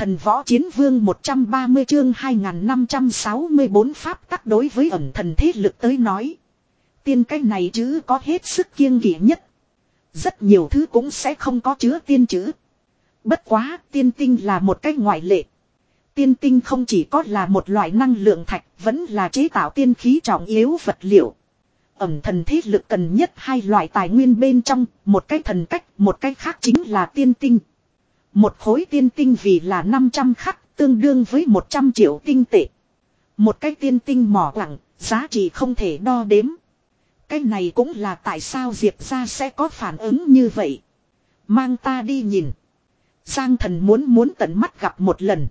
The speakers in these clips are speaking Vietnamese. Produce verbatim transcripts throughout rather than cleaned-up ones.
Thần võ chiến vương một trăm ba mươi chương hai nghìn năm trăm sáu mươi tư pháp tắc đối với ẩn thần thế lực tới nói. Tiên cái này chữ có hết sức kiêng kỵ nhất. Rất nhiều thứ cũng sẽ không có chứa tiên chữ. Bất quá tiên tinh là một cái ngoại lệ. Tiên tinh không chỉ có là một loại năng lượng thạch, vẫn là chế tạo tiên khí trọng yếu vật liệu. Ẩn thần thế lực cần nhất hai loại tài nguyên bên trong, một cái thần cách, một cái khác chính là tiên tinh. Một khối tiên tinh vì là năm trăm khắc, tương đương với một trăm triệu tinh tệ. Một cái tiên tinh mỏ quặng, giá trị không thể đo đếm. Cái này cũng là tại sao Diệp gia sẽ có phản ứng như vậy. Mang ta đi nhìn. Giang Thần muốn muốn tận mắt gặp một lần.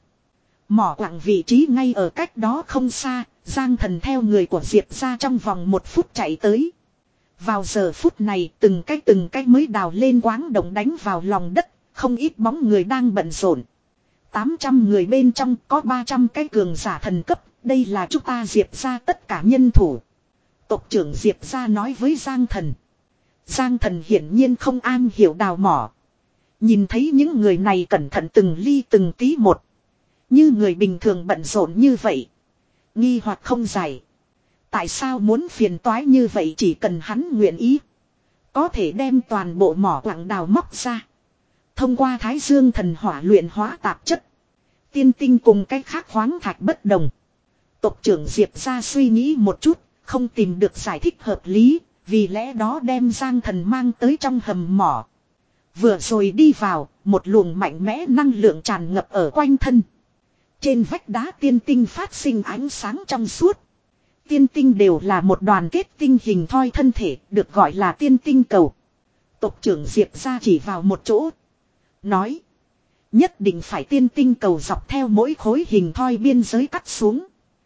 Mỏ quặng vị trí ngay ở cách đó không xa, Giang Thần theo người của Diệp gia trong vòng một phút chạy tới. Vào giờ phút này từng cái từng cái mới đào lên quáng động đánh vào lòng đất, không ít bóng người đang bận rộn. tám trăm người bên trong có ba trăm cái cường giả thần cấp, đây là chúng ta Diệp gia tất cả nhân thủ. Tộc trưởng Diệp gia nói với Giang Thần. Giang Thần hiển nhiên không an hiểu đào mỏ. Nhìn thấy những người này cẩn thận từng ly từng tí một. Như người bình thường bận rộn như vậy. Nghi hoặc không giải. Tại sao muốn phiền toái như vậy, chỉ cần hắn nguyện ý. Có thể đem toàn bộ mỏ quặng đào móc ra. Thông qua Thái Dương thần hỏa luyện hóa tạp chất. Tiên tinh cùng cách khác khoáng thạch bất đồng. Tộc trưởng Diệp gia suy nghĩ một chút, không tìm được giải thích hợp lý, vì lẽ đó đem Giang Thần mang tới trong hầm mỏ. Vừa rồi đi vào, một luồng mạnh mẽ năng lượng tràn ngập ở quanh thân. Trên vách đá tiên tinh phát sinh ánh sáng trong suốt. Tiên tinh đều là một đoàn kết tinh hình thoi thân thể, được gọi là tiên tinh cầu. Tộc trưởng Diệp gia chỉ vào một chỗ. Nói. Nhất định phải tiên tinh cầu dọc theo mỗi khối hình thoi biên giới cắt xuống.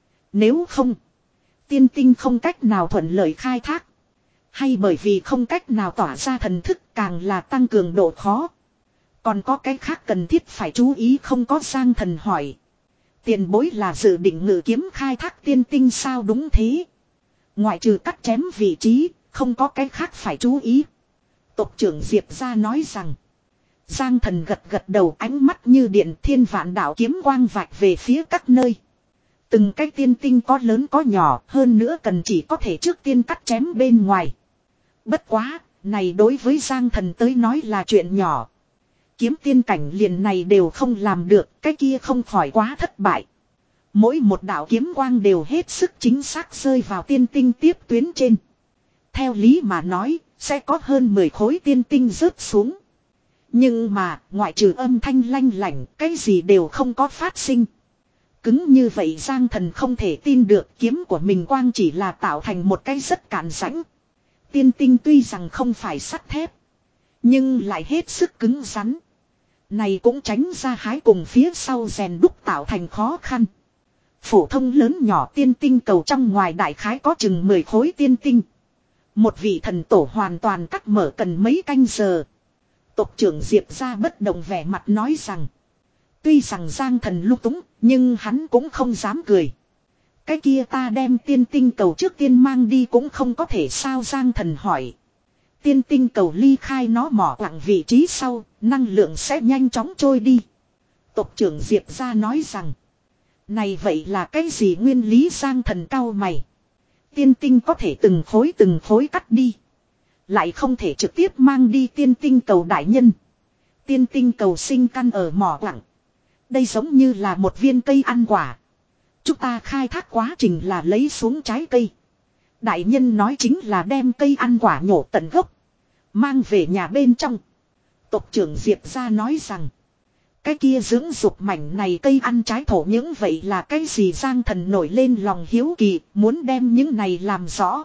Nếu không. Tiên tinh không cách nào thuận lợi khai thác. Hay bởi vì không cách nào tỏa ra thần thức, càng là tăng cường độ khó. Còn có cái khác cần thiết phải chú ý không? Có Giang Thần hỏi. Tiền bối là dự định ngự kiếm khai thác tiên tinh sao? Đúng thế. Ngoại trừ cắt chém vị trí, không có cái khác phải chú ý. Tộc trưởng Diệp gia nói rằng. Giang Thần gật gật đầu, ánh mắt như điện, thiên vạn đạo kiếm quang vạch về phía các nơi. Từng cái tiên tinh có lớn có nhỏ, hơn nữa cần chỉ có thể trước tiên cắt chém bên ngoài. Bất quá, này đối với Giang Thần tới nói là chuyện nhỏ. Kiếm tiên cảnh liền này đều không làm được, cái kia không khỏi quá thất bại. Mỗi một đạo kiếm quang đều hết sức chính xác rơi vào tiên tinh tiếp tuyến trên. Theo lý mà nói, sẽ có hơn mười khối tiên tinh rớt xuống. Nhưng mà, ngoại trừ âm thanh lanh lảnh, cái gì đều không có phát sinh. Cứng như vậy Giang Thần không thể tin được, kiếm của mình quang chỉ là tạo thành một cái rất cạn rãnh. Tiên tinh tuy rằng không phải sắt thép, nhưng lại hết sức cứng rắn. Này cũng tránh ra hái cùng phía sau rèn đúc tạo thành khó khăn. Phổ thông lớn nhỏ tiên tinh cầu trong ngoài đại khái có chừng mười khối tiên tinh. Một vị thần tổ hoàn toàn cắt mở cần mấy canh giờ. Tộc trưởng Diệp gia bất động vẻ mặt nói rằng. Tuy rằng Giang Thần lung túng, nhưng hắn cũng không dám cười. Cái kia ta đem tiên tinh cầu trước tiên mang đi cũng không có thể sao? Giang Thần hỏi. Tiên tinh cầu ly khai nó mỏ quặng vị trí sau, năng lượng sẽ nhanh chóng trôi đi. Tộc trưởng Diệp gia nói rằng. Này vậy là cái gì nguyên lý? Giang Thần cau mày. Tiên tinh có thể từng khối từng khối cắt đi. Lại không thể trực tiếp mang đi tiên tinh cầu đại nhân. Tiên tinh cầu sinh căn ở mỏ quặng. Đây giống như là một viên cây ăn quả. Chúng ta khai thác quá trình là lấy xuống trái cây. Đại nhân nói chính là đem cây ăn quả nhổ tận gốc. Mang về nhà bên trong. Tộc trưởng Diệp gia nói rằng. Cái kia dưỡng dục mảnh này cây ăn trái thổ những vậy là cái gì? Giang Thần nổi lên lòng hiếu kỳ, muốn đem những này làm rõ.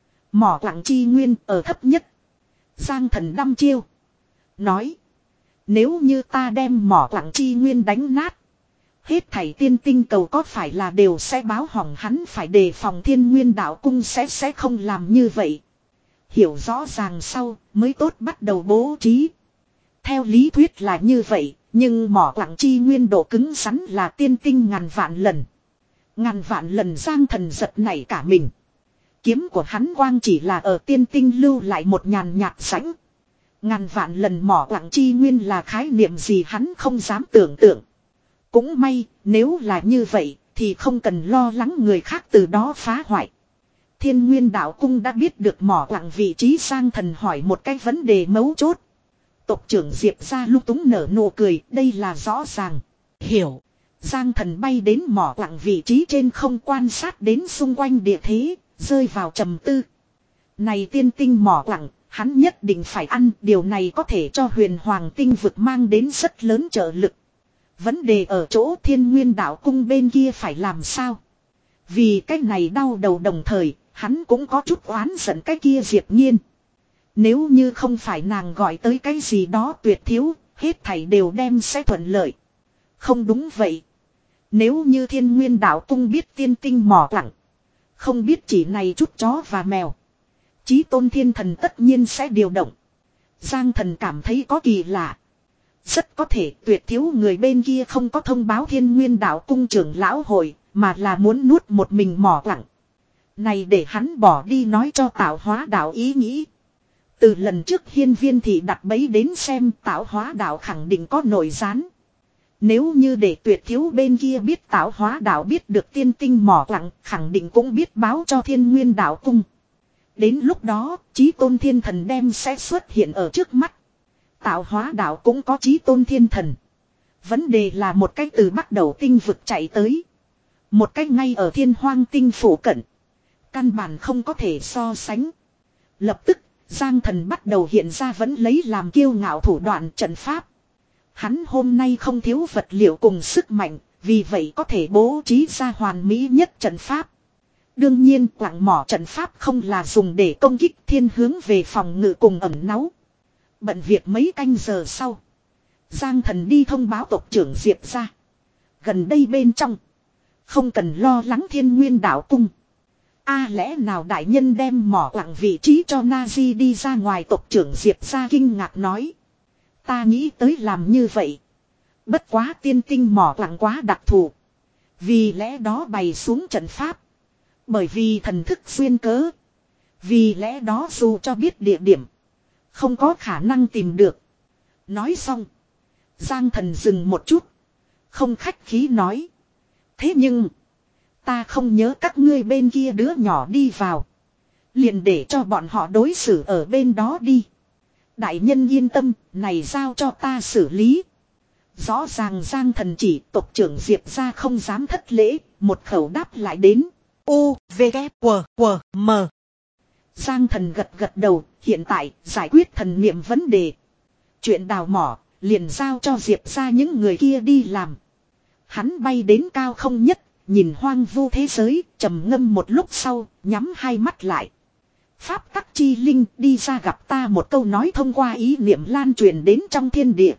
Mỏ quặng chi nguyên ở thấp nhất. Giang Thần đăm chiêu. Nói. Nếu như ta đem mỏ quặng chi nguyên đánh nát. Hết thảy tiên tinh cầu có phải là đều sẽ báo hỏng? Hắn phải đề phòng Thiên Nguyên Đạo Cung sẽ sẽ không làm như vậy. Hiểu rõ ràng sau mới tốt bắt đầu bố trí. Theo lý thuyết là như vậy, nhưng mỏ quặng chi nguyên độ cứng rắn là tiên tinh ngàn vạn lần. Ngàn vạn lần. Giang Thần giật nảy cả mình. Kiếm của hắn quang chỉ là ở tiên tinh lưu lại một nhàn nhạt sánh. Ngàn vạn lần mỏ quặng chi nguyên là khái niệm gì hắn không dám tưởng tượng. Cũng may, nếu là như vậy, thì không cần lo lắng người khác từ đó phá hoại. Thiên Nguyên Đạo Cung đã biết được mỏ quặng vị trí, Giang Thần hỏi một cái vấn đề mấu chốt. Tộc trưởng Diệp ra lúc túng nở nụ cười, đây là rõ ràng. Hiểu. Giang Thần bay đến mỏ quặng vị trí trên không, quan sát đến xung quanh địa thế, rơi vào trầm tư. Này tiên tinh mỏ quặng, hắn nhất định phải ăn, điều này có thể cho huyền hoàng tinh vực mang đến rất lớn trợ lực. Vấn đề ở chỗ Thiên Nguyên Đạo Cung bên kia phải làm sao? Vì cái này đau đầu, đồng thời, hắn cũng có chút oán giận cái kia Diệp Nhiên. Nếu như không phải nàng gọi tới cái gì đó tuyệt thiếu, hết thảy đều đem sẽ thuận lợi. Không đúng vậy. Nếu như Thiên Nguyên Đạo Cung biết tiên tinh mỏ quặng, không biết chỉ này chút chó và mèo, Chí Tôn Thiên Thần tất nhiên sẽ điều động. Giang Thần cảm thấy có kỳ lạ. Rất có thể tuyệt thiếu người bên kia không có thông báo Thiên Nguyên Đạo Cung trưởng lão hội, mà là muốn nuốt một mình mỏ quặng. Này để hắn bỏ đi nói cho Tạo Hóa Đạo ý nghĩ. Từ lần trước Hiên Viên Thị đặt bẫy đến xem, Tạo Hóa Đạo khẳng định có nội gián. Nếu như để tuyệt thiếu bên kia biết Tạo Hóa Đạo biết được tiên tinh mỏ quặng, khẳng định cũng biết báo cho Thiên Nguyên Đạo Cung. Đến lúc đó, Chí Tôn Thiên Thần đem sẽ xuất hiện ở trước mắt. Tạo Hóa Đạo cũng có Chí Tôn Thiên Thần. Vấn đề là một cách từ bắt đầu tinh vực chạy tới. Một cách ngay ở Thiên Hoang tinh phủ cận. Căn bản không có thể so sánh. Lập tức, Giang Thần bắt đầu hiện ra vẫn lấy làm kiêu ngạo thủ đoạn trận pháp. Hắn hôm nay không thiếu vật liệu cùng sức mạnh, vì vậy có thể bố trí ra hoàn mỹ nhất trận pháp. Đương nhiên quặng mỏ trận pháp không là dùng để công kích, thiên hướng về phòng ngự cùng ẩn náu. Bận việc mấy canh giờ sau, Giang Thần đi thông báo tộc trưởng Diệp ra. Gần đây bên trong, không cần lo lắng Thiên Nguyên Đạo Cung. A lẽ nào đại nhân đem mỏ quặng vị trí cho Nazi đi ra ngoài, tộc trưởng Diệp ra kinh ngạc nói. Ta nghĩ tới làm như vậy. Bất quá tiên tinh mỏ quặng quá đặc thù. Vì lẽ đó bày xuống trận pháp. Bởi vì thần thức xuyên cớ. Vì lẽ đó dù cho biết địa điểm, không có khả năng tìm được. Nói xong, Giang Thần dừng một chút, không khách khí nói. Thế nhưng, ta không nhớ các ngươi bên kia đứa nhỏ đi vào. Liền để cho bọn họ đối xử ở bên đó đi. Đại nhân yên tâm, này giao cho ta xử lý. Rõ ràng Giang Thần chỉ, tộc trưởng Diệp ra không dám thất lễ, một khẩu đáp lại đến. U, V, K, W, W, M. Giang Thần gật gật đầu, hiện tại giải quyết thần niệm vấn đề. Chuyện đào mỏ, liền giao cho Diệp ra những người kia đi làm. Hắn bay đến cao không nhất, nhìn hoang vu thế giới, trầm ngâm một lúc sau, nhắm hai mắt lại. Pháp tắc chi linh đi ra gặp ta một câu nói thông qua ý niệm lan truyền đến trong thiên địa.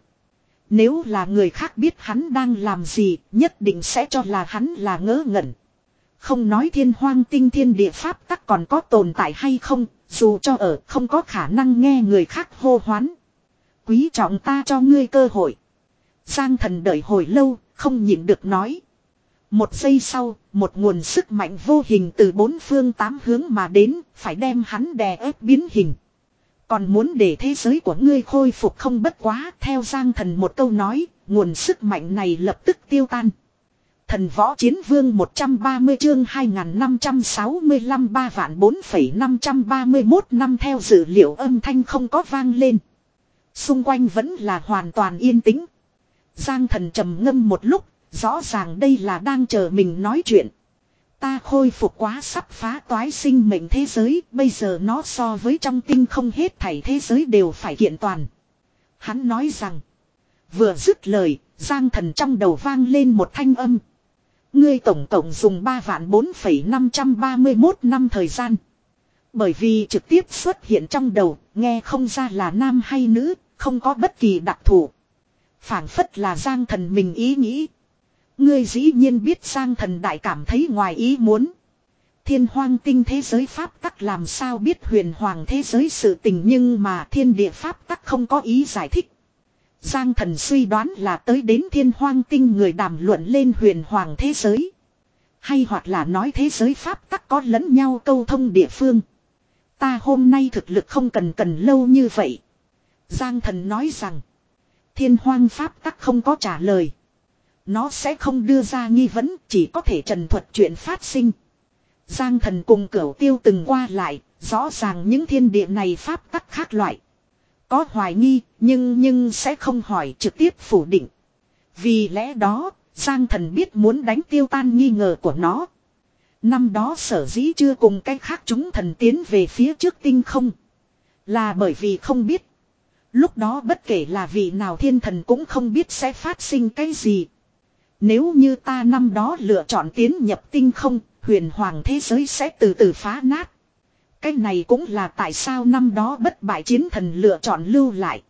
Nếu là người khác biết hắn đang làm gì, nhất định sẽ cho là hắn là ngớ ngẩn. Không nói thiên hoang tinh thiên địa pháp tắc còn có tồn tại hay không, dù cho ở không có khả năng nghe người khác hô hoán. Quý trọng ta cho ngươi cơ hội. Giang Thần đợi hồi lâu, không nhịn được nói. Một giây sau, một nguồn sức mạnh vô hình từ bốn phương tám hướng mà đến, phải đem hắn đè ép biến hình. Còn muốn để thế giới của ngươi khôi phục không, bất quá, theo Giang Thần một câu nói, nguồn sức mạnh này lập tức tiêu tan. Thần võ chiến vương một trăm ba mươi chương hai nghìn năm trăm sáu mươi lăm ba vạn bốn phẩy năm trăm ba mươi mốt năm, theo dữ liệu âm thanh không có vang lên. Xung quanh vẫn là hoàn toàn yên tĩnh. Giang Thần trầm ngâm một lúc, rõ ràng đây là đang chờ mình nói chuyện. Ta khôi phục quá sắp phá toái sinh mệnh thế giới, bây giờ nó so với trong tinh không hết thảy thế giới đều phải kiện toàn. Hắn nói rằng, vừa dứt lời, Giang Thần trong đầu vang lên một thanh âm. Ngươi tổng cộng dùng ba vạn bốn phẩy năm trăm ba mươi mốt năm thời gian. Bởi vì trực tiếp xuất hiện trong đầu, nghe không ra là nam hay nữ, không có bất kỳ đặc thù. Phảng phất là Giang Thần mình ý nghĩ. Ngươi dĩ nhiên biết. Giang Thần đại cảm thấy ngoài ý muốn. Thiên hoang tinh thế giới pháp tắc làm sao biết huyền hoàng thế giới sự tình, nhưng mà thiên địa pháp tắc không có ý giải thích. Giang Thần suy đoán là tới đến thiên hoang tinh người đàm luận lên huyền hoàng thế giới. Hay hoặc là nói thế giới pháp tắc có lẫn nhau câu thông địa phương. Ta hôm nay thực lực không cần cần lâu như vậy. Giang Thần nói rằng, thiên hoang pháp tắc không có trả lời. Nó sẽ không đưa ra nghi vấn, chỉ có thể trần thuật chuyện phát sinh. Giang Thần cùng Cửu Tiêu từng qua lại, rõ ràng những thiên địa này pháp tắc khác loại. Có hoài nghi, nhưng nhưng sẽ không hỏi, trực tiếp phủ định. Vì lẽ đó, Giang Thần biết muốn đánh tiêu tan nghi ngờ của nó. Năm đó sở dĩ chưa cùng cái khác chúng thần tiến về phía trước tinh không. Là bởi vì không biết. Lúc đó bất kể là vị nào thiên thần cũng không biết sẽ phát sinh cái gì. Nếu như ta năm đó lựa chọn tiến nhập tinh không, huyền hoàng thế giới sẽ từ từ phá nát. Cái này cũng là tại sao năm đó bất bại chiến thần lựa chọn lưu lại.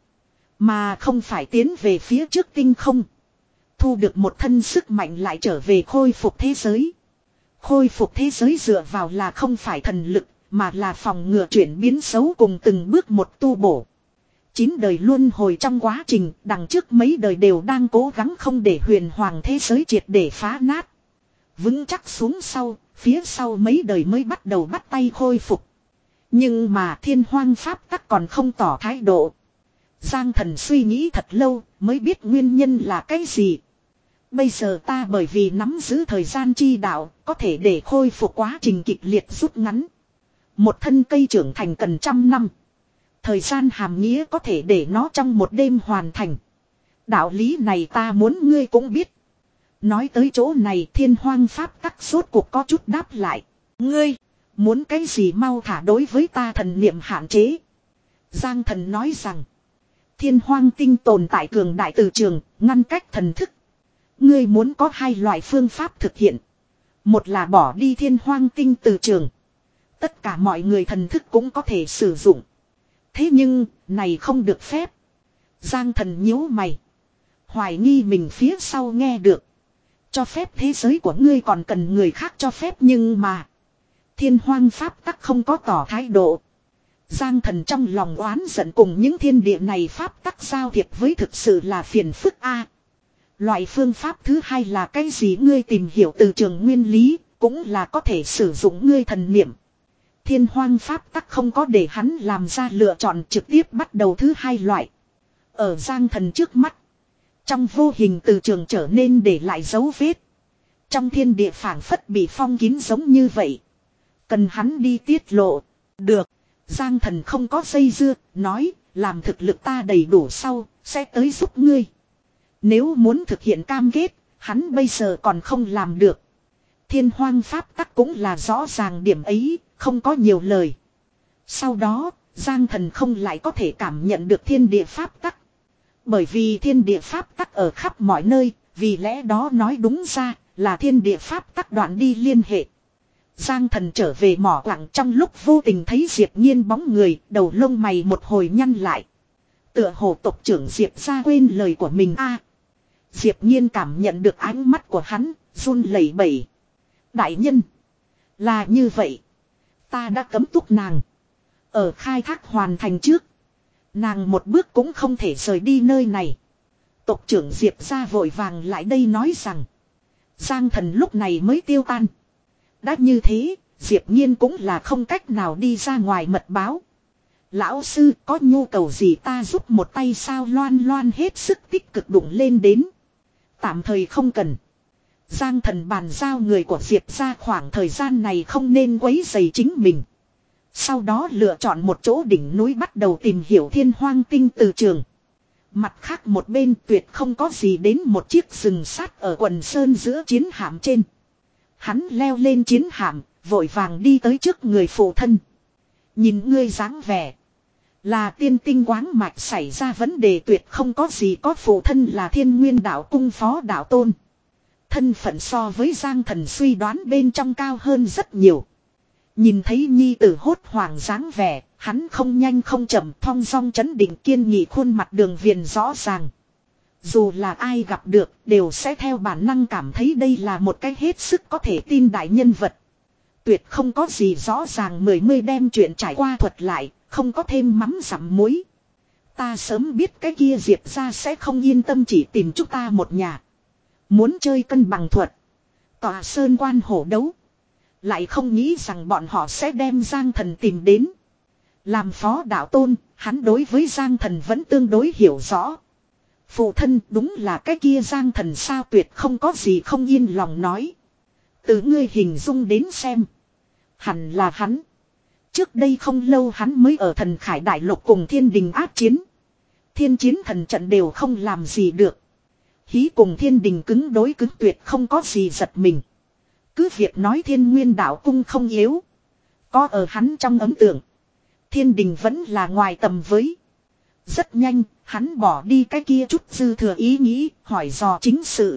Mà không phải tiến về phía trước tinh không. Thu được một thân sức mạnh lại trở về khôi phục thế giới. Khôi phục thế giới dựa vào là không phải thần lực, mà là phòng ngừa chuyển biến xấu cùng từng bước một tu bổ. Chín đời luân hồi trong quá trình, đằng trước mấy đời đều đang cố gắng không để huyền hoàng thế giới triệt để phá nát. Vững chắc xuống sau, phía sau mấy đời mới bắt đầu bắt tay khôi phục. Nhưng mà thiên hoang pháp tắc còn không tỏ thái độ. Giang Thần suy nghĩ thật lâu, mới biết nguyên nhân là cái gì. Bây giờ ta bởi vì nắm giữ thời gian chi đạo, có thể để khôi phục quá trình kịch liệt rút ngắn. Một thân cây trưởng thành cần trăm năm. Thời gian hàm nghĩa có thể để nó trong một đêm hoàn thành. Đạo lý này ta muốn ngươi cũng biết. Nói tới chỗ này thiên hoang pháp tắc rốt cuộc có chút đáp lại. Ngươi, muốn cái gì mau thả đối với ta thần niệm hạn chế. Giang Thần nói rằng. Thiên hoang tinh tồn tại cường đại từ trường, ngăn cách thần thức. Ngươi muốn có hai loại phương pháp thực hiện. Một là bỏ đi thiên hoang tinh từ trường. Tất cả mọi người thần thức cũng có thể sử dụng. Thế nhưng, này không được phép. Giang Thần nhíu mày. Hoài nghi mình phía sau nghe được. Cho phép thế giới của ngươi còn cần người khác cho phép nhưng mà. Thiên hoang pháp tắc không có tỏ thái độ. Giang Thần trong lòng oán giận cùng những thiên địa này pháp tắc giao thiệp với thực sự là phiền phức a. Loại phương pháp thứ hai là cái gì ngươi tìm hiểu từ trường nguyên lý, cũng là có thể sử dụng ngươi thần niệm. Thiên hoang pháp tắc không có để hắn làm ra lựa chọn trực tiếp bắt đầu thứ hai loại. Ở Giang Thần trước mắt. Trong vô hình từ trường trở nên để lại dấu vết. Trong thiên địa phảng phất bị phong kín giống như vậy. Cần hắn đi tiết lộ. Được. Giang Thần không có dây dưa, nói, làm thực lực ta đầy đủ sau, sẽ tới giúp ngươi. Nếu muốn thực hiện cam kết, hắn bây giờ còn không làm được. Thiên hoang pháp tắc cũng là rõ ràng điểm ấy, không có nhiều lời. Sau đó, Giang Thần không lại có thể cảm nhận được thiên địa pháp tắc. Bởi vì thiên địa pháp tắc ở khắp mọi nơi, vì lẽ đó nói đúng ra là thiên địa pháp tắc đoạn đi liên hệ. Giang Thần trở về mỏ quặng trong lúc vô tình thấy Diệp Nhiên bóng người, đầu lông mày một hồi nhăn lại. Tựa hồ tộc trưởng Diệp ra quên lời của mình a. Diệp Nhiên cảm nhận được ánh mắt của hắn, run lẩy bẩy. Đại nhân, là như vậy. Ta đã cấm túc nàng. Ở khai thác hoàn thành trước. Nàng một bước cũng không thể rời đi nơi này. Tộc trưởng Diệp ra vội vàng lại đây nói rằng. Giang Thần lúc này mới tiêu tan. Đã như thế, Diệp Nhiên cũng là không cách nào đi ra ngoài mật báo. Lão sư có nhu cầu gì ta giúp một tay sao Loan Loan hết sức tích cực đụng lên đến. Tạm thời không cần. Giang Thần bàn giao người của Diệp ra khoảng thời gian này không nên quấy rầy chính mình. Sau đó lựa chọn một chỗ đỉnh núi bắt đầu tìm hiểu thiên hoang tinh từ trường. Mặt khác một bên tuyệt không có gì đến một chiếc rừng sắt ở quần sơn giữa chiến hạm trên. Hắn leo lên chiến hạm, vội vàng đi tới trước người phụ thân. Nhìn ngươi dáng vẻ. Là tiên tinh quáng mạch xảy ra vấn đề tuyệt không có gì có phụ thân là thiên nguyên đạo cung phó đạo tôn. Thân phận so với Giang Thần suy đoán bên trong cao hơn rất nhiều. Nhìn thấy nhi tử hốt hoảng dáng vẻ, hắn không nhanh không chậm thong dong chấn định kiên nghị khuôn mặt đường viền rõ ràng. Dù là ai gặp được, đều sẽ theo bản năng cảm thấy đây là một cái hết sức có thể tin đại nhân vật. Tuyệt không có gì rõ ràng mười mươi đem chuyện trải qua thuật lại, không có thêm mắm dặm muối. Ta sớm biết cái kia Diệp ra sẽ không yên tâm chỉ tìm chúng ta một nhà. Muốn chơi cân bằng thuật. Tòa sơn quan hổ đấu. Lại không nghĩ rằng bọn họ sẽ đem Giang Thần tìm đến. Làm phó đạo tôn, hắn đối với Giang Thần vẫn tương đối hiểu rõ. Phụ thân đúng là cái kia Giang Thần sao Tuyệt không có gì không yên lòng nói. Từ ngươi hình dung đến xem. Hẳn là hắn. Trước đây không lâu hắn mới ở Thần Khải Đại Lục cùng thiên đình áp chiến. Thiên chiến thần trận đều không làm gì được. Hí cùng thiên đình cứng đối cứng tuyệt không có gì giật mình. Cứ việc nói thiên nguyên đạo cung không yếu. Có ở hắn trong ấn tượng. Thiên đình vẫn là ngoài tầm với. Rất nhanh, hắn bỏ đi cái kia chút dư thừa ý nghĩ, hỏi dò chính sự.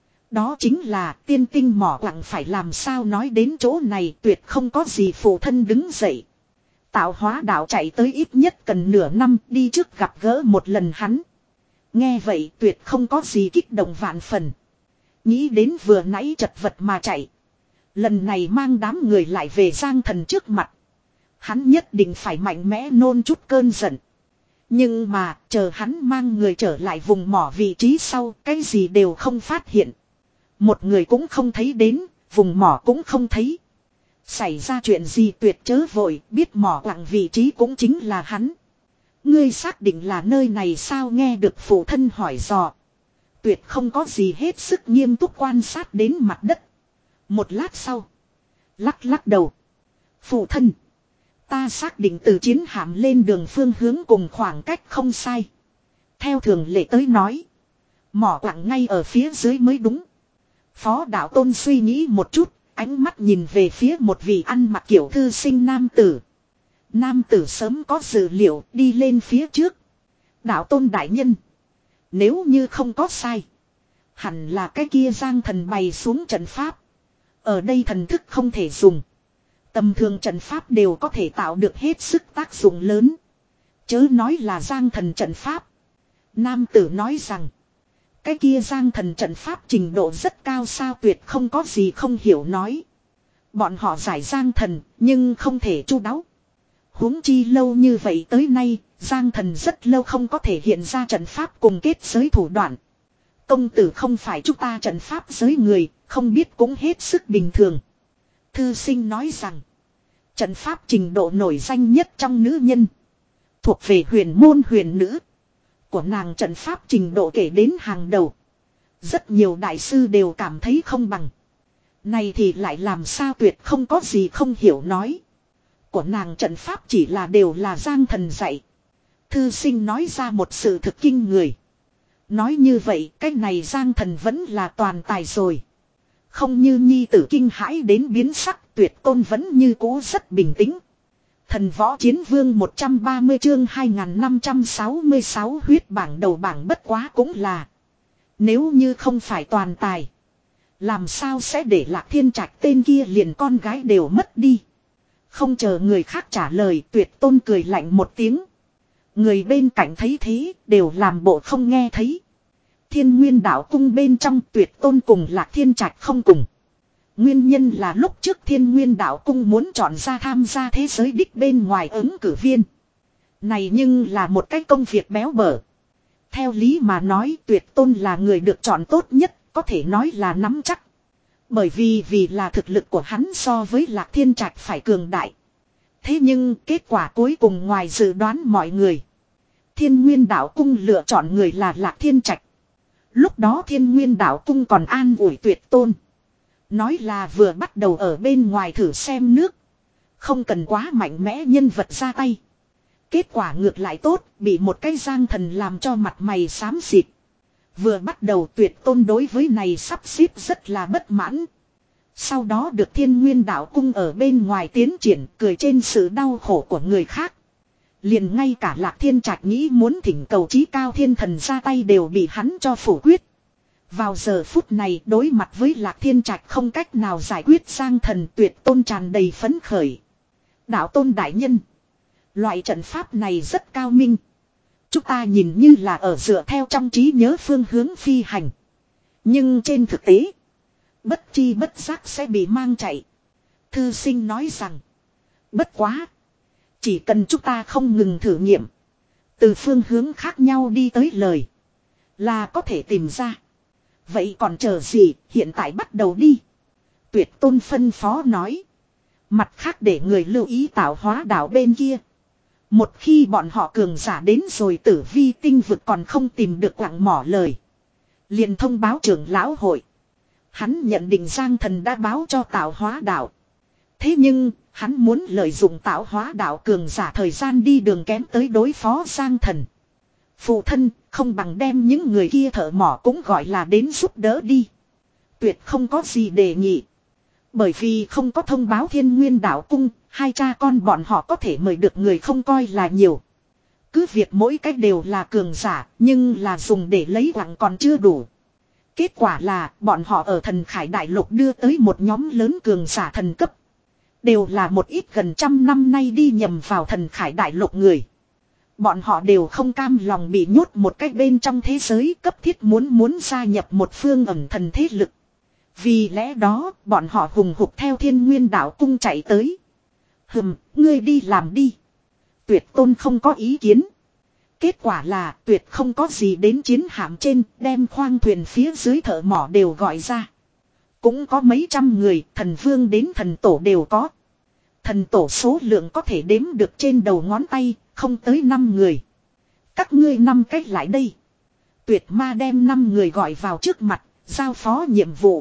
Đó chính là tiên tinh mỏ quặng phải làm sao nói đến chỗ này tuyệt không có gì phụ thân đứng dậy. Tạo hóa đạo chạy tới ít nhất cần nửa năm đi trước gặp gỡ một lần hắn. Nghe vậy tuyệt không có gì kích động vạn phần. Nghĩ đến vừa nãy chật vật mà chạy. Lần này mang đám người lại về Giang Thần trước mặt. Hắn nhất định phải mạnh mẽ nôn chút cơn giận. Nhưng mà chờ hắn mang người trở lại vùng mỏ vị trí sau cái gì đều không phát hiện. Một người cũng không thấy đến, vùng mỏ cũng không thấy. Xảy ra chuyện gì tuyệt chớ vội, biết mỏ quặng vị trí cũng chính là hắn. Ngươi xác định là nơi này sao nghe được phụ thân hỏi dò. Tuyệt không có gì hết sức nghiêm túc quan sát đến mặt đất. Một lát sau. Lắc lắc đầu. Phụ thân. Ta xác định từ chiến hạm lên đường phương hướng cùng khoảng cách không sai. Theo thường lệ tới nói. Mỏ quặng ngay ở phía dưới mới đúng. Phó đạo tôn suy nghĩ một chút. Ánh mắt nhìn về phía một vị ăn mặc kiểu thư sinh nam tử. Nam tử sớm có dự liệu đi lên phía trước. Đạo tôn đại nhân. Nếu như không có sai. Hẳn là cái kia Giang Thần bày xuống trận pháp. Ở đây thần thức không thể dùng. Tầm thường trận pháp đều có thể tạo được hết sức tác dụng lớn. Chớ nói là Giang Thần trận pháp. Nam tử nói rằng. Cái kia Giang Thần trận pháp trình độ rất cao sao tuyệt không có gì không hiểu nói. Bọn họ giải Giang Thần nhưng không thể chu đáo. Huống chi lâu như vậy tới nay, Giang Thần rất lâu không có thể hiện ra trận pháp cùng kết giới thủ đoạn. Công tử không phải chúng ta trận pháp giới người, không biết cũng hết sức bình thường. Thư sinh nói rằng, trận pháp trình độ nổi danh nhất trong nữ nhân. Thuộc về huyền môn huyền nữ. Của nàng trận pháp trình độ kể đến hàng đầu. Rất nhiều đại sư đều cảm thấy không bằng. Này thì lại làm sao tuyệt không có gì không hiểu nói. Của nàng trận pháp chỉ là đều là Giang Thần dạy. Thư sinh nói ra một sự thực kinh người. Nói như vậy cái này Giang Thần vẫn là toàn tài rồi. Không như nhi tử kinh hãi đến biến sắc tuyệt tôn vẫn như cũ rất bình tĩnh. Thần võ chiến vương một trăm ba mươi chương hai nghìn năm trăm sáu mươi sáu huyết bảng đầu bảng bất quá cũng là. Nếu như không phải toàn tài. Làm sao sẽ để Lạc Thiên Trạch tên kia liền con gái đều mất đi. Không chờ người khác trả lời tuyệt tôn cười lạnh một tiếng. Người bên cạnh thấy thế đều làm bộ không nghe thấy. Thiên Nguyên Đạo cung bên trong tuyệt tôn cùng Lạc Thiên Trạch không cùng. Nguyên nhân là lúc trước Thiên Nguyên Đạo cung muốn chọn ra tham gia thế giới đích bên ngoài ứng cử viên. Này nhưng là một cái công việc béo bở. Theo lý mà nói tuyệt tôn là người được chọn tốt nhất, có thể nói là nắm chắc. Bởi vì vì là thực lực của hắn so với Lạc Thiên Trạch phải cường đại. Thế nhưng kết quả cuối cùng ngoài dự đoán mọi người. Thiên Nguyên Đạo cung lựa chọn người là Lạc Thiên Trạch. Lúc đó Thiên Nguyên Đạo cung còn an ủi tuyệt tôn. Nói là vừa bắt đầu ở bên ngoài thử xem nước. Không cần quá mạnh mẽ nhân vật ra tay. Kết quả ngược lại tốt, bị một cái Giang Thần làm cho mặt mày xám xịt. Vừa bắt đầu tuyệt tôn đối với này sắp xếp rất là bất mãn. Sau đó được Thiên Nguyên Đạo cung ở bên ngoài tiến triển cười trên sự đau khổ của người khác. Liền ngay cả Lạc Thiên Trạch nghĩ muốn thỉnh cầu chí cao thiên thần ra tay đều bị hắn cho phủ quyết. Vào giờ phút này đối mặt với Lạc Thiên Trạch không cách nào giải quyết Giang Thần tuyệt tôn tràn đầy phấn khởi. Đạo tôn đại nhân. Loại trận pháp này rất cao minh. Chúng ta nhìn như là ở dựa theo trong trí nhớ phương hướng phi hành. Nhưng trên thực tế. Bất chi bất giác sẽ bị mang chạy. Thư sinh nói rằng. Bất quá. Chỉ cần chúng ta không ngừng thử nghiệm. Từ phương hướng khác nhau đi tới lời. Là có thể tìm ra. Vậy còn chờ gì hiện tại bắt đầu đi. Tuyệt tôn phân phó nói. Mặt khác để người lưu ý tạo hóa đảo bên kia. Một khi bọn họ cường giả đến rồi tử vi tinh vực còn không tìm được quặng mỏ lời. Liền thông báo trưởng lão hội. Hắn nhận định Giang Thần đã báo cho tạo hóa đạo. Thế nhưng, hắn muốn lợi dụng tạo hóa đạo cường giả thời gian đi đường kém tới đối phó Giang Thần. Phụ thân, không bằng đem những người kia thợ mỏ cũng gọi là đến giúp đỡ đi. Tuyệt không có gì đề nghị. Bởi vì không có thông báo Thiên Nguyên Đạo Cung, hai cha con bọn họ có thể mời được người không coi là nhiều. Cứ việc mỗi cách đều là cường giả, nhưng là dùng để lấy quặng còn chưa đủ. Kết quả là bọn họ ở Thần Khải Đại Lục đưa tới một nhóm lớn cường giả thần cấp. Đều là một ít gần trăm năm nay đi nhầm vào Thần Khải Đại Lục người. Bọn họ đều không cam lòng bị nhốt một cách bên trong thế giới, cấp thiết muốn muốn gia nhập một phương ẩn thần thế lực. Vì lẽ đó, bọn họ hùng hục theo Thiên Nguyên Đạo Cung chạy tới. Hừm, ngươi đi làm đi. Tuyệt Tôn không có ý kiến. Kết quả là Tuyệt không có gì đến chiến hạm trên, đem khoang thuyền phía dưới thợ mỏ đều gọi ra. Cũng có mấy trăm người, thần vương đến thần tổ đều có. Thần tổ số lượng có thể đếm được trên đầu ngón tay, không tới năm người. Các ngươi năm cách lại đây. Tuyệt ma đem năm người gọi vào trước mặt, giao phó nhiệm vụ.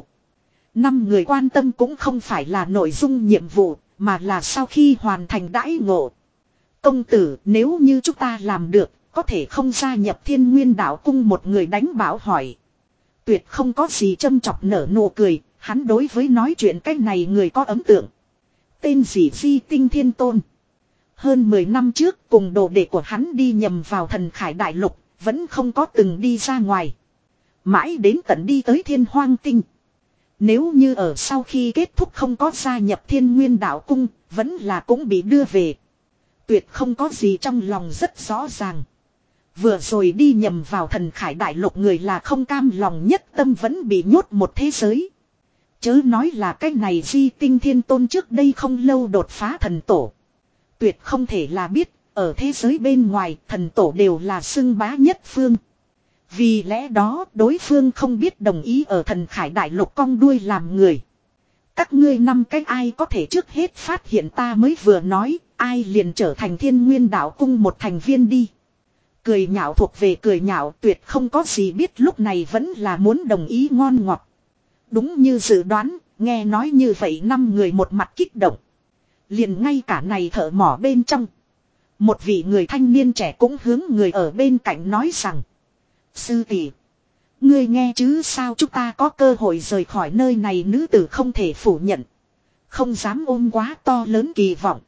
Năm người quan tâm cũng không phải là nội dung nhiệm vụ, mà là sau khi hoàn thành đãi ngộ. Công tử, nếu như chúng ta làm được, có thể không gia nhập Thiên Nguyên Đạo Cung, một người đánh bảo hỏi. Tuyệt không có gì châm chọc nở nụ cười, hắn đối với nói chuyện cách này người có ấn tượng. Tên gì Di Tinh Thiên Tôn. Hơn mười năm trước cùng đồ đệ của hắn đi nhầm vào Thần Khải Đại Lục, vẫn không có từng đi ra ngoài. Mãi đến tận đi tới Thiên Hoang Tinh. Nếu như ở sau khi kết thúc không có gia nhập Thiên Nguyên Đạo Cung, vẫn là cũng bị đưa về. Tuyệt không có gì trong lòng rất rõ ràng. Vừa rồi đi nhầm vào Thần Khải Đại Lục người là không cam lòng nhất tâm vẫn bị nhốt một thế giới. Chớ nói là cái này Di Tinh Thiên Tôn trước đây không lâu đột phá thần tổ. Tuyệt không thể là biết, ở thế giới bên ngoài thần tổ đều là xưng bá nhất phương. Vì lẽ đó đối phương không biết đồng ý ở Thần Khải Đại Lục cong đuôi làm người. Các ngươi năm cái ai có thể trước hết phát hiện ta mới vừa nói, ai liền trở thành Thiên Nguyên Đạo Cung một thành viên đi. Cười nhạo thuộc về cười nhạo, Tuyệt không có gì biết lúc này vẫn là muốn đồng ý ngon ngọt. Đúng như dự đoán, nghe nói như vậy năm người một mặt kích động. Liền ngay cả này thợ mỏ bên trong. Một vị người thanh niên trẻ cũng hướng người ở bên cạnh nói rằng. Sư tỷ, ngươi nghe chứ sao chúng ta có cơ hội rời khỏi nơi này, nữ tử không thể phủ nhận. Không dám ôm quá to lớn kỳ vọng.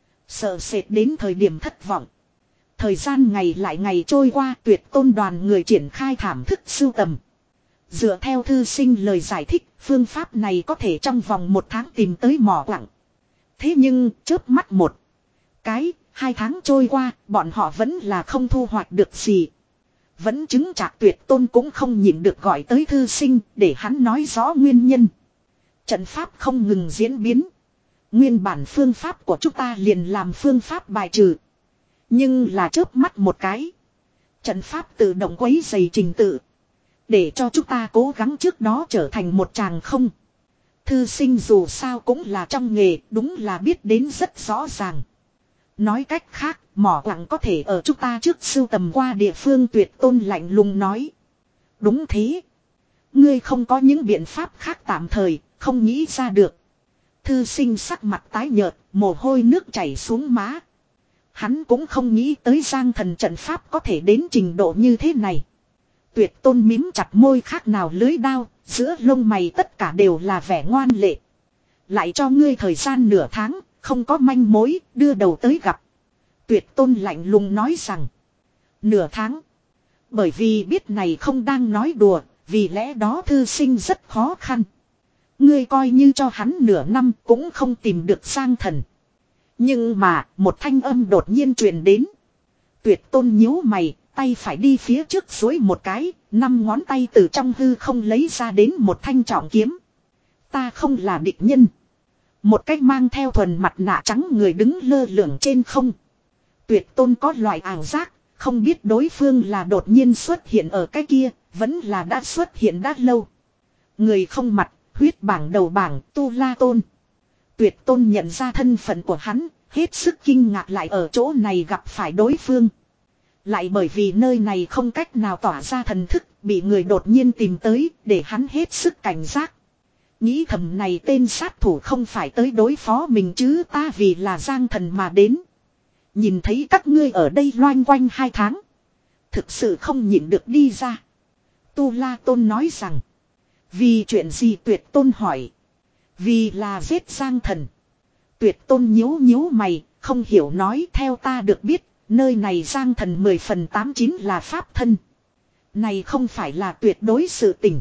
Sợ sệt đến thời điểm thất vọng. Thời gian ngày lại ngày trôi qua, Tuyệt Tôn đoàn người triển khai thảm thức sưu tầm. Dựa theo thư sinh lời giải thích, phương pháp này có thể trong vòng một tháng tìm tới mỏ quặng. Thế nhưng, chớp mắt một cái, hai tháng trôi qua, bọn họ vẫn là không thu hoạch được gì. Vẫn chứng chạc Tuyệt Tôn cũng không nhịn được gọi tới thư sinh, để hắn nói rõ nguyên nhân. Trận pháp không ngừng diễn biến. Nguyên bản phương pháp của chúng ta liền làm phương pháp bài trừ. Nhưng là chớp mắt một cái. Trận pháp tự động quấy dày trình tự. Để cho chúng ta cố gắng trước đó trở thành một chàng không. Thư sinh dù sao cũng là trong nghề, đúng là biết đến rất rõ ràng. Nói cách khác, mỏ quặng có thể ở chúng ta trước sưu tầm qua địa phương. Tuyệt Tôn lạnh lùng nói. Đúng thế. Ngươi không có những biện pháp khác tạm thời, không nghĩ ra được. Thư sinh sắc mặt tái nhợt, mồ hôi nước chảy xuống má. Hắn cũng không nghĩ tới Giang Thần trận pháp có thể đến trình độ như thế này. Tuyệt Tôn mím chặt môi khác nào lưới đao, giữa lông mày tất cả đều là vẻ ngoan lệ. Lại cho ngươi thời gian nửa tháng, không có manh mối, đưa đầu tới gặp. Tuyệt Tôn lạnh lùng nói rằng. Nửa tháng. Bởi vì biết này không đang nói đùa, vì lẽ đó thư sinh rất khó khăn. Ngươi coi như cho hắn nửa năm cũng không tìm được Giang Thần. Nhưng mà, một thanh âm đột nhiên truyền đến. Tuyệt Tôn nhíu mày, tay phải đi phía trước duỗi một cái, năm ngón tay từ trong hư không lấy ra đến một thanh trọng kiếm. Ta không là địch nhân. Một cách mang theo thuần mặt nạ trắng người đứng lơ lửng trên không. Tuyệt Tôn có loại ảo giác, không biết đối phương là đột nhiên xuất hiện ở cái kia, vẫn là đã xuất hiện đã lâu. Người không mặt, huyết bảng đầu bảng, Tu La Tôn. Tuyệt Tôn nhận ra thân phận của hắn, hết sức kinh ngạc lại ở chỗ này gặp phải đối phương. Lại bởi vì nơi này không cách nào tỏa ra thần thức, bị người đột nhiên tìm tới, để hắn hết sức cảnh giác. Nghĩ thầm này tên sát thủ không phải tới đối phó mình chứ, ta vì là Giang Thần mà đến. Nhìn thấy các ngươi ở đây loanh quanh hai tháng. Thực sự không nhịn được đi ra. Tu La Tôn nói rằng. Vì chuyện gì Tuyệt Tôn hỏi. Vì là giết Giang Thần. Tuyệt Tôn nhíu nhíu mày, không hiểu nói theo ta được biết, nơi này Giang Thần mười phần tám chín là pháp thân. Này không phải là tuyệt đối sự tình.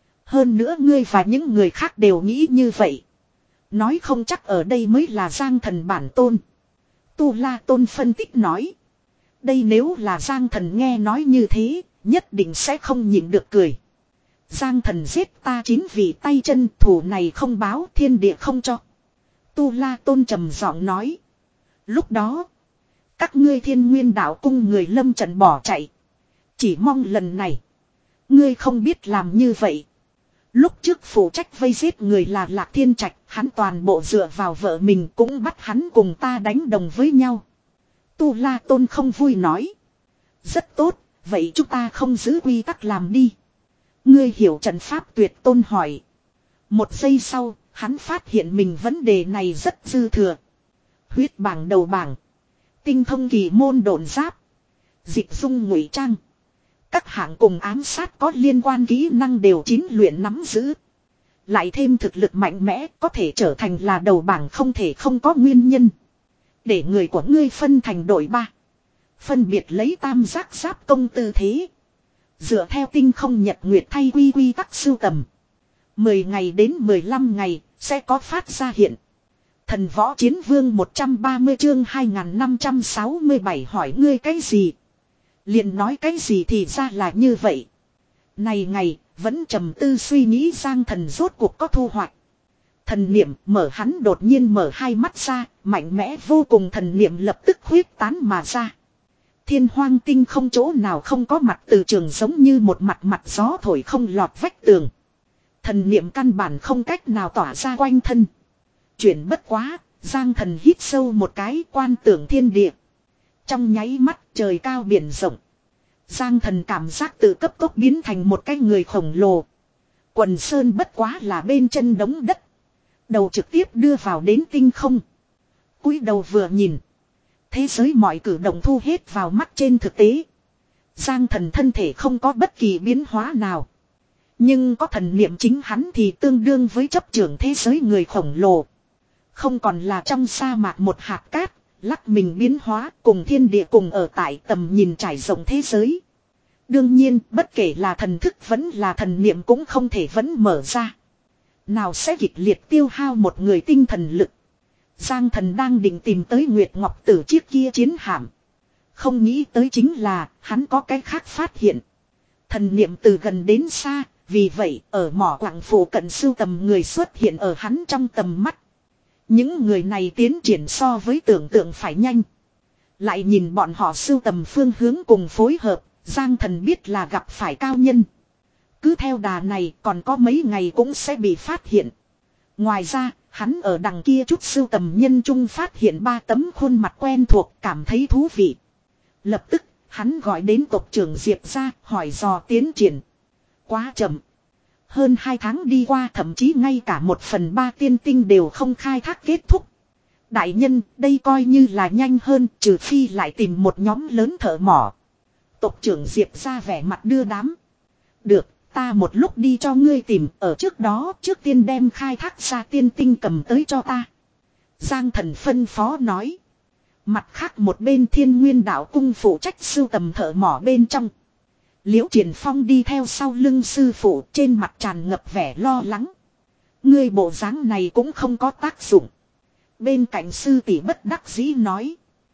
Hơn nữa ngươi và những người khác đều nghĩ như vậy. Nói không chắc ở đây mới là Giang Thần bản tôn. Tu La Tôn phân tích nói. Đây nếu là Giang Thần nghe nói như thế, nhất định sẽ không nhịn được cười. Giang Thần giết ta chín vị tay chân, thủ này không báo, thiên địa không cho. Tu La Tôn trầm giọng nói. Lúc đó, các ngươi Thiên Nguyên Đạo cung người lâm trận bỏ chạy. Chỉ mong lần này, ngươi không biết làm như vậy. Lúc trước phụ trách vây giết người là Lạc Thiên Trạch, hắn toàn bộ dựa vào vợ mình cũng bắt hắn cùng ta đánh đồng với nhau. Tu La Tôn không vui nói. Rất tốt, vậy chúng ta không giữ quy tắc làm đi. Ngươi hiểu trận pháp Tuyệt Tôn hỏi. Một giây sau, hắn phát hiện mình vấn đề này rất dư thừa. Huyết bảng đầu bảng. Tinh thông kỳ môn độn giáp. Dịch dung ngụy trang. Các hạng cùng ám sát có liên quan kỹ năng đều chín luyện nắm giữ. Lại thêm thực lực mạnh mẽ có thể trở thành là đầu bảng không thể không có nguyên nhân. Để người của ngươi phân thành đội ba. Phân biệt lấy tam giác giáp công tư thế. Dựa theo tinh không nhật nguyệt thay quy quy tắc sưu tầm. mười ngày đến mười lăm ngày sẽ có phát ra hiện. Thần võ chiến vương một trăm ba mươi chương hai nghìn năm trăm sáu mươi bảy hỏi ngươi cái gì? Liền nói cái gì thì ra là như vậy. Này ngày, vẫn trầm tư suy nghĩ Giang Thần rốt cuộc có thu hoạch. Thần niệm mở hắn đột nhiên mở hai mắt ra, mạnh mẽ vô cùng thần niệm lập tức huyết tán mà ra. Thiên hoang tinh không chỗ nào không có mặt từ trường giống như một mặt mặt gió thổi không lọt vách tường. Thần niệm căn bản không cách nào tỏa ra quanh thân. Chuyển bất quá, Giang Thần hít sâu một cái quan tưởng thiên địa. Trong nháy mắt trời cao biển rộng. Giang Thần cảm giác tự cấp tốc biến thành một cái người khổng lồ. Quần sơn bất quá là bên chân đống đất. Đầu trực tiếp đưa vào đến tinh không. Cúi đầu vừa nhìn. Thế giới mọi cử động thu hết vào mắt trên thực tế. Giang Thần thân thể không có bất kỳ biến hóa nào. Nhưng có thần niệm chính hắn thì tương đương với chấp trưởng thế giới người khổng lồ. Không còn là trong sa mạc một hạt cát, lắc mình biến hóa cùng thiên địa cùng ở tại tầm nhìn trải rộng thế giới. Đương nhiên, bất kể là thần thức vẫn là thần niệm cũng không thể vẫn mở ra. Nào sẽ kịch liệt tiêu hao một người tinh thần lực. Giang Thần đang định tìm tới Nguyệt Ngọc Tử chiếc kia chiến hạm. Không nghĩ tới chính là hắn có cái khác phát hiện. Thần niệm từ gần đến xa, vì vậy ở mỏ quặng phủ cận sưu tầm người xuất hiện ở hắn trong tầm mắt. Những người này tiến triển so với tưởng tượng phải nhanh. Lại nhìn bọn họ sưu tầm phương hướng cùng phối hợp, Giang Thần biết là gặp phải cao nhân. Cứ theo đà này còn có mấy ngày cũng sẽ bị phát hiện. Ngoài ra, hắn ở đằng kia chút sưu tầm nhân trung phát hiện ba tấm khuôn mặt quen thuộc cảm thấy thú vị. Lập tức, hắn gọi đến tộc trưởng Diệp ra hỏi dò tiến triển. Quá chậm. Hơn hai tháng đi qua thậm chí ngay cả một phần ba tiên tinh đều không khai thác kết thúc. Đại nhân, đây coi như là nhanh hơn trừ phi lại tìm một nhóm lớn thợ mỏ. Tộc trưởng Diệp ra vẻ mặt đưa đám. Được, ta một lúc đi cho ngươi tìm, ở trước đó trước tiên đem khai thác ra tiên tinh cầm tới cho ta. Giang Thần phân phó nói. Mặt khác một bên Thiên Nguyên Đạo cung phụ trách sưu tầm thợ mỏ bên trong. Liễu Triển Phong đi theo sau lưng sư phụ trên mặt tràn ngập vẻ lo lắng. Ngươi bộ dáng này cũng không có tác dụng. Bên cạnh sư tỷ bất đắc dĩ nói.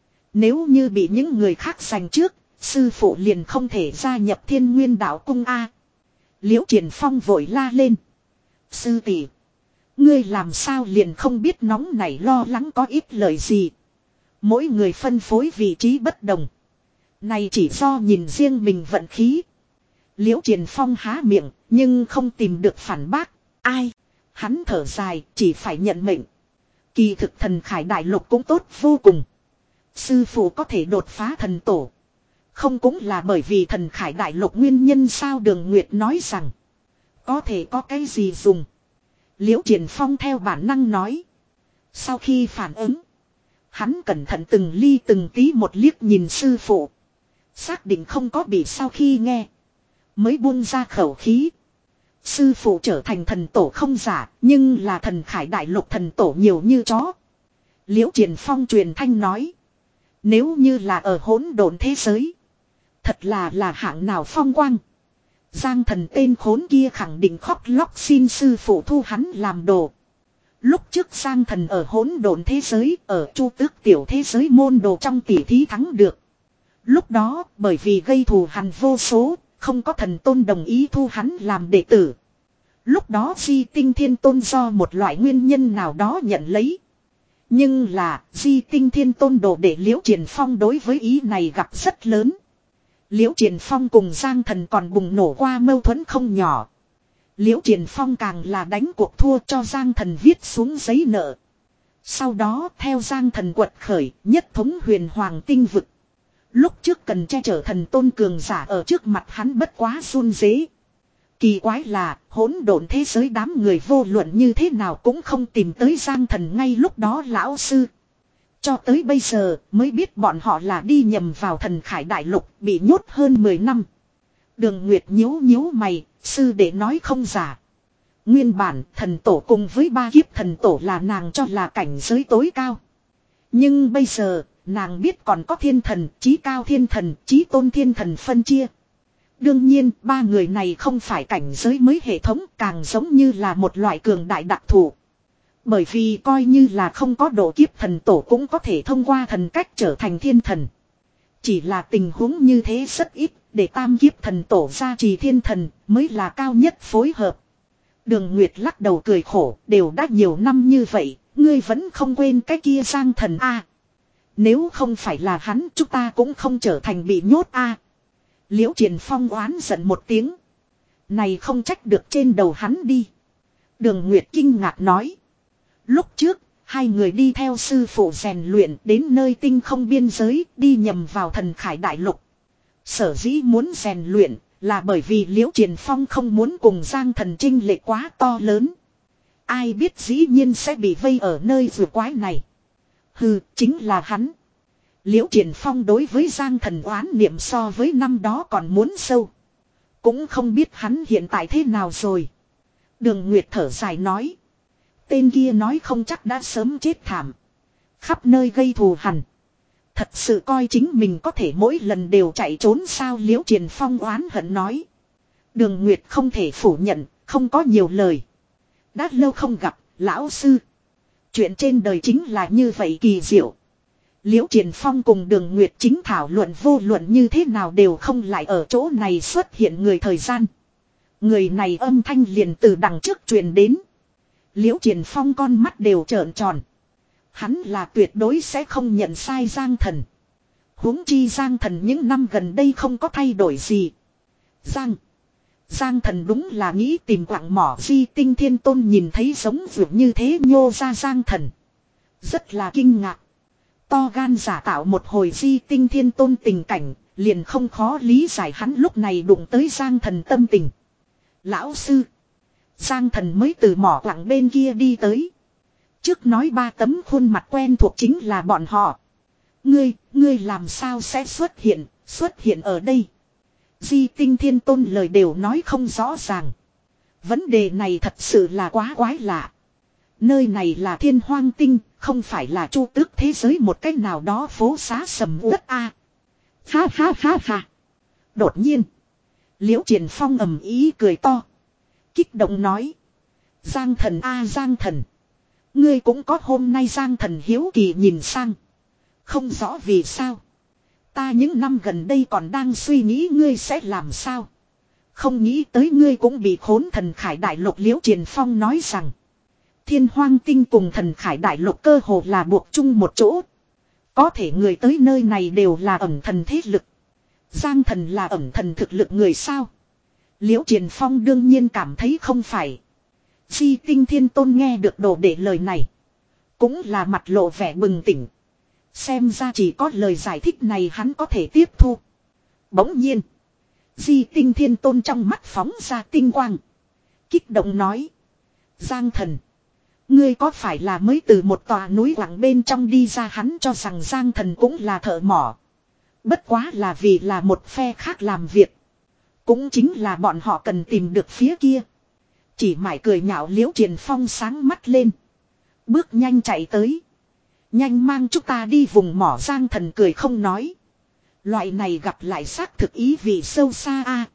Nếu như bị những người khác giành trước, sư phụ liền không thể gia nhập Thiên Nguyên Đạo cung A. Liễu Triển Phong vội la lên. Sư tỷ, ngươi làm sao liền không biết nóng này lo lắng có ít lời gì. Mỗi người phân phối vị trí bất đồng. Này chỉ do nhìn riêng mình vận khí. Liễu Triển Phong há miệng, nhưng không tìm được phản bác. Ai? Hắn thở dài, chỉ phải nhận mệnh. Kỳ thực thần khải đại lục cũng tốt vô cùng. Sư phụ có thể đột phá thần tổ. Không cũng là bởi vì thần khải đại lục nguyên nhân sao? Đường Nguyệt nói rằng. Có thể có cái gì dùng? Liễu Triển Phong theo bản năng nói. Sau khi phản ứng. Hắn cẩn thận từng ly từng tí một liếc nhìn sư phụ. Xác định không có bị sau khi nghe. Mới buông ra khẩu khí. Sư phụ trở thành thần tổ không giả. Nhưng là thần khải đại lục thần tổ nhiều như chó. Liễu Triển Phong truyền thanh nói. Nếu như là ở hỗn độn thế giới. Thật là là hạng nào phong quang. Giang thần tên khốn kia khẳng định khóc lóc xin sư phụ thu hắn làm đồ. Lúc trước Giang thần ở hỗn độn thế giới, ở Chu Tước tiểu thế giới môn đồ trong tỷ thí thắng được. Lúc đó, bởi vì gây thù hằn vô số, không có thần tôn đồng ý thu hắn làm đệ tử. Lúc đó Di Tinh Thiên Tôn do một loại nguyên nhân nào đó nhận lấy. Nhưng là, Di Tinh Thiên Tôn đồ đệ Liễu Triển Phong đối với ý này gặp rất lớn. Liễu Triển Phong cùng Giang thần còn bùng nổ qua mâu thuẫn không nhỏ. Liễu Triển Phong càng là đánh cuộc thua cho Giang thần viết xuống giấy nợ. Sau đó theo Giang thần quật khởi nhất thống huyền hoàng tinh vực. Lúc trước cần che chở thần tôn cường giả ở trước mặt hắn bất quá run rế. Kỳ quái là hỗn độn thế giới đám người vô luận như thế nào cũng không tìm tới Giang thần ngay lúc đó lão sư. Cho tới bây giờ mới biết bọn họ là đi nhầm vào thần khải đại lục bị nhốt hơn mười năm. Đường Nguyệt nhíu nhíu mày, sư đệ nói không giả. Nguyên bản thần tổ cùng với ba kiếp thần tổ là nàng cho là cảnh giới tối cao. Nhưng bây giờ nàng biết còn có thiên thần, chí cao thiên thần, chí tôn thiên thần phân chia. Đương nhiên ba người này không phải cảnh giới mới hệ thống, càng giống như là một loại cường đại đặc thù. Bởi vì coi như là không có độ kiếp thần tổ cũng có thể thông qua thần cách trở thành thiên thần. Chỉ là tình huống như thế rất ít, để tam kiếp thần tổ gia trì thiên thần mới là cao nhất phối hợp. Đường Nguyệt lắc đầu cười khổ, đều đã nhiều năm như vậy, ngươi vẫn không quên cái kia Giang thần a. Nếu không phải là hắn chúng ta cũng không trở thành bị nhốt a. Liễu Triển Phong oán giận một tiếng. Này không trách được trên đầu hắn đi. Đường Nguyệt kinh ngạc nói. Lúc trước, hai người đi theo sư phụ rèn luyện đến nơi tinh không biên giới, đi nhầm vào thần khải đại lục. Sở dĩ muốn rèn luyện, là bởi vì Liễu Triển Phong không muốn cùng Giang thần chênh lệch quá to lớn. Ai biết dĩ nhiên sẽ bị vây ở nơi vừa quái này. Hừ, chính là hắn. Liễu Triển Phong đối với Giang thần oán niệm so với năm đó còn muốn sâu. Cũng không biết hắn hiện tại thế nào rồi. Đường Nguyệt thở dài nói. Tên kia nói không chắc đã sớm chết thảm. Khắp nơi gây thù hằn. Thật sự coi chính mình có thể mỗi lần đều chạy trốn sao? Liễu Triển Phong oán hận nói. Đường Nguyệt không thể phủ nhận, không có nhiều lời. Đã lâu không gặp, lão sư. Chuyện trên đời chính là như vậy kỳ diệu. Liễu Triển Phong cùng Đường Nguyệt chính thảo luận vô luận như thế nào đều không lại ở chỗ này xuất hiện người thời gian. Người này âm thanh liền từ đằng trước truyền đến. Liễu Triển Phong con mắt đều trợn tròn. Hắn là tuyệt đối sẽ không nhận sai Giang thần. Huống chi Giang thần những năm gần đây không có thay đổi gì. Giang. Giang thần đúng là nghĩ tìm quạng mỏ Di Tinh Thiên Tôn nhìn thấy giống vượt như thế nhô ra Giang thần. Rất là kinh ngạc. To gan giả tạo một hồi Di Tinh Thiên Tôn tình cảnh, liền không khó lý giải hắn lúc này đụng tới Giang thần tâm tình. Lão sư. Giang thần mới từ mỏ quặng bên kia đi tới. Trước nói ba tấm khuôn mặt quen thuộc chính là bọn họ. Ngươi, ngươi làm sao sẽ xuất hiện, xuất hiện ở đây. Di Tinh Thiên Tôn lời đều nói không rõ ràng. Vấn đề này thật sự là quá quái lạ. Nơi này là Thiên Hoang Tinh, không phải là Chu Tước thế giới một cách nào đó phố xá sầm uất a. Ha ha ha ha. Đột nhiên, Liễu Triển Phong ầm ý cười to. Kích động nói. Giang thần a Giang thần. Ngươi cũng có hôm nay. Giang thần hiếu kỳ nhìn sang. Không rõ vì sao. Ta những năm gần đây còn đang suy nghĩ ngươi sẽ làm sao. Không nghĩ tới ngươi cũng bị khốn thần khải đại lục. Liễu Triển Phong nói rằng. Thiên Hoang Tinh cùng thần khải đại lục cơ hồ là buộc chung một chỗ. Có thể người tới nơi này đều là ẩn thần thế lực. Giang thần là ẩn thần thực lực người sao. Liễu Triển Phong đương nhiên cảm thấy không phải. Di Tinh Thiên Tôn nghe được đồ đệ lời này. cũng là mặt lộ vẻ bừng tỉnh. Xem ra chỉ có lời giải thích này hắn có thể tiếp thu. Bỗng nhiên. Di Tinh Thiên Tôn trong mắt phóng ra tinh quang. Kích động nói. Giang thần. Ngươi có phải là mới từ một tòa núi quặng bên trong đi ra, hắn cho rằng Giang thần cũng là thợ mỏ. Bất quá là vì là một phe khác làm việc. Cũng chính là bọn họ cần tìm được phía kia. Chỉ mải cười nhạo Liễu Triển Phong sáng mắt lên. Bước nhanh chạy tới. Nhanh mang chúng ta đi vùng mỏ. Giang thần cười không nói. Loại này gặp lại xác thực ý vị sâu xa a.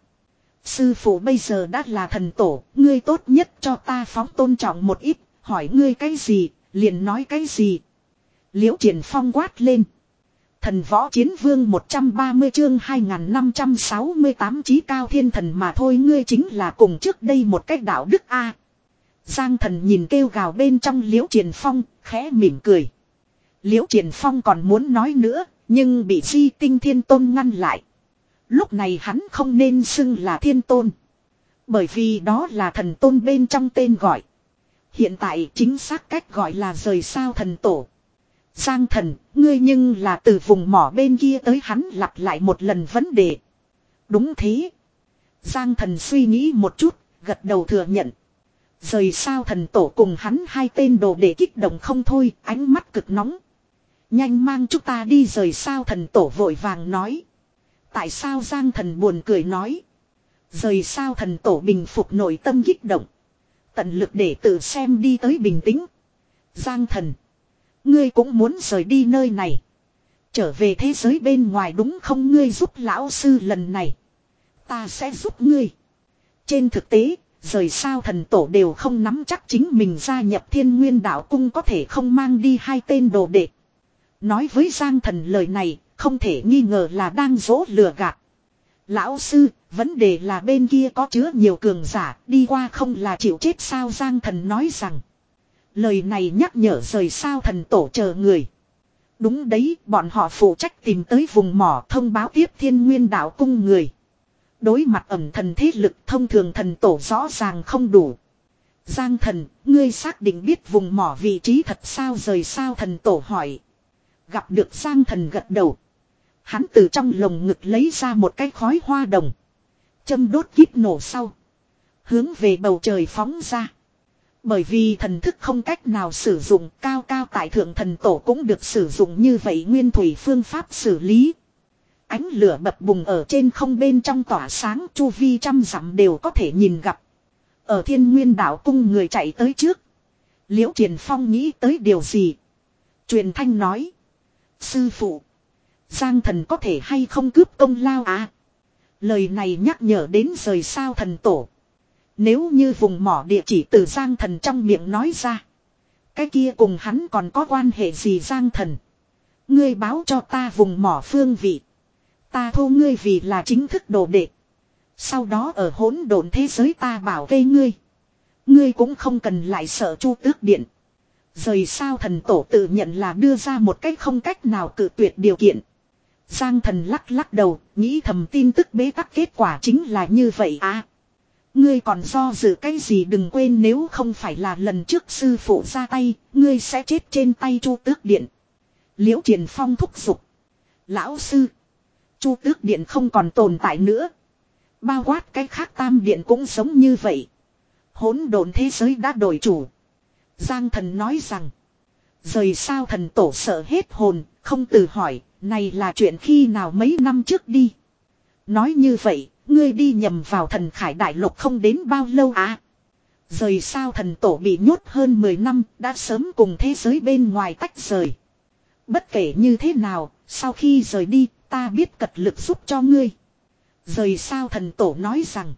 Sư phụ bây giờ đã là thần tổ. Ngươi tốt nhất cho ta phóng tôn trọng một ít. Hỏi ngươi cái gì liền nói cái gì. Liễu Triển Phong quát lên. Thần võ chiến vương một trăm ba mươi chương hai nghìn năm trăm sáu mươi tám chí cao thiên thần mà thôi, ngươi chính là cùng trước đây một cách đạo đức a. Giang thần nhìn kêu gào bên trong Liễu Triển Phong, khẽ mỉm cười. Liễu Triển Phong còn muốn nói nữa, nhưng bị Di Tinh Thiên Tôn ngăn lại. Lúc này hắn không nên xưng là Thiên Tôn. Bởi vì đó là thần tôn bên trong tên gọi. Hiện tại chính xác cách gọi là rời sao thần tổ. Giang thần, ngươi nhưng là từ vùng mỏ bên kia tới, hắn lặp lại một lần vấn đề. Đúng thế. Giang thần suy nghĩ một chút, gật đầu thừa nhận. Rời sao thần tổ cùng hắn hai tên đồ để kích động không thôi, ánh mắt cực nóng. Nhanh mang chúng ta đi. Rời sao thần tổ vội vàng nói. Tại sao? Giang thần buồn cười nói. Rời sao thần tổ bình phục nội tâm kích động. Tận lực để tự xem đi tới bình tĩnh. Giang thần. Ngươi cũng muốn rời đi nơi này. Trở về thế giới bên ngoài đúng không? Ngươi giúp lão sư lần này. Ta sẽ giúp ngươi. Trên thực tế, rời sao thần tổ đều không nắm chắc chính mình gia nhập Thiên Nguyên Đạo Cung có thể không mang đi hai tên đồ đệ. Nói với Giang thần lời này, không thể nghi ngờ là đang dỗ lừa gạt. Lão sư, vấn đề là bên kia có chứa nhiều cường giả, đi qua không là chịu chết sao? Giang thần nói rằng. Lời này nhắc nhở rời sao thần tổ chờ người. Đúng đấy, bọn họ phụ trách tìm tới vùng mỏ thông báo tiếp Thiên Nguyên Đạo Cung người. Đối mặt ẩn thần thế lực thông thường thần tổ rõ ràng không đủ. Giang thần, ngươi xác định biết vùng mỏ vị trí thật sao? Rời sao thần tổ hỏi. Gặp được Giang thần gật đầu. Hắn từ trong lồng ngực lấy ra một cái khói hoa đồng. Châm đốt kíp nổ sau. Hướng về bầu trời phóng ra. Bởi vì thần thức không cách nào sử dụng, cao cao tại thượng thần tổ cũng được sử dụng như vậy nguyên thủy phương pháp xử lý. Ánh lửa bập bùng ở trên không bên trong tỏa sáng, chu vi trăm dặm đều có thể nhìn gặp. Ở Thiên Nguyên Đạo Cung người chạy tới trước. Liễu Triển Phong nghĩ tới điều gì? Truyền thanh nói. Sư phụ. Giang thần có thể hay không cướp công lao à? Lời này nhắc nhở đến rời sao thần tổ. Nếu như vùng mỏ địa chỉ từ Giang thần trong miệng nói ra. Cái kia cùng hắn còn có quan hệ gì? Giang thần. Ngươi báo cho ta vùng mỏ phương vị. Ta thu ngươi vì là chính thức đồ đệ. Sau đó ở hỗn độn thế giới ta bảo vệ ngươi. Ngươi cũng không cần lại sợ Chu Tước Điện. Rời sao thần tổ tự nhận là đưa ra một cách không cách nào cự tuyệt điều kiện. Giang thần lắc lắc đầu, nghĩ thầm tin tức bế tắc kết quả chính là như vậy à. Ngươi còn do dự cái gì? Đừng quên nếu không phải là lần trước sư phụ ra tay, ngươi sẽ chết trên tay Chu Tước Điện. Liễu Triển Phong thúc giục. Lão sư. Chu Tước Điện không còn tồn tại nữa. Bao quát cái khác tam điện cũng giống như vậy. Hỗn độn thế giới đã đổi chủ. Giang thần nói rằng. Rời sao thần tổ sợ hết hồn, không từ hỏi, này là chuyện khi nào mấy năm trước đi. Nói như vậy, ngươi đi nhầm vào thần khải đại lục không đến bao lâu à. Rời sao thần tổ bị nhốt hơn mười năm, đã sớm cùng thế giới bên ngoài tách rời. Bất kể như thế nào, sau khi rời đi, ta biết cật lực giúp cho ngươi. Rời sao thần tổ nói rằng.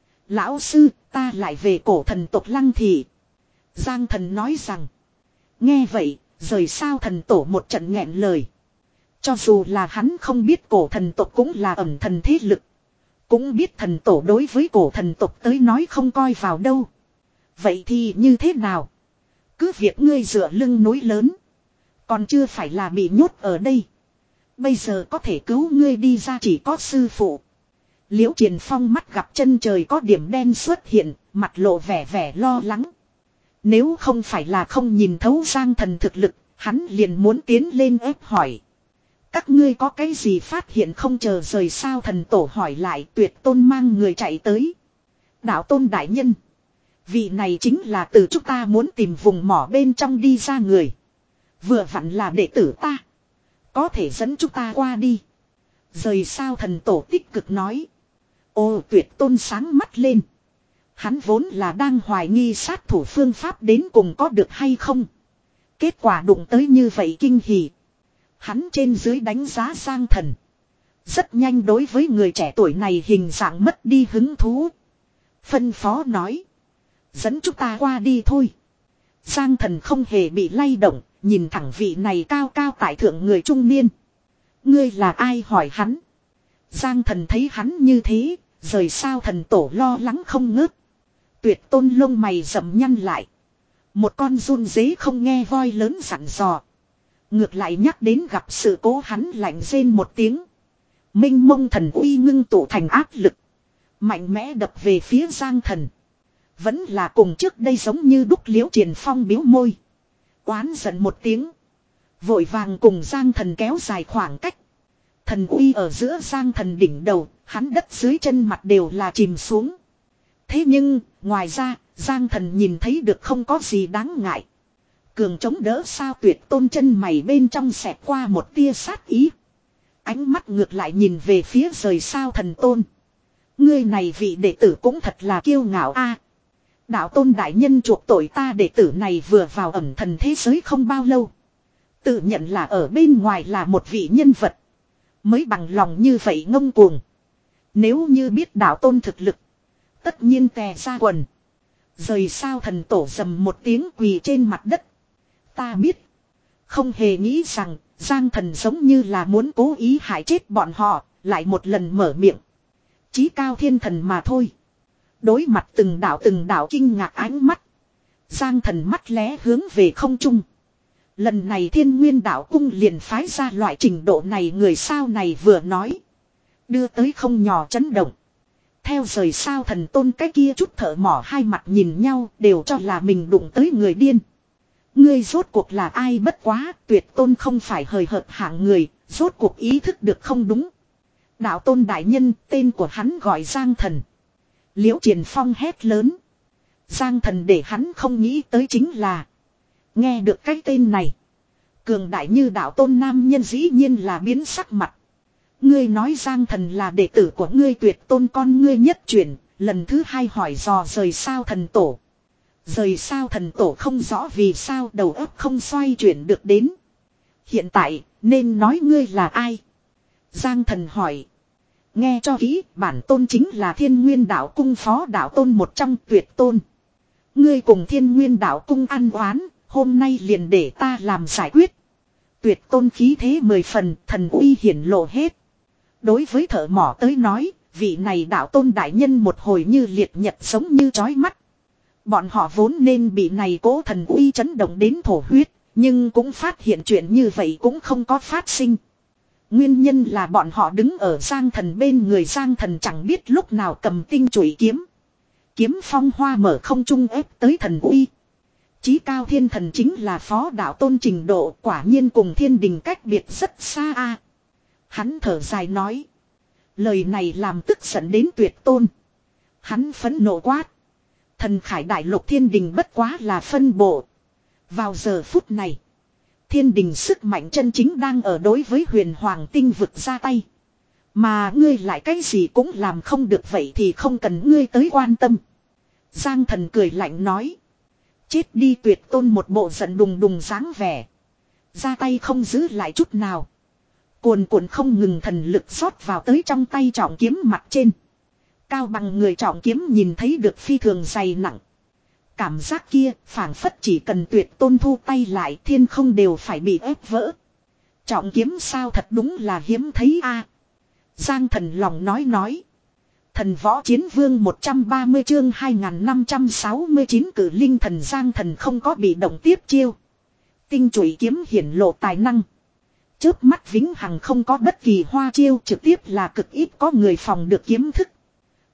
Lão sư, ta lại về cổ thần tộc Lăng Thị. Giang thần nói rằng. Nghe vậy, rời sao thần tổ một trận nghẹn lời. Cho dù là hắn không biết cổ thần tộc cũng là ẩn thần thế lực. Cũng biết thần tổ đối với cổ thần tộc tới nói không coi vào đâu. Vậy thì như thế nào? Cứ việc ngươi dựa lưng núi lớn. Còn chưa phải là bị nhốt ở đây. Bây giờ có thể cứu ngươi đi ra chỉ có sư phụ. Liễu Triển Phong mắt gặp chân trời có điểm đen xuất hiện, mặt lộ vẻ vẻ lo lắng. Nếu không phải là không nhìn thấu Giang Thần thực lực, hắn liền muốn tiến lên ép hỏi. Các ngươi có cái gì phát hiện không, chờ rời sao thần tổ hỏi lại. Tuyệt Tôn mang người chạy tới. Đạo Tôn đại nhân. Vị này chính là từ chúng ta muốn tìm vùng mỏ bên trong đi ra người. Vừa vặn là đệ tử ta. Có thể dẫn chúng ta qua đi. Rời sao thần tổ tích cực nói. Ô, Tuyệt Tôn sáng mắt lên. Hắn vốn là đang hoài nghi sát thủ phương pháp đến cùng có được hay không. Kết quả đụng tới như vậy kinh hỉ. Hắn trên dưới đánh giá Giang Thần. Rất nhanh đối với người trẻ tuổi này hình dạng mất đi hứng thú. Phân phó nói. Dẫn chúng ta qua đi thôi. Giang Thần không hề bị lay động. Nhìn thẳng vị này cao cao tại thượng người trung niên. Ngươi là ai, hỏi hắn. Giang Thần thấy hắn như thế. Rời sao thần tổ lo lắng không ngớt. Tuyệt Tôn lông mày rậm nhăn lại. Một con run dế không nghe voi lớn dặn dò. Ngược lại nhắc đến gặp sự cố, hắn lạnh rên một tiếng. Minh mông thần uy ngưng tụ thành áp lực. Mạnh mẽ đập về phía Giang Thần. Vẫn là cùng trước đây giống như đúc, Liễu Triền Phong biếu môi. Oán giận một tiếng. Vội vàng cùng Giang Thần kéo dài khoảng cách. Thần uy ở giữa Giang Thần đỉnh đầu, hắn đất dưới chân mặt đều là chìm xuống. Thế nhưng, ngoài ra, Giang Thần nhìn thấy được không có gì đáng ngại. Cường chống đỡ sao, Tuyệt Tôn chân mày bên trong xẹt qua một tia sát ý. Ánh mắt ngược lại nhìn về phía rời sao thần tôn. Ngươi này vị đệ tử cũng thật là kiêu ngạo a. Đạo Tôn đại nhân chuộc tội ta, đệ tử này vừa vào ẩn thần thế giới không bao lâu. Tự nhận là ở bên ngoài là một vị nhân vật. Mới bằng lòng như vậy ngông cuồng. Nếu như biết đạo Tôn thực lực, tất nhiên tè ra quần. Rời sao thần tổ rầm một tiếng quỳ trên mặt đất. Ta biết. Không hề nghĩ rằng Giang Thần giống như là muốn cố ý hại chết bọn họ. Lại một lần mở miệng. Chí cao thiên thần mà thôi. Đối mặt từng đạo từng đạo kinh ngạc ánh mắt. Giang Thần mắt lé hướng về không trung. Lần này Thiên Nguyên Đạo Cung liền phái ra loại trình độ này người sao này vừa nói. Đưa tới không nhỏ chấn động. Theo rời sao thần tôn cái kia chút thợ mỏ hai mặt nhìn nhau đều cho là mình đụng tới người điên. Ngươi rốt cuộc là ai, bất quá Tuyệt Tôn không phải hời hợt hạng người, rốt cuộc ý thức được không đúng. Đạo Tôn đại nhân, tên của hắn gọi Giang Thần. Liễu Triền Phong hét lớn. Giang Thần để hắn không nghĩ tới chính là. Nghe được cái tên này. Cường đại như đạo Tôn nam nhân dĩ nhiên là biến sắc mặt. Ngươi nói Giang Thần là đệ tử của ngươi, Tuyệt Tôn con ngươi nhất chuyển, lần thứ hai hỏi dò rời sao thần tổ. Rời sao thần tổ không rõ vì sao đầu óc không xoay chuyển được đến. Hiện tại, nên nói ngươi là ai? Giang Thần hỏi. Nghe cho kỹ, bản tôn chính là Thiên Nguyên Đạo Cung phó đạo tôn một trong, Tuyệt Tôn. Ngươi cùng Thiên Nguyên Đạo Cung ăn oán, hôm nay liền để ta làm giải quyết. Tuyệt Tôn khí thế mười phần, thần uy hiển lộ hết. Đối với thợ mỏ tới nói, vị này đạo tôn đại nhân một hồi như liệt nhật giống như chói mắt. Bọn họ vốn nên bị này cố thần uy chấn động đến thổ huyết, nhưng cũng phát hiện chuyện như vậy cũng không có phát sinh. Nguyên nhân là bọn họ đứng ở Giang Thần bên người, Giang Thần chẳng biết lúc nào cầm tinh chùy kiếm. Kiếm phong hoa mở không trung ép tới thần uy. Chí cao thiên thần chính là phó đạo tôn trình độ, quả nhiên cùng thiên đình cách biệt rất xa a. Hắn thở dài nói. Lời này làm tức giận đến Tuyệt Tôn. Hắn phẫn nộ quát. Thần Khải Đại Lục thiên đình bất quá là phân bộ. Vào giờ phút này, thiên đình sức mạnh chân chính đang ở đối với huyền hoàng tinh vực ra tay. Mà ngươi lại cái gì cũng làm không được, vậy thì không cần ngươi tới quan tâm. Giang Thần cười lạnh nói. Chết đi, Tuyệt Tôn một bộ giận đùng đùng dáng vẻ. Ra tay không giữ lại chút nào. Cuồn cuộn không ngừng thần lực rót vào tới trong tay trọng kiếm mặt trên. Cao bằng người trọng kiếm nhìn thấy được phi thường dày nặng. Cảm giác kia phảng phất chỉ cần Tuyệt Tôn thu tay lại, thiên không đều phải bị ép vỡ. Trọng kiếm sao thật đúng là hiếm thấy a. Giang Thần lòng nói nói. Thần Võ Chiến Vương một trăm ba mươi chương hai nghìn năm trăm sáu mươi chín cử linh thần. Giang Thần không có bị động tiếp chiêu. Tinh chùy kiếm hiển lộ tài năng. Chớp mắt vĩnh hằng không có bất kỳ hoa chiêu, trực tiếp là cực ít có người phòng được kiếm thức.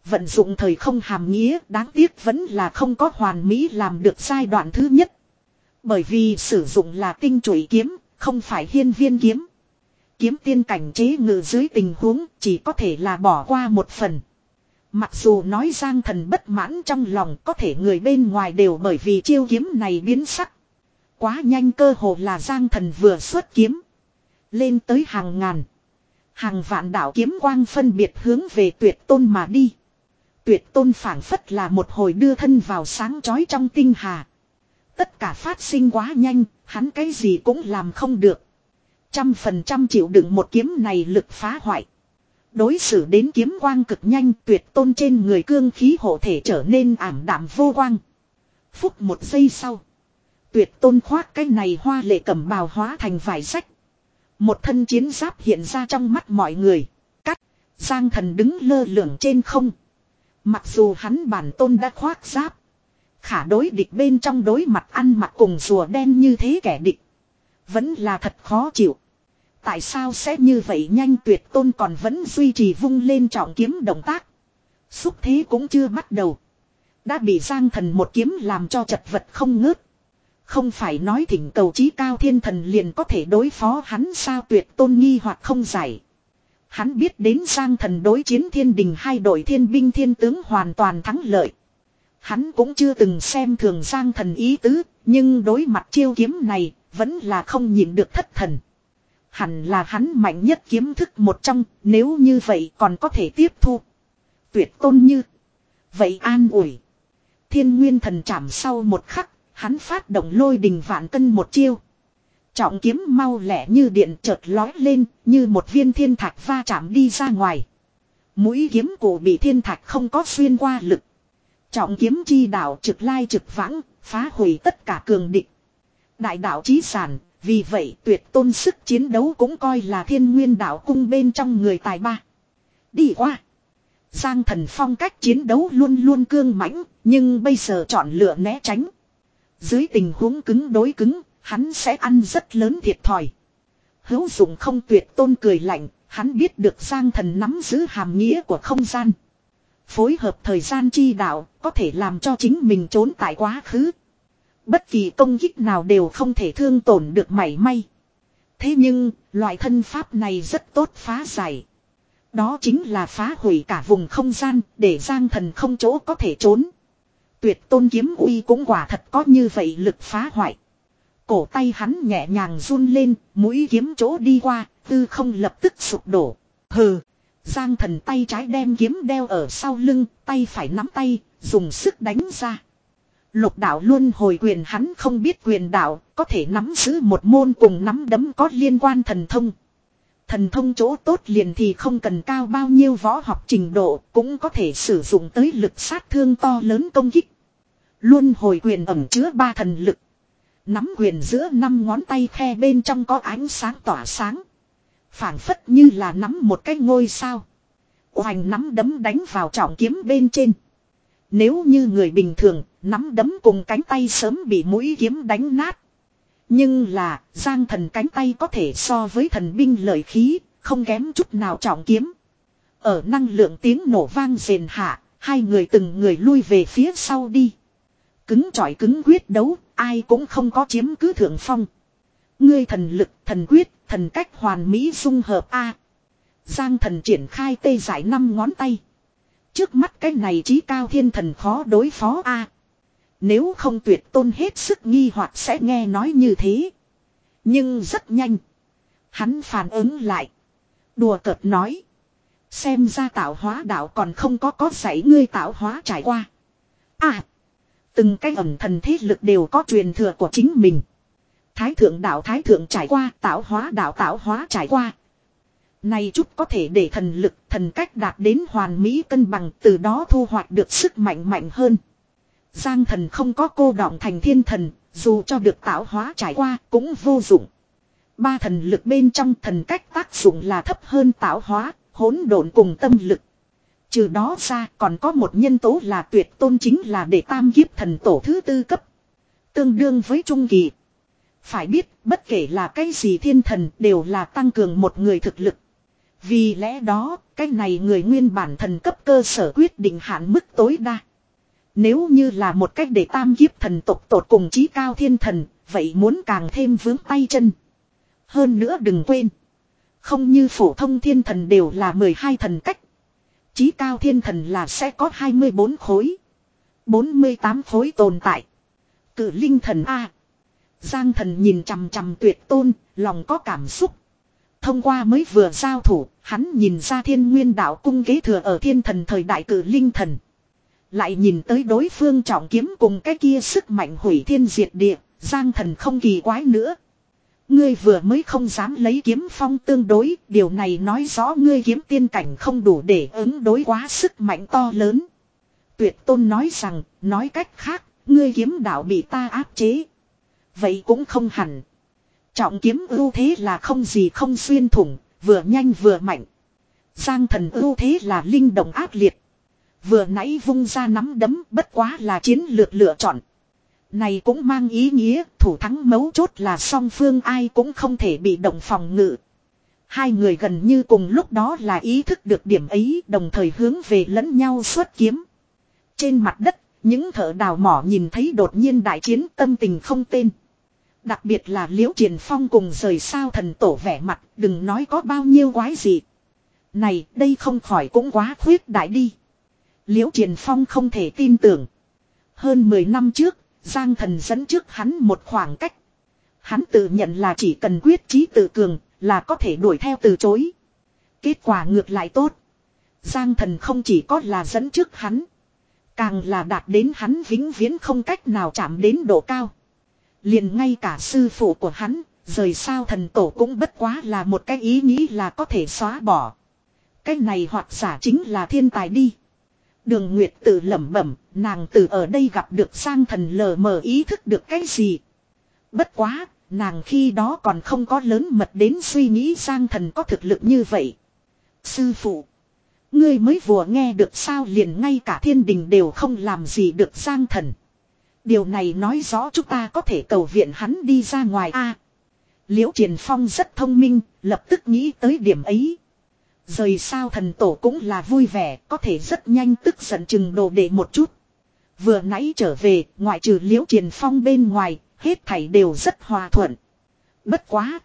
Vận dụng thời không hàm nghĩa, đáng tiếc vẫn là không có hoàn mỹ làm được giai đoạn thứ nhất. Bởi vì sử dụng là tinh chủy kiếm, không phải hiên viên kiếm. Kiếm tiên cảnh chế ngự dưới tình huống chỉ có thể là bỏ qua một phần. Mặc dù nói Giang Thần bất mãn trong lòng, có thể người bên ngoài đều bởi vì chiêu kiếm này biến sắc. Quá nhanh, cơ hồ là Giang Thần vừa xuất kiếm lên tới hàng ngàn, hàng vạn đạo kiếm quang phân biệt hướng về Tuyệt Tôn mà đi. Tuyệt Tôn phảng phất là một hồi đưa thân vào sáng chói trong tinh hà. Tất cả phát sinh quá nhanh, hắn cái gì cũng làm không được. Trăm phần trăm chịu đựng một kiếm này lực phá hoại. Đối xử đến kiếm quang cực nhanh, Tuyệt Tôn trên người cương khí hộ thể trở nên ảm đạm vô quang. Phút một giây sau, Tuyệt Tôn khoác cái này hoa lệ cẩm bào hóa thành vải rách. Một thân chiến giáp hiện ra trong mắt mọi người. Cắt, Giang Thần đứng lơ lửng trên không. Mặc dù hắn bản tôn đã khoác giáp, khả đối địch bên trong đối mặt ăn mặc cùng rùa đen như thế kẻ địch, vẫn là thật khó chịu. Tại sao sẽ như vậy nhanh? Tuyệt Tôn còn vẫn duy trì vung lên trọng kiếm động tác. Xúc thế cũng chưa bắt đầu, đã bị Giang Thần một kiếm làm cho chật vật không ngớt. Không phải nói thỉnh cầu chí cao thiên thần liền có thể đối phó hắn sao? Tuyệt Tôn nghi hoặc không giải. Hắn biết đến Giang Thần đối chiến thiên đình hai đội thiên binh thiên tướng hoàn toàn thắng lợi. Hắn cũng chưa từng xem thường Giang Thần ý tứ, nhưng đối mặt chiêu kiếm này, vẫn là không nhịn được thất thần. Hẳn là hắn mạnh nhất kiếm thức một trong, nếu như vậy còn có thể tiếp thu. Tuyệt Tôn như vậy an ủi. Thiên Nguyên Thần chạm sau một khắc, hắn phát động lôi đình vạn cân một chiêu. Trọng kiếm mau lẹ như điện chợt lói lên, như một viên thiên thạch va chạm đi ra ngoài. Mũi kiếm cổ bị thiên thạch không có xuyên qua lực. Trọng kiếm chi đạo trực lai trực vãng, phá hủy tất cả cường địch. Đại đạo chí sản, vì vậy Tuyệt Tôn sức chiến đấu cũng coi là Thiên Nguyên đạo cung bên trong người tài ba. Đi qua. Giang Thần phong cách chiến đấu luôn luôn cương mãnh, nhưng bây giờ chọn lựa né tránh. Dưới tình huống cứng đối cứng, hắn sẽ ăn rất lớn thiệt thòi. Hữu dụng không? Tuyệt Tôn cười lạnh, hắn biết được Giang Thần nắm giữ hàm nghĩa của không gian. Phối hợp thời gian chi đạo, có thể làm cho chính mình trốn tại quá khứ. Bất kỳ công kích nào đều không thể thương tổn được mảy may. Thế nhưng, loại thân pháp này rất tốt phá giải. Đó chính là phá hủy cả vùng không gian, để Giang Thần không chỗ có thể trốn. Tuyệt Tôn kiếm uy cũng quả thật có như vậy lực phá hoại. Cổ tay hắn nhẹ nhàng run lên, mũi kiếm chỗ đi qua, tư không lập tức sụp đổ. Hừ, Giang Thần tay trái đem kiếm đeo ở sau lưng, tay phải nắm tay, dùng sức đánh ra. Lục đạo luân hồi quyền, hắn không biết quyền đạo, có thể nắm giữ một môn cùng nắm đấm có liên quan thần thông. Thần thông chỗ tốt liền thì không cần cao bao nhiêu võ học trình độ, cũng có thể sử dụng tới lực sát thương to lớn công kích. Luân hồi quyền ẩn chứa ba thần lực. Nắm quyền giữa năm ngón tay khe bên trong có ánh sáng tỏa sáng. Phảng phất như là nắm một cái ngôi sao. Hoành nắm đấm đánh vào trọng kiếm bên trên. Nếu như người bình thường, nắm đấm cùng cánh tay sớm bị mũi kiếm đánh nát. Nhưng là, Giang Thần cánh tay có thể so với thần binh lợi khí, không kém chút nào trọng kiếm. Ở năng lượng tiếng nổ vang rền hạ, hai người từng người lui về phía sau đi. Cứng chọi cứng quyết đấu, ai cũng không có chiếm cứ thượng phong. Ngươi thần lực, thần quyết, thần cách hoàn mỹ dung hợp a. Giang Thần triển khai tê giải năm ngón tay. Trước mắt cái này chí cao thiên thần khó đối phó a. Nếu không Tuyệt Tôn hết sức nghi hoặc sẽ nghe nói như thế. Nhưng rất nhanh, hắn phản ứng lại. Đùa cợt nói. Xem ra tạo hóa đạo còn không có có dạy ngươi tạo hóa trải qua. À, từng cái ẩn thần thế lực đều có truyền thừa của chính mình. Thái thượng đạo thái thượng trải qua, tạo hóa đạo tạo hóa trải qua. Này chút có thể để thần lực, thần cách đạt đến hoàn mỹ cân bằng, từ đó thu hoạch được sức mạnh mạnh hơn. Giang Thần không có cô đọng thành thiên thần, dù cho được tạo hóa trải qua cũng vô dụng. Ba thần lực bên trong thần cách tác dụng là thấp hơn tạo hóa, hỗn độn cùng tâm lực. Trừ đó ra còn có một nhân tố là Tuyệt Tôn, chính là để tam kiếp thần tổ thứ tư cấp. Tương đương với trung kỳ. Phải biết bất kể là cái gì thiên thần đều là tăng cường một người thực lực. Vì lẽ đó, cái này người nguyên bản thần cấp cơ sở quyết định hạn mức tối đa. Nếu như là một cách để tam kiếp thần tộc tột cùng chí cao thiên thần, vậy muốn càng thêm vướng tay chân. Hơn nữa đừng quên, không như phổ thông thiên thần đều là mười hai thần cách. Chí cao thiên thần là sẽ có hai mươi bốn khối, bốn mươi tám khối tồn tại. Cử linh thần A. Giang thần nhìn chằm chằm Tuyệt Tôn, lòng có cảm xúc. Thông qua mới vừa giao thủ, hắn nhìn ra Thiên Nguyên đạo cung kế thừa ở thiên thần thời đại cử linh thần. Lại nhìn tới đối phương trọng kiếm cùng cái kia sức mạnh hủy thiên diệt địa, Giang thần không kỳ quái nữa. Ngươi vừa mới không dám lấy kiếm phong tương đối, điều này nói rõ ngươi kiếm tiên cảnh không đủ để ứng đối quá sức mạnh to lớn. Tuyệt Tôn nói rằng, nói cách khác, ngươi kiếm đạo bị ta áp chế. Vậy cũng không hẳn. Trọng kiếm ưu thế là không gì không xuyên thủng, vừa nhanh vừa mạnh. Giang thần ưu thế là linh động ác liệt. Vừa nãy vung ra nắm đấm bất quá là chiến lược lựa chọn. Này cũng mang ý nghĩa thủ thắng mấu chốt là song phương ai cũng không thể bị động phòng ngự. Hai người gần như cùng lúc đó là ý thức được điểm ấy đồng thời hướng về lẫn nhau xuất kiếm. Trên mặt đất, những thợ đào mỏ nhìn thấy đột nhiên đại chiến tâm tình không tên. Đặc biệt là Liễu Triền Phong cùng rời sao thần tổ vẻ mặt, đừng nói có bao nhiêu quái gì. Này, đây không khỏi cũng quá khuyết đại đi. Liễu Triền Phong không thể tin tưởng. Hơn mười năm trước, Giang thần dẫn trước hắn một khoảng cách. Hắn tự nhận là chỉ cần quyết chí tự cường, là có thể đuổi theo từ chối. Kết quả ngược lại tốt. Giang thần không chỉ có là dẫn trước hắn, càng là đạt đến hắn vĩnh viễn không cách nào chạm đến độ cao. Liền ngay cả sư phụ của hắn, rời sao thần tổ cũng bất quá là một cái ý nghĩ là có thể xóa bỏ. Cái này hoặc giả chính là thiên tài đi. Đường Nguyệt tự lẩm bẩm, nàng từ ở đây gặp được Giang thần lờ mờ ý thức được cái gì. Bất quá, nàng khi đó còn không có lớn mật đến suy nghĩ Giang thần có thực lực như vậy. Sư phụ, ngươi mới vừa nghe được sao, liền ngay cả thiên đình đều không làm gì được Giang thần. Điều này nói rõ chúng ta có thể cầu viện hắn đi ra ngoài a. À, Liễu Triền Phong rất thông minh, lập tức nghĩ tới điểm ấy. Rời sao thần tổ cũng là vui vẻ, có thể rất nhanh tức giận chừng đồ để một chút. Vừa nãy trở về, ngoại trừ Liễu Triền Phong bên ngoài, hết thảy đều rất hòa thuận. Bất quá,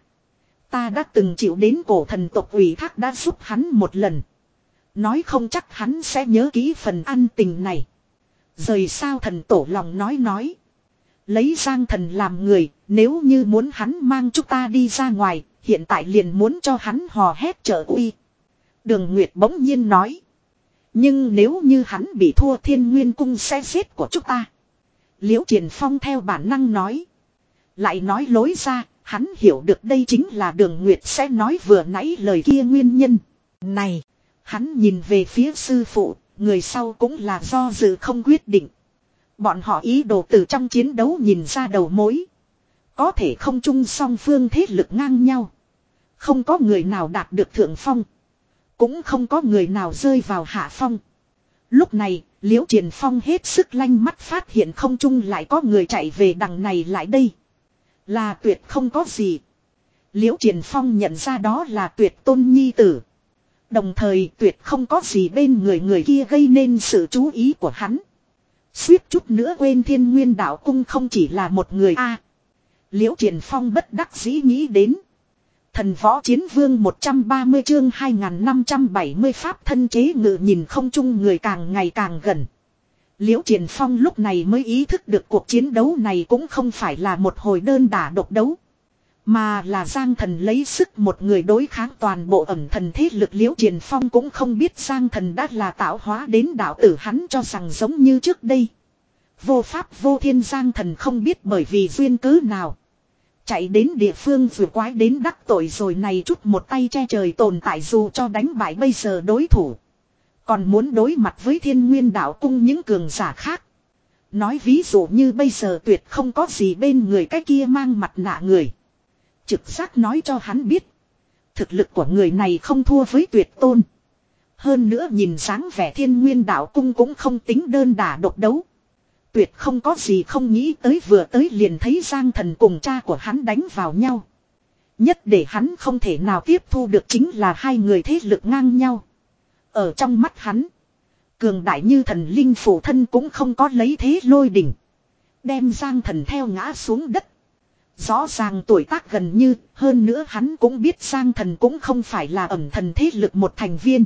ta đã từng chịu đến cổ thần tộc ủy thác đã giúp hắn một lần. Nói không chắc hắn sẽ nhớ kỹ phần ăn tình này. Rời sao thần tổ lòng nói nói. Lấy Giang thần làm người, nếu như muốn hắn mang chúng ta đi ra ngoài, hiện tại liền muốn cho hắn hò hét trợ uy. Đường Nguyệt bỗng nhiên nói. Nhưng nếu như hắn bị thua, Thiên Nguyên cung sẽ giết của chúng ta. Liễu Triền Phong theo bản năng nói. Lại nói lối ra, hắn hiểu được đây chính là Đường Nguyệt sẽ nói vừa nãy lời kia nguyên nhân. Này, hắn nhìn về phía sư phụ, người sau cũng là do dự không quyết định. Bọn họ ý đồ từ trong chiến đấu nhìn ra đầu mối. Có thể không chung song phương thế lực ngang nhau. Không có người nào đạt được thượng phong. Cũng không có người nào rơi vào hạ phong. Lúc này, Liễu Triền Phong hết sức lanh mắt phát hiện không chung lại có người chạy về đằng này lại đây. Là Tuyệt không có gì. Liễu Triền Phong nhận ra đó là Tuyệt Tôn nhi tử. Đồng thời Tuyệt không có gì bên người người kia gây nên sự chú ý của hắn. Suýt chút nữa quên Thiên Nguyên đạo cung không chỉ là một người a. À, Liễu Triền Phong bất đắc dĩ nghĩ đến. Thần võ chiến vương một trăm ba mươi chương hai nghìn năm trăm bảy mươi pháp thân chế ngự nhìn không chung người càng ngày càng gần. Liễu Triền Phong lúc này mới ý thức được cuộc chiến đấu này cũng không phải là một hồi đơn đả độc đấu. Mà là Giang thần lấy sức một người đối kháng toàn bộ ẩn thần thế lực. Liễu Triền Phong cũng không biết Giang thần đã là tạo hóa đến đạo tử, hắn cho rằng giống như trước đây. Vô pháp vô thiên. Giang thần không biết bởi vì duyên cớ nào. Chạy đến địa phương vừa quái đến đắc tội rồi này chút một tay che trời tồn tại, dù cho đánh bại bây giờ đối thủ. Còn muốn đối mặt với Thiên Nguyên đạo cung những cường giả khác. Nói ví dụ như bây giờ Tuyệt không có gì bên người cái kia mang mặt nạ người. Trực giác nói cho hắn biết. Thực lực của người này không thua với Tuyệt Tôn. Hơn nữa nhìn dáng vẻ Thiên Nguyên đạo cung cũng không tính đơn đả độc đấu. Tuyệt không có gì không nghĩ tới vừa tới liền thấy Giang thần cùng cha của hắn đánh vào nhau. Nhất để hắn không thể nào tiếp thu được chính là hai người thế lực ngang nhau. Ở trong mắt hắn, cường đại như thần linh phụ thân cũng không có lấy thế lôi đỉnh, đem Giang Thần theo ngã xuống đất. Rõ ràng tuổi tác gần như, hơn nữa hắn cũng biết Giang Thần cũng không phải là ẩn thần thế lực một thành viên.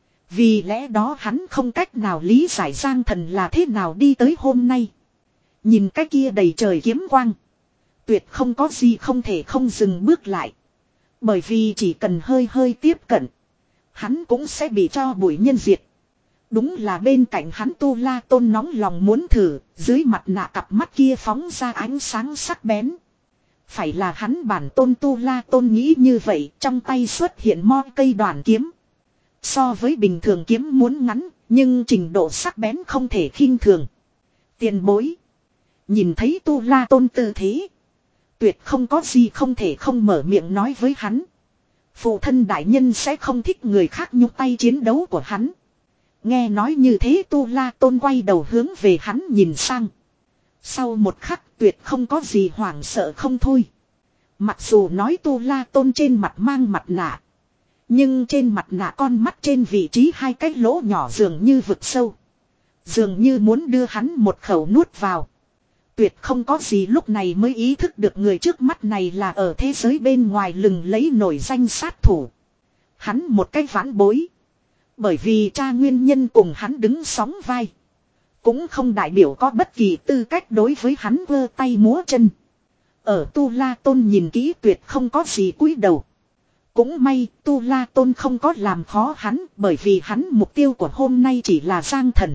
Vì lẽ đó hắn không cách nào lý giải Giang Thần là thế nào đi tới hôm nay. Nhìn cái kia đầy trời kiếm quang, tuyệt không có gì không thể không dừng bước lại. Bởi vì chỉ cần hơi hơi tiếp cận, hắn cũng sẽ bị cho bụi nhân diệt. Đúng là bên cạnh hắn Tu La Tôn nóng lòng muốn thử, dưới mặt nạ cặp mắt kia phóng ra ánh sáng sắc bén. Phải là hắn bản tôn Tu La Tôn nghĩ như vậy, trong tay xuất hiện mo cây đoàn kiếm. So với bình thường kiếm muốn ngắn, nhưng trình độ sắc bén không thể khinh thường. Tiền bối. Nhìn thấy Tu La Tôn tư thế, tuyệt không có gì không thể không mở miệng nói với hắn. Phụ thân đại nhân sẽ không thích người khác nhúc tay chiến đấu của hắn. Nghe nói như thế Tu La Tôn quay đầu hướng về hắn nhìn sang. Sau một khắc tuyệt không có gì hoảng sợ không thôi. Mặc dù nói Tu La Tôn trên mặt mang mặt nạ, nhưng trên mặt nạ con mắt trên vị trí hai cái lỗ nhỏ dường như vực sâu, dường như muốn đưa hắn một khẩu nuốt vào. Tuyệt không có gì lúc này mới ý thức được người trước mắt này là ở thế giới bên ngoài lừng lấy nổi danh sát thủ. Hắn một cái vãn bối. Bởi vì cha nguyên nhân cùng hắn đứng sóng vai, cũng không đại biểu có bất kỳ tư cách đối với hắn vơ tay múa chân. Ở Tu La Tôn nhìn kỹ tuyệt không có gì cúi đầu. Cũng may Tu La Tôn không có làm khó hắn, bởi vì hắn mục tiêu của hôm nay chỉ là Giang Thần.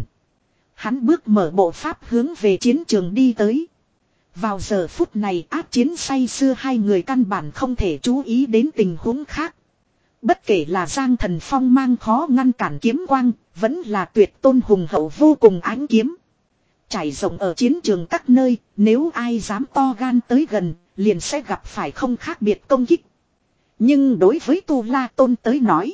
Hắn bước mở bộ pháp hướng về chiến trường đi tới. Vào giờ phút này áp chiến say xưa hai người căn bản không thể chú ý đến tình huống khác. Bất kể là Giang Thần phong mang khó ngăn cản kiếm quang, vẫn là Tuyệt Tôn hùng hậu vô cùng ánh kiếm. Trải rộng ở chiến trường các nơi, nếu ai dám to gan tới gần, liền sẽ gặp phải không khác biệt công kích. Nhưng đối với Tu La Tôn tới nói,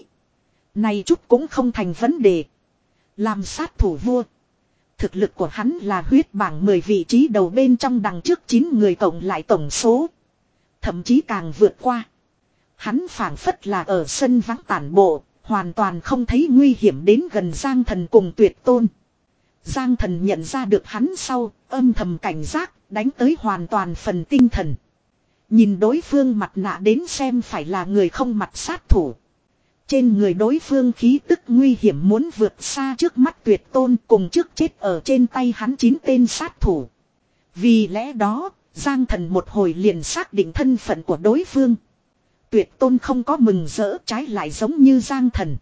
này chút cũng không thành vấn đề. Làm sát thủ vua, thực lực của hắn là huyết bảng mười vị trí đầu bên trong đằng trước chín người cộng lại tổng số, thậm chí càng vượt qua. Hắn phảng phất là ở sân vắng tản bộ, hoàn toàn không thấy nguy hiểm đến gần Giang Thần cùng Tuyệt Tôn. Giang Thần nhận ra được hắn sau, âm thầm cảnh giác, đánh tới hoàn toàn phần tinh thần. Nhìn đối phương mặt nạ đến xem phải là người không mặt sát thủ. Trên người đối phương khí tức nguy hiểm muốn vượt xa trước mắt Tuyệt Tôn cùng trước chết ở trên tay hắn chín tên sát thủ. Vì lẽ đó, Giang Thần một hồi liền xác định thân phận của đối phương. Tuyệt Tôn không có mừng rỡ, trái lại giống như Giang Thần.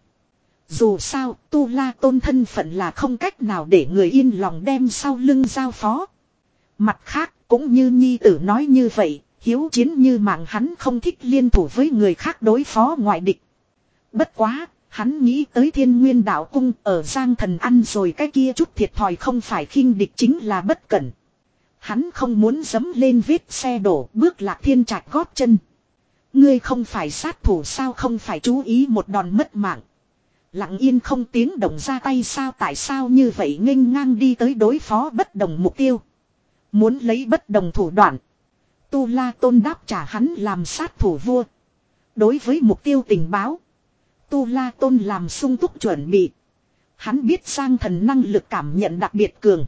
Dù sao, Tu La Tôn thân phận là không cách nào để người yên lòng đem sau lưng giao phó. Mặt khác, cũng như nhi tử nói như vậy, hiếu chiến như mạng hắn không thích liên thủ với người khác đối phó ngoại địch. Bất quá, hắn nghĩ tới Thiên Nguyên Đạo Cung ở Giang Thần ăn rồi cái kia chút thiệt thòi không phải khinh địch chính là bất cẩn. Hắn không muốn dấm lên vết xe đổ bước Lạc Thiên Trạch gót chân. Ngươi không phải sát thủ sao, không phải chú ý một đòn mất mạng. Lặng yên không tiếng động ra tay sao, tại sao như vậy nghênh ngang đi tới đối phó bất đồng mục tiêu. Muốn lấy bất đồng thủ đoạn. Tu La Tôn đáp trả hắn làm sát thủ vua. Đối với mục tiêu tình báo, Tu La Tôn làm sung túc chuẩn bị. Hắn biết Giang Thần năng lực cảm nhận đặc biệt cường.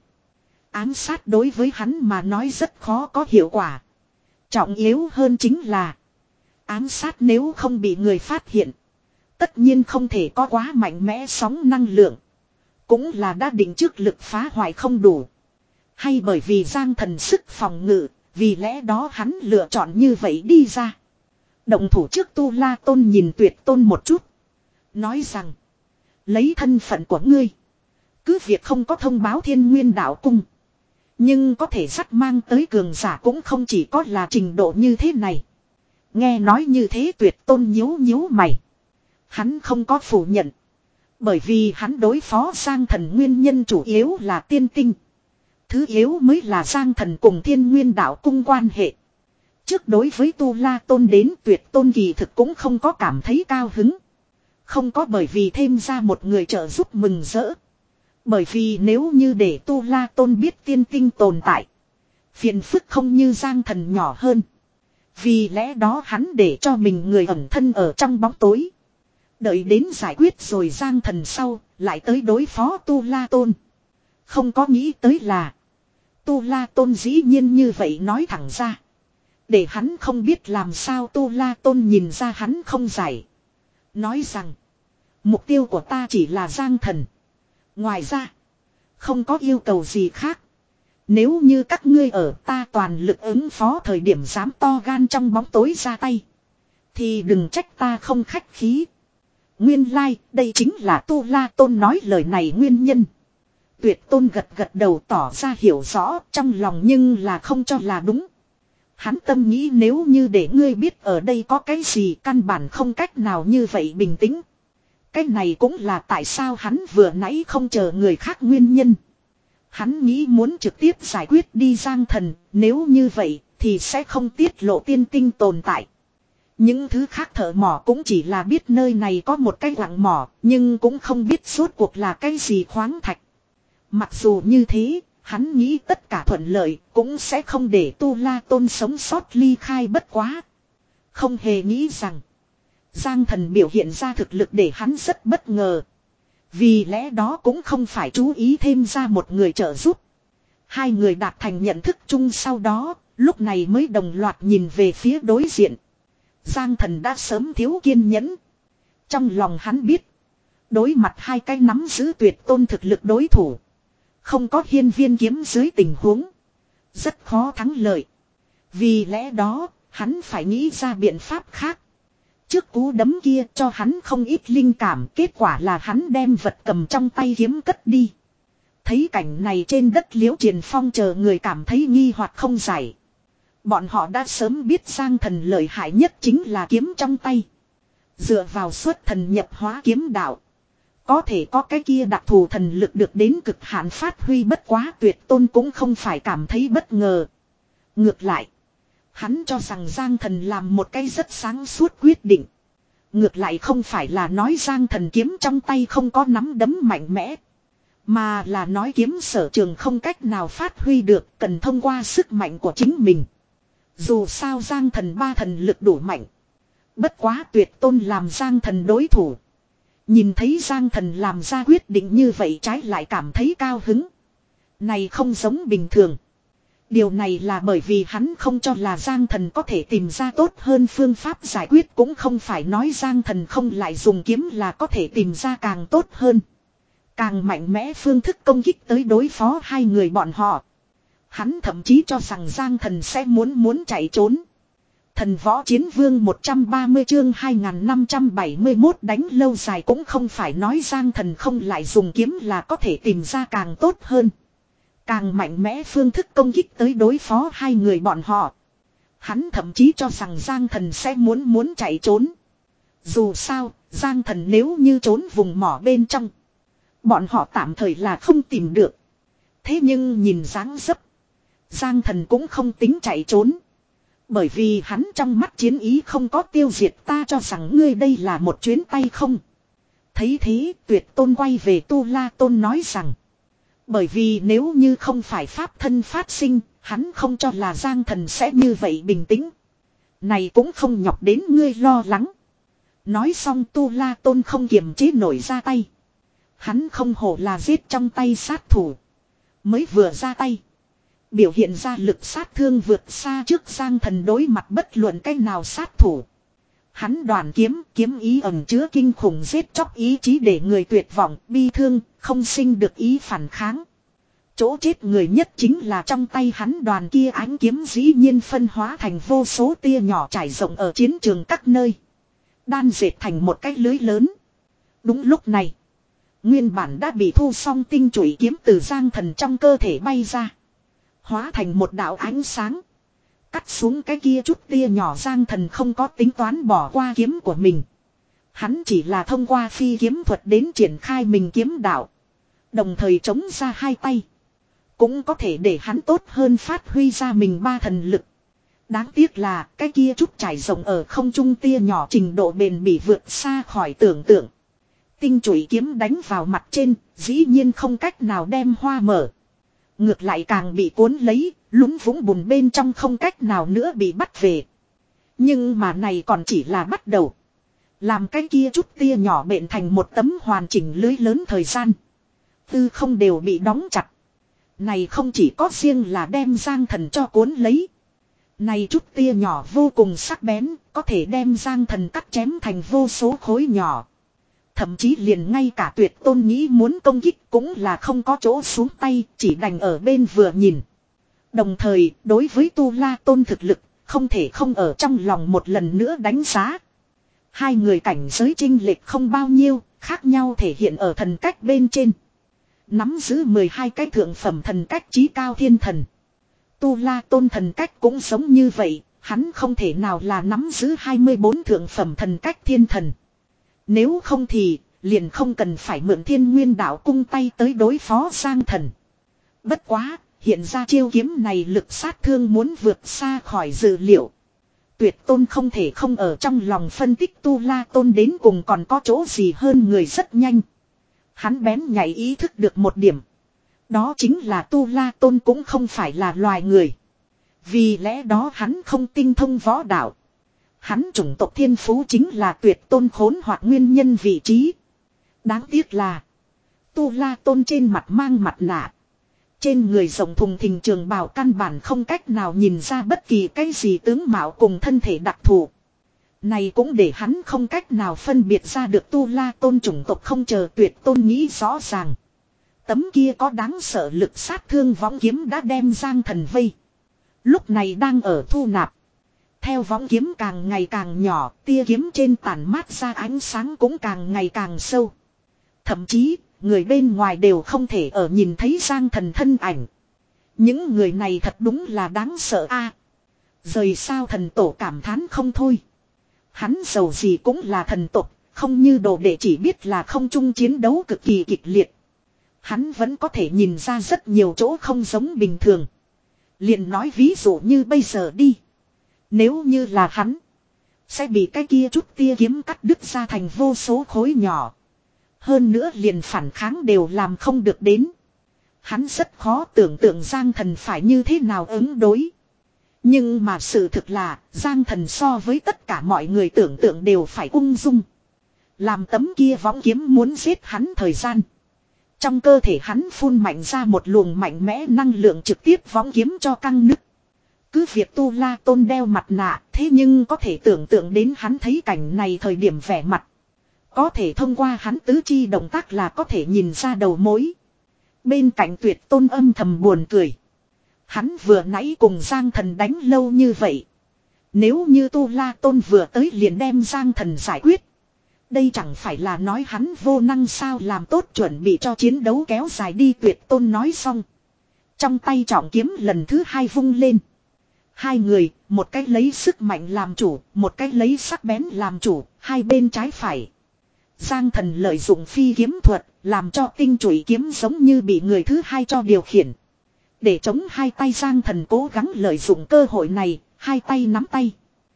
Ám sát đối với hắn mà nói rất khó có hiệu quả. Trọng yếu hơn chính là ám sát nếu không bị người phát hiện, tất nhiên không thể có quá mạnh mẽ sóng năng lượng. Cũng là đã định trước lực phá hoại không đủ. Hay bởi vì Giang Thần sức phòng ngự, vì lẽ đó hắn lựa chọn như vậy đi ra. Động thủ trước Tu La Tôn nhìn Tuyệt Tôn một chút. Nói rằng, lấy thân phận của ngươi, cứ việc không có thông báo Thiên Nguyên Đạo Cung, nhưng có thể dắt mang tới cường giả cũng không chỉ có là trình độ như thế này. Nghe nói như thế Tuyệt Tôn nhíu nhíu mày. Hắn không có phủ nhận. Bởi vì hắn đối phó Giang Thần nguyên nhân chủ yếu là tiên tinh. Thứ yếu mới là Giang Thần cùng Thiên Nguyên Đạo Cung quan hệ. Trước đối với Tu La Tôn đến Tuyệt Tôn kỳ thực cũng không có cảm thấy cao hứng. Không có bởi vì thêm ra một người trợ giúp mừng rỡ. Bởi vì nếu như để Tu La Tôn biết tiên tinh tồn tại, phiền phức không như Giang Thần nhỏ hơn. Vì lẽ đó hắn để cho mình người ẩn thân ở trong bóng tối. Đợi đến giải quyết rồi Giang Thần sau, lại tới đối phó Tu La Tôn. Không có nghĩ tới là Tu La Tôn dĩ nhiên như vậy nói thẳng ra. Để hắn không biết làm sao Tu La Tôn nhìn ra hắn không giải. Nói rằng, mục tiêu của ta chỉ là Giang Thần. Ngoài ra, không có yêu cầu gì khác. Nếu như các ngươi ở ta toàn lực ứng phó thời điểm dám to gan trong bóng tối ra tay, thì đừng trách ta không khách khí. Nguyên lai, like, đây chính là Tu La Tôn nói lời này nguyên nhân. Tuyệt Tôn gật gật đầu tỏ ra hiểu rõ trong lòng nhưng là không cho là đúng. Hắn tâm nghĩ nếu như để ngươi biết ở đây có cái gì căn bản không cách nào như vậy bình tĩnh. Cái này cũng là tại sao hắn vừa nãy không chờ người khác nguyên nhân. Hắn nghĩ muốn trực tiếp giải quyết đi Giang Thần, nếu như vậy thì sẽ không tiết lộ tiên tinh tồn tại. Những thứ khác thợ mỏ cũng chỉ là biết nơi này có một cái quặng mỏ, nhưng cũng không biết suốt cuộc là cái gì khoáng thạch. Mặc dù như thế, hắn nghĩ tất cả thuận lợi cũng sẽ không để Tu La Tôn sống sót ly khai bất quá. Không hề nghĩ rằng Giang Thần biểu hiện ra thực lực để hắn rất bất ngờ. Vì lẽ đó cũng không phải chú ý thêm ra một người trợ giúp. Hai người đạt thành nhận thức chung sau đó, lúc này mới đồng loạt nhìn về phía đối diện. Giang Thần đã sớm thiếu kiên nhẫn. Trong lòng hắn biết, đối mặt hai cái nắm giữ tuyệt tôn thực lực đối thủ, không có hiên viên kiếm dưới tình huống, rất khó thắng lợi. Vì lẽ đó, hắn phải nghĩ ra biện pháp khác. Trước cú đấm kia cho hắn không ít linh cảm, kết quả là hắn đem vật cầm trong tay kiếm cất đi. Thấy cảnh này trên đất Liễu Triền Phong chờ người cảm thấy nghi hoặc không giải. Bọn họ đã sớm biết Giang Thần lợi hại nhất chính là kiếm trong tay. Dựa vào xuất thần nhập hóa kiếm đạo, có thể có cái kia đặc thù thần lực được đến cực hạn phát huy, bất quá Tuyệt Tôn cũng không phải cảm thấy bất ngờ. Ngược lại, hắn cho rằng Giang Thần làm một cái rất sáng suốt quyết định. Ngược lại không phải là nói Giang Thần kiếm trong tay không có nắm đấm mạnh mẽ, mà là nói kiếm sở trường không cách nào phát huy được, cần thông qua sức mạnh của chính mình. Dù sao Giang Thần ba thần lực đủ mạnh. Bất quá Tuyệt Tôn làm Giang Thần đối thủ, nhìn thấy Giang Thần làm ra quyết định như vậy trái lại cảm thấy cao hứng. Này không giống bình thường. Điều này là bởi vì hắn không cho là Giang Thần có thể tìm ra tốt hơn phương pháp giải quyết, cũng không phải nói Giang Thần không lại dùng kiếm là có thể tìm ra càng tốt hơn, càng mạnh mẽ phương thức công kích tới đối phó hai người bọn họ. Hắn thậm chí cho rằng Giang Thần sẽ muốn muốn chạy trốn. Thần Võ Chiến Vương một trăm ba mươi chương hai nghìn năm trăm bảy mươi mốt đánh lâu dài cũng không phải nói Giang Thần không lại dùng kiếm là có thể tìm ra càng tốt hơn, càng mạnh mẽ phương thức công kích tới đối phó hai người bọn họ. Hắn thậm chí cho rằng Giang Thần sẽ muốn muốn chạy trốn. Dù sao, Giang Thần nếu như trốn vùng mỏ bên trong, bọn họ tạm thời là không tìm được. Thế nhưng nhìn dáng dấp, Giang Thần cũng không tính chạy trốn. Bởi vì hắn trong mắt chiến ý không có tiêu diệt, ta cho rằng ngươi đây là một chuyến tay không. Thấy thế, Tuyệt Tôn quay về Tu La Tôn nói rằng, bởi vì nếu như không phải pháp thân phát sinh, hắn không cho là Giang Thần sẽ như vậy bình tĩnh. Này cũng không nhọc đến ngươi lo lắng. Nói xong Tu La Tôn không kiềm chế nổi ra tay. Hắn không hổ là giết trong tay sát thủ. Mới vừa ra tay, biểu hiện ra lực sát thương vượt xa trước Giang Thần đối mặt bất luận cách nào sát thủ. Hắn đoàn kiếm, kiếm ý ẩn chứa kinh khủng giết chóc ý chí để người tuyệt vọng, bi thương, không sinh được ý phản kháng. Chỗ chết người nhất chính là trong tay hắn đoàn kia ánh kiếm dĩ nhiên phân hóa thành vô số tia nhỏ trải rộng ở chiến trường các nơi, đan dệt thành một cái lưới lớn. Đúng lúc này, nguyên bản đã bị thu xong tinh chủy kiếm từ Giang Thần trong cơ thể bay ra, hóa thành một đạo ánh sáng, cắt xuống cái kia chút tia nhỏ. Giang Thần không có tính toán bỏ qua kiếm của mình. Hắn chỉ là thông qua phi kiếm thuật đến triển khai mình kiếm đạo, đồng thời chống ra hai tay, cũng có thể để hắn tốt hơn phát huy ra mình ba thần lực. Đáng tiếc là cái kia chút trải rộng ở không trung tia nhỏ trình độ bền bỉ vượt xa khỏi tưởng tượng. Tinh chủy kiếm đánh vào mặt trên, dĩ nhiên không cách nào đem hoa mở. Ngược lại càng bị cuốn lấy, lún vũng bùn bên trong không cách nào nữa bị bắt về. Nhưng mà này còn chỉ là bắt đầu. Làm cái kia chút tia nhỏ bện thành một tấm hoàn chỉnh lưới lớn thời gian. Tư không đều bị đóng chặt. Này không chỉ có riêng là đem Giang Thần cho cuốn lấy. Này chút tia nhỏ vô cùng sắc bén, có thể đem Giang Thần cắt chém thành vô số khối nhỏ. Thậm chí liền ngay cả Tuyệt Tôn nghĩ muốn công kích cũng là không có chỗ xuống tay, chỉ đành ở bên vừa nhìn. Đồng thời, đối với Tu La Tôn thực lực, không thể không ở trong lòng một lần nữa đánh giá. Hai người cảnh giới chênh lệch không bao nhiêu, khác nhau thể hiện ở thần cách bên trên. Nắm giữ mười hai cái thượng phẩm thần cách chí cao thiên thần. Tu La Tôn thần cách cũng giống như vậy, hắn không thể nào là nắm giữ hai mươi bốn thượng phẩm thần cách thiên thần. Nếu không thì, liền không cần phải mượn Thiên Nguyên Đạo cung tay tới đối phó Giang Thần. Bất quá, hiện ra chiêu kiếm này lực sát thương muốn vượt xa khỏi dự liệu. Tuyệt Tôn không thể không ở trong lòng phân tích Tu La Tôn đến cùng còn có chỗ gì hơn người rất nhanh. Hắn bén nhạy ý thức được một điểm. Đó chính là Tu La Tôn cũng không phải là loài người. Vì lẽ đó hắn không tinh thông võ đạo. Hắn chủng tộc thiên phú chính là Tuyệt Tôn khốn hoặc nguyên nhân vị trí. Đáng tiếc là Tu La Tôn trên mặt mang mặt nạ. Trên người rộng thùng thình trường bào căn bản không cách nào nhìn ra bất kỳ cái gì tướng mạo cùng thân thể đặc thù. Này cũng để hắn không cách nào phân biệt ra được Tu La Tôn chủng tộc không chờ Tuyệt Tôn nghĩ rõ ràng. Tấm kia có đáng sợ lực sát thương võng kiếm đã đem Giang Thần vây. Lúc này đang ở thu nạp. Theo võng kiếm càng ngày càng nhỏ, tia kiếm trên tản mát ra ánh sáng cũng càng ngày càng sâu. Thậm chí, người bên ngoài đều không thể ở nhìn thấy Giang Thần thân ảnh. Những người này thật đúng là đáng sợ a. Rời sao thần tổ cảm thán không thôi. Hắn giàu gì cũng là thần tộc, không như đồ đệ chỉ biết là không chung chiến đấu cực kỳ kịch liệt. Hắn vẫn có thể nhìn ra rất nhiều chỗ không giống bình thường. Liền nói ví dụ như bây giờ đi. Nếu như là hắn, sẽ bị cái kia chút tia kiếm cắt đứt ra thành vô số khối nhỏ. Hơn nữa liền phản kháng đều làm không được đến. Hắn rất khó tưởng tượng Giang Thần phải như thế nào ứng đối. Nhưng mà sự thực là Giang Thần so với tất cả mọi người tưởng tượng đều phải ung dung. Làm tấm kia võng kiếm muốn giết hắn thời gian. Trong cơ thể hắn phun mạnh ra một luồng mạnh mẽ năng lượng trực tiếp võng kiếm cho căng nứt. Cứ việc Tu La Tôn đeo mặt nạ, thế nhưng có thể tưởng tượng đến hắn thấy cảnh này thời điểm vẻ mặt. Có thể thông qua hắn tứ chi động tác là có thể nhìn ra đầu mối. Bên cạnh Tuyệt Tôn âm thầm buồn cười. Hắn vừa nãy cùng Giang Thần đánh lâu như vậy. Nếu như Tu La Tôn vừa tới liền đem Giang Thần giải quyết. Đây chẳng phải là nói hắn vô năng sao, làm tốt chuẩn bị cho chiến đấu kéo dài đi. Tuyệt Tôn nói xong. Trong tay trọng kiếm lần thứ hai vung lên. Hai người, một cách lấy sức mạnh làm chủ, một cách lấy sắc bén làm chủ, hai bên trái phải. Giang Thần lợi dụng phi kiếm thuật, làm cho tinh chủy kiếm giống như bị người thứ hai cho điều khiển. Để chống hai tay Giang Thần cố gắng lợi dụng cơ hội này, hai tay nắm tay.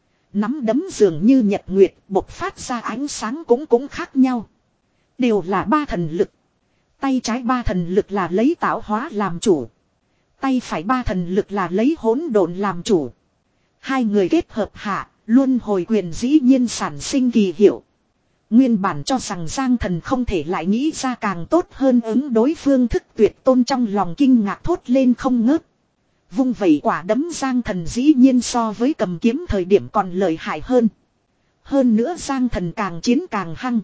Nắm đấm dường như nhật nguyệt, bộc phát ra ánh sáng cũng cũng khác nhau. Đều là ba thần lực. Tay trái ba thần lực là lấy tạo hóa làm chủ. Tay phải ba thần lực là lấy hỗn độn làm chủ. Hai người kết hợp hạ, luân hồi quyền dĩ nhiên sản sinh kỳ hiệu. Nguyên bản cho rằng Giang Thần không thể lại nghĩ ra càng tốt hơn ứng đối phương thức. Tuyệt Tôn trong lòng kinh ngạc thốt lên không ngớt. Vung vẩy quả đấm Giang Thần dĩ nhiên so với cầm kiếm thời điểm còn lợi hại hơn. Hơn nữa Giang Thần càng chiến càng hăng.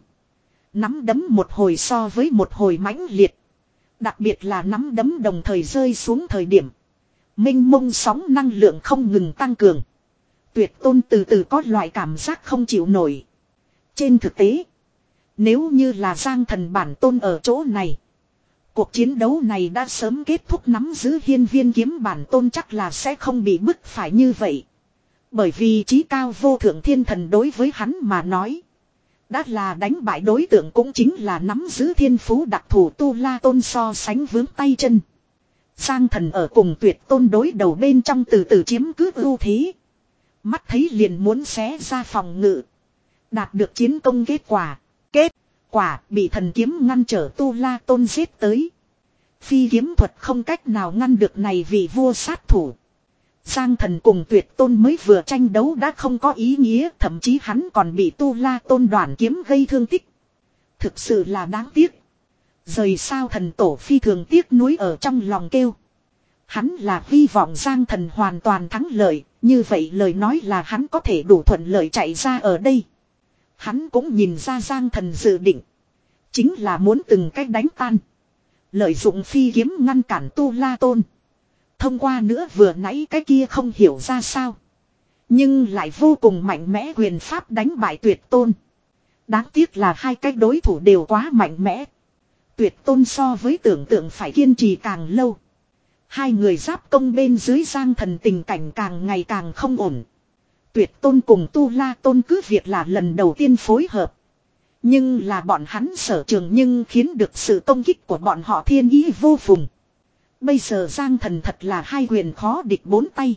Nắm đấm một hồi so với một hồi mãnh liệt. Đặc biệt là nắm đấm đồng thời rơi xuống thời điểm. Mênh mông sóng năng lượng không ngừng tăng cường. Tuyệt Tôn từ từ có loại cảm giác không chịu nổi. Trên thực tế, nếu như là Giang Thần bản tôn ở chỗ này, cuộc chiến đấu này đã sớm kết thúc. Nắm giữ hiên viên kiếm bản tôn chắc là sẽ không bị bức phải như vậy. Bởi vì chí cao vô thượng thiên thần đối với hắn mà nói, đã là đánh bại đối tượng cũng chính là nắm giữ thiên phú đặc thù Tu La Tôn so sánh vướng tay chân. Giang Thần ở cùng Tuyệt Tôn đối đầu bên trong từ từ chiếm cứ ưu thế. Mắt thấy liền muốn xé ra phòng ngự. Đạt được chiến công kết quả. Kết quả bị thần kiếm ngăn trở Tu La Tôn giết tới. Phi kiếm thuật không cách nào ngăn được này vì vua sát thủ. Giang Thần cùng Tuyệt Tôn mới vừa tranh đấu đã không có ý nghĩa, thậm chí hắn còn bị Tu La Tôn đoàn kiếm gây thương tích. Thực sự là đáng tiếc. Rời sao thần tổ phi thường tiếc nuối ở trong lòng kêu. Hắn là hy vọng Giang Thần hoàn toàn thắng lợi, như vậy lời nói là hắn có thể đủ thuận lợi chạy ra ở đây. Hắn cũng nhìn ra Giang Thần dự định. Chính là muốn từng cách đánh tan. Lợi dụng phi kiếm ngăn cản Tu La Tôn. Thông qua nữa vừa nãy cái kia không hiểu ra sao. Nhưng lại vô cùng mạnh mẽ quyền pháp đánh bại Tuyệt Tôn. Đáng tiếc là hai cái đối thủ đều quá mạnh mẽ. Tuyệt Tôn so với tưởng tượng phải kiên trì càng lâu. Hai người giáp công bên dưới Giang Thần tình cảnh càng ngày càng không ổn. Tuyệt Tôn cùng Tu La Tôn cứ việc là lần đầu tiên phối hợp. Nhưng là bọn hắn sở trường nhưng khiến được sự công kích của bọn họ thiên ý vô phùng. Bây giờ Giang Thần thật là hai quyền khó địch bốn tay.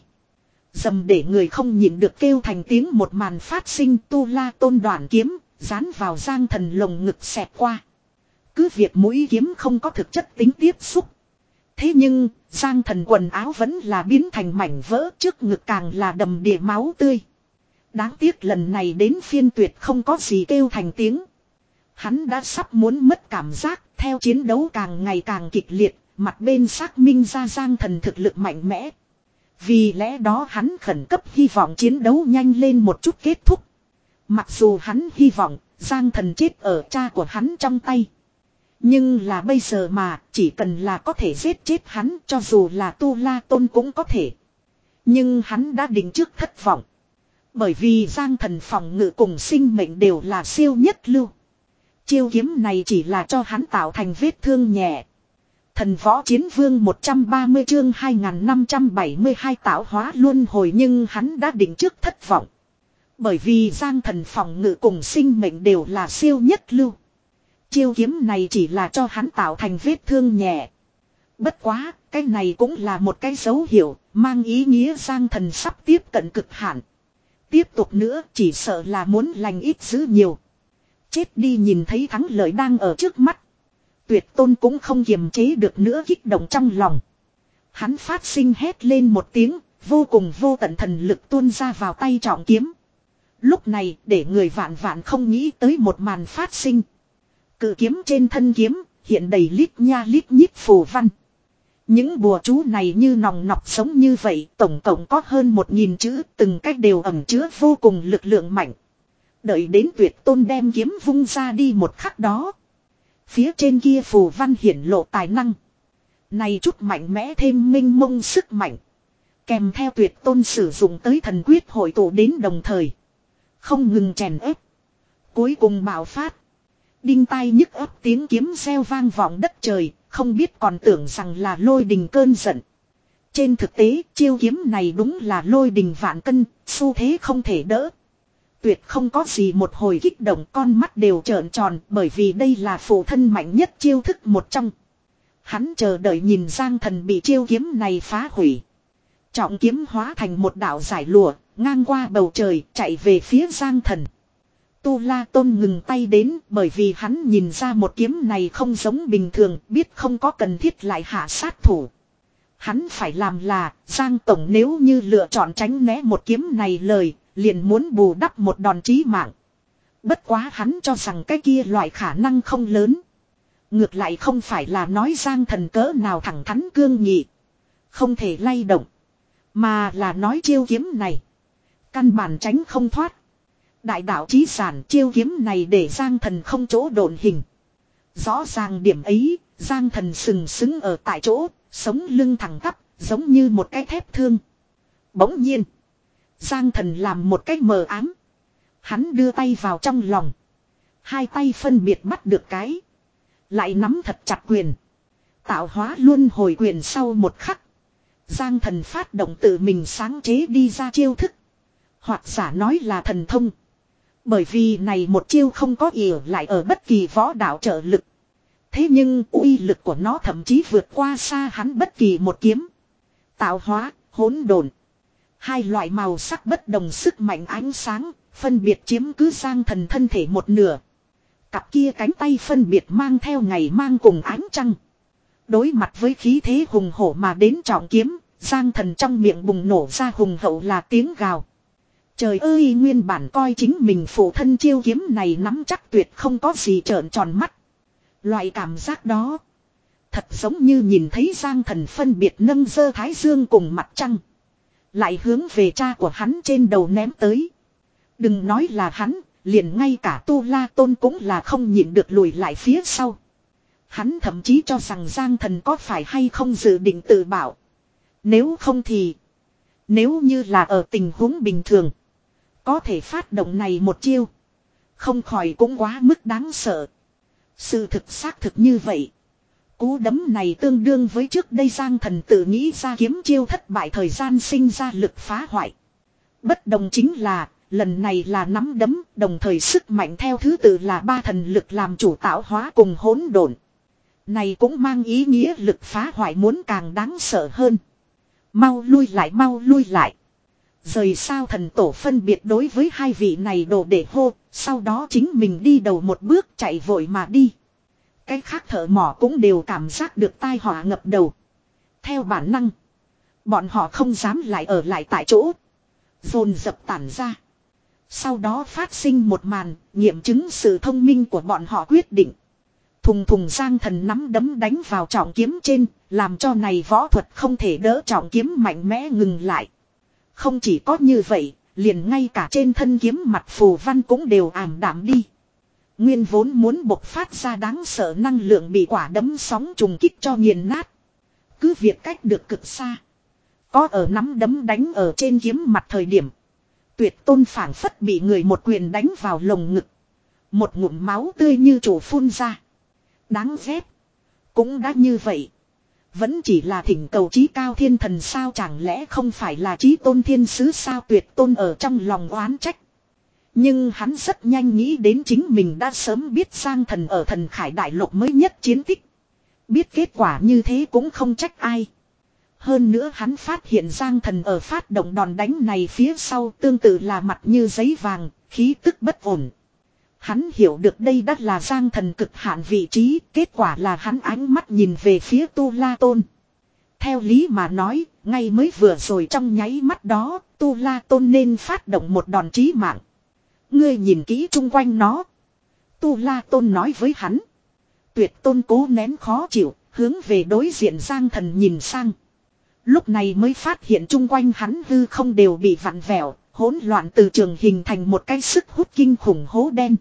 Dầm để người không nhịn được kêu thành tiếng một màn phát sinh. Tu La Tôn đoạn kiếm dán vào Giang Thần lồng ngực xẹt qua. Cứ việc mũi kiếm không có thực chất tính tiếp xúc. Thế nhưng Giang Thần quần áo vẫn là biến thành mảnh vỡ, trước ngực càng là đầm đìa máu tươi. Đáng tiếc lần này đến phiên Tuyệt không có gì kêu thành tiếng. Hắn đã sắp muốn mất cảm giác, theo chiến đấu càng ngày càng kịch liệt, mặt bên xác minh ra Giang Thần thực lực mạnh mẽ. Vì lẽ đó hắn khẩn cấp hy vọng chiến đấu nhanh lên một chút kết thúc. Mặc dù hắn hy vọng Giang Thần chết ở cha của hắn trong tay. Nhưng là bây giờ mà chỉ cần là có thể giết chết hắn, cho dù là Tu La Tôn cũng có thể. Nhưng hắn đã định trước thất vọng. Bởi vì Giang Thần phòng ngự cùng sinh mệnh đều là siêu nhất lưu. Chiêu kiếm này chỉ là cho hắn tạo thành vết thương nhẹ. Thần Võ Chiến Vương một trăm ba mươi chương hai nghìn năm trăm bảy mươi hai tạo hóa luân hồi, nhưng hắn đã định trước thất vọng. Bởi vì Giang Thần phòng ngự cùng sinh mệnh đều là siêu nhất lưu. Chiêu kiếm này chỉ là cho hắn tạo thành vết thương nhẹ. Bất quá, cái này cũng là một cái dấu hiệu, mang ý nghĩa Giang Thần sắp tiếp cận cực hạn. Tiếp tục nữa chỉ sợ là muốn lành ít dữ nhiều. Chết đi nhìn thấy thắng lợi đang ở trước mắt. Tuyệt Tôn cũng không kiềm chế được nữa kích động trong lòng. Hắn phát sinh hét lên một tiếng, vô cùng vô tận thần lực tuôn ra vào tay trọng kiếm. Lúc này để người vạn vạn không nghĩ tới một màn phát sinh. Cự kiếm trên thân kiếm hiện đầy lít nha lít nhít phù văn. Những bùa chú này như nòng nọc sống như vậy, tổng cộng có hơn một nghìn chữ, từng cách đều ẩn chứa vô cùng lực lượng mạnh. Đợi đến Tuyệt Tôn đem kiếm vung ra đi một khắc đó. Phía trên kia phù văn hiển lộ tài năng. Này chút mạnh mẽ thêm minh mông sức mạnh. Kèm theo Tuyệt Tôn sử dụng tới thần quyết hội tụ đến đồng thời. Không ngừng chèn ép. Cuối cùng bạo phát. Đinh tai nhức ấp tiếng kiếm reo vang vọng đất trời, không biết còn tưởng rằng là lôi đình cơn giận. Trên thực tế, chiêu kiếm này đúng là lôi đình vạn cân, xu thế không thể đỡ. Tuyệt không có gì một hồi kích động, con mắt đều trợn tròn, bởi vì đây là phụ thân mạnh nhất chiêu thức một trong. Hắn chờ đợi nhìn Giang Thần bị chiêu kiếm này phá hủy. Trọng kiếm hóa thành một đạo giải lụa, ngang qua bầu trời, chạy về phía Giang Thần. Tu La Tôn ngừng tay đến, bởi vì hắn nhìn ra một kiếm này không giống bình thường, biết không có cần thiết lại hạ sát thủ. Hắn phải làm là, Giang Tổng nếu như lựa chọn tránh né một kiếm này lời, liền muốn bù đắp một đòn chí mạng. Bất quá hắn cho rằng cái kia loại khả năng không lớn. Ngược lại không phải là nói Giang Thần cỡ nào thẳng thắn cương nghị, không thể lay động, mà là nói chiêu kiếm này căn bản tránh không thoát. Đại đạo chí sản, chiêu kiếm này để Giang Thần không chỗ độn hình. Rõ ràng điểm ấy, Giang Thần sừng sững ở tại chỗ, sống lưng thẳng tắp, giống như một cái thép thương. Bỗng nhiên, Giang Thần làm một cái mờ ám. Hắn đưa tay vào trong lòng. Hai tay phân biệt bắt được cái. Lại nắm thật chặt quyền. Tạo hóa luân hồi quyền sau một khắc. Giang Thần phát động tự mình sáng chế đi ra chiêu thức. Hoặc giả nói là thần thông. Bởi vì này một chiêu không có ỉa lại ở bất kỳ võ đạo trợ lực. Thế nhưng uy lực của nó thậm chí vượt qua xa hắn bất kỳ một kiếm. Tạo hóa, hỗn độn. Hai loại màu sắc bất đồng sức mạnh ánh sáng, phân biệt chiếm cứ Giang Thần thân thể một nửa. Cặp kia cánh tay phân biệt mang theo ngày mang cùng ánh trăng. Đối mặt với khí thế hùng hổ mà đến trọng kiếm, Giang Thần trong miệng bùng nổ ra hùng hậu là tiếng gào. Trời ơi, nguyên bản coi chính mình phụ thân chiêu kiếm này nắm chắc tuyệt không có gì trợn tròn mắt. Loại cảm giác đó thật giống như nhìn thấy Giang Thần phân biệt nâng giơ thái dương cùng mặt trăng. Lại hướng về cha của hắn trên đầu ném tới. Đừng nói là hắn, liền ngay cả Tu La Tôn cũng là không nhịn được lùi lại phía sau. Hắn thậm chí cho rằng Giang Thần có phải hay không dự định tự bảo. Nếu không thì, nếu như là ở tình huống bình thường, có thể phát động này một chiêu, không khỏi cũng quá mức đáng sợ. Sự thực xác thực như vậy. Cú đấm này tương đương với trước đây Giang Thần tự nghĩ ra kiếm chiêu thất bại thời gian sinh ra lực phá hoại. Bất đồng chính là, lần này là nắm đấm, đồng thời sức mạnh theo thứ tự là ba thần lực làm chủ tạo hóa cùng hỗn độn. Này cũng mang ý nghĩa lực phá hoại muốn càng đáng sợ hơn. Mau lui lại, mau lui lại. Rời sao thần tổ phân biệt đối với hai vị này đồ để hô, sau đó chính mình đi đầu một bước chạy vội mà đi. Cái khác thợ mỏ cũng đều cảm giác được tai họa ngập đầu. Theo bản năng, bọn họ không dám lại ở lại tại chỗ, dồn dập tản ra. Sau đó phát sinh một màn, nghiệm chứng sự thông minh của bọn họ quyết định. Thùng thùng Giang Thần nắm đấm đánh vào trọng kiếm trên, làm cho này võ thuật không thể đỡ trọng kiếm mạnh mẽ ngừng lại. Không chỉ có như vậy, liền ngay cả trên thân kiếm mặt phù văn cũng đều ảm đạm đi. Nguyên vốn muốn bộc phát ra đáng sợ năng lượng bị quả đấm sóng trùng kích cho nghiền nát. Cứ việc cách được cực xa. Có ở nắm đấm đánh ở trên kiếm mặt thời điểm. Tuyệt Tôn phảng phất bị người một quyền đánh vào lồng ngực. Một ngụm máu tươi như chủ phun ra. Đáng ghét. Cũng đã như vậy. Vẫn chỉ là thỉnh cầu chí cao thiên thần sao, chẳng lẽ không phải là chí tôn thiên sứ sao? Tuyệt Tôn ở trong lòng oán trách. Nhưng hắn rất nhanh nghĩ đến chính mình đã sớm biết Giang Thần ở Thần Khải Đại Lục mới nhất chiến tích. Biết kết quả như thế cũng không trách ai. Hơn nữa hắn phát hiện Giang Thần ở phát động đòn đánh này phía sau tương tự là mặt như giấy vàng, khí tức bất ổn. Hắn hiểu được đây đã là Giang Thần cực hạn vị trí, kết quả là hắn ánh mắt nhìn về phía Tu La Tôn. Theo lý mà nói, ngay mới vừa rồi trong nháy mắt đó, Tu La Tôn nên phát động một đòn chí mạng. Ngươi nhìn kỹ chung quanh nó. Tu La Tôn nói với hắn. Tuyệt Tôn cố nén khó chịu, hướng về đối diện Giang Thần nhìn sang. Lúc này mới phát hiện chung quanh hắn hư không đều bị vặn vẹo, hỗn loạn từ trường hình thành một cái sức hút kinh khủng hố đen.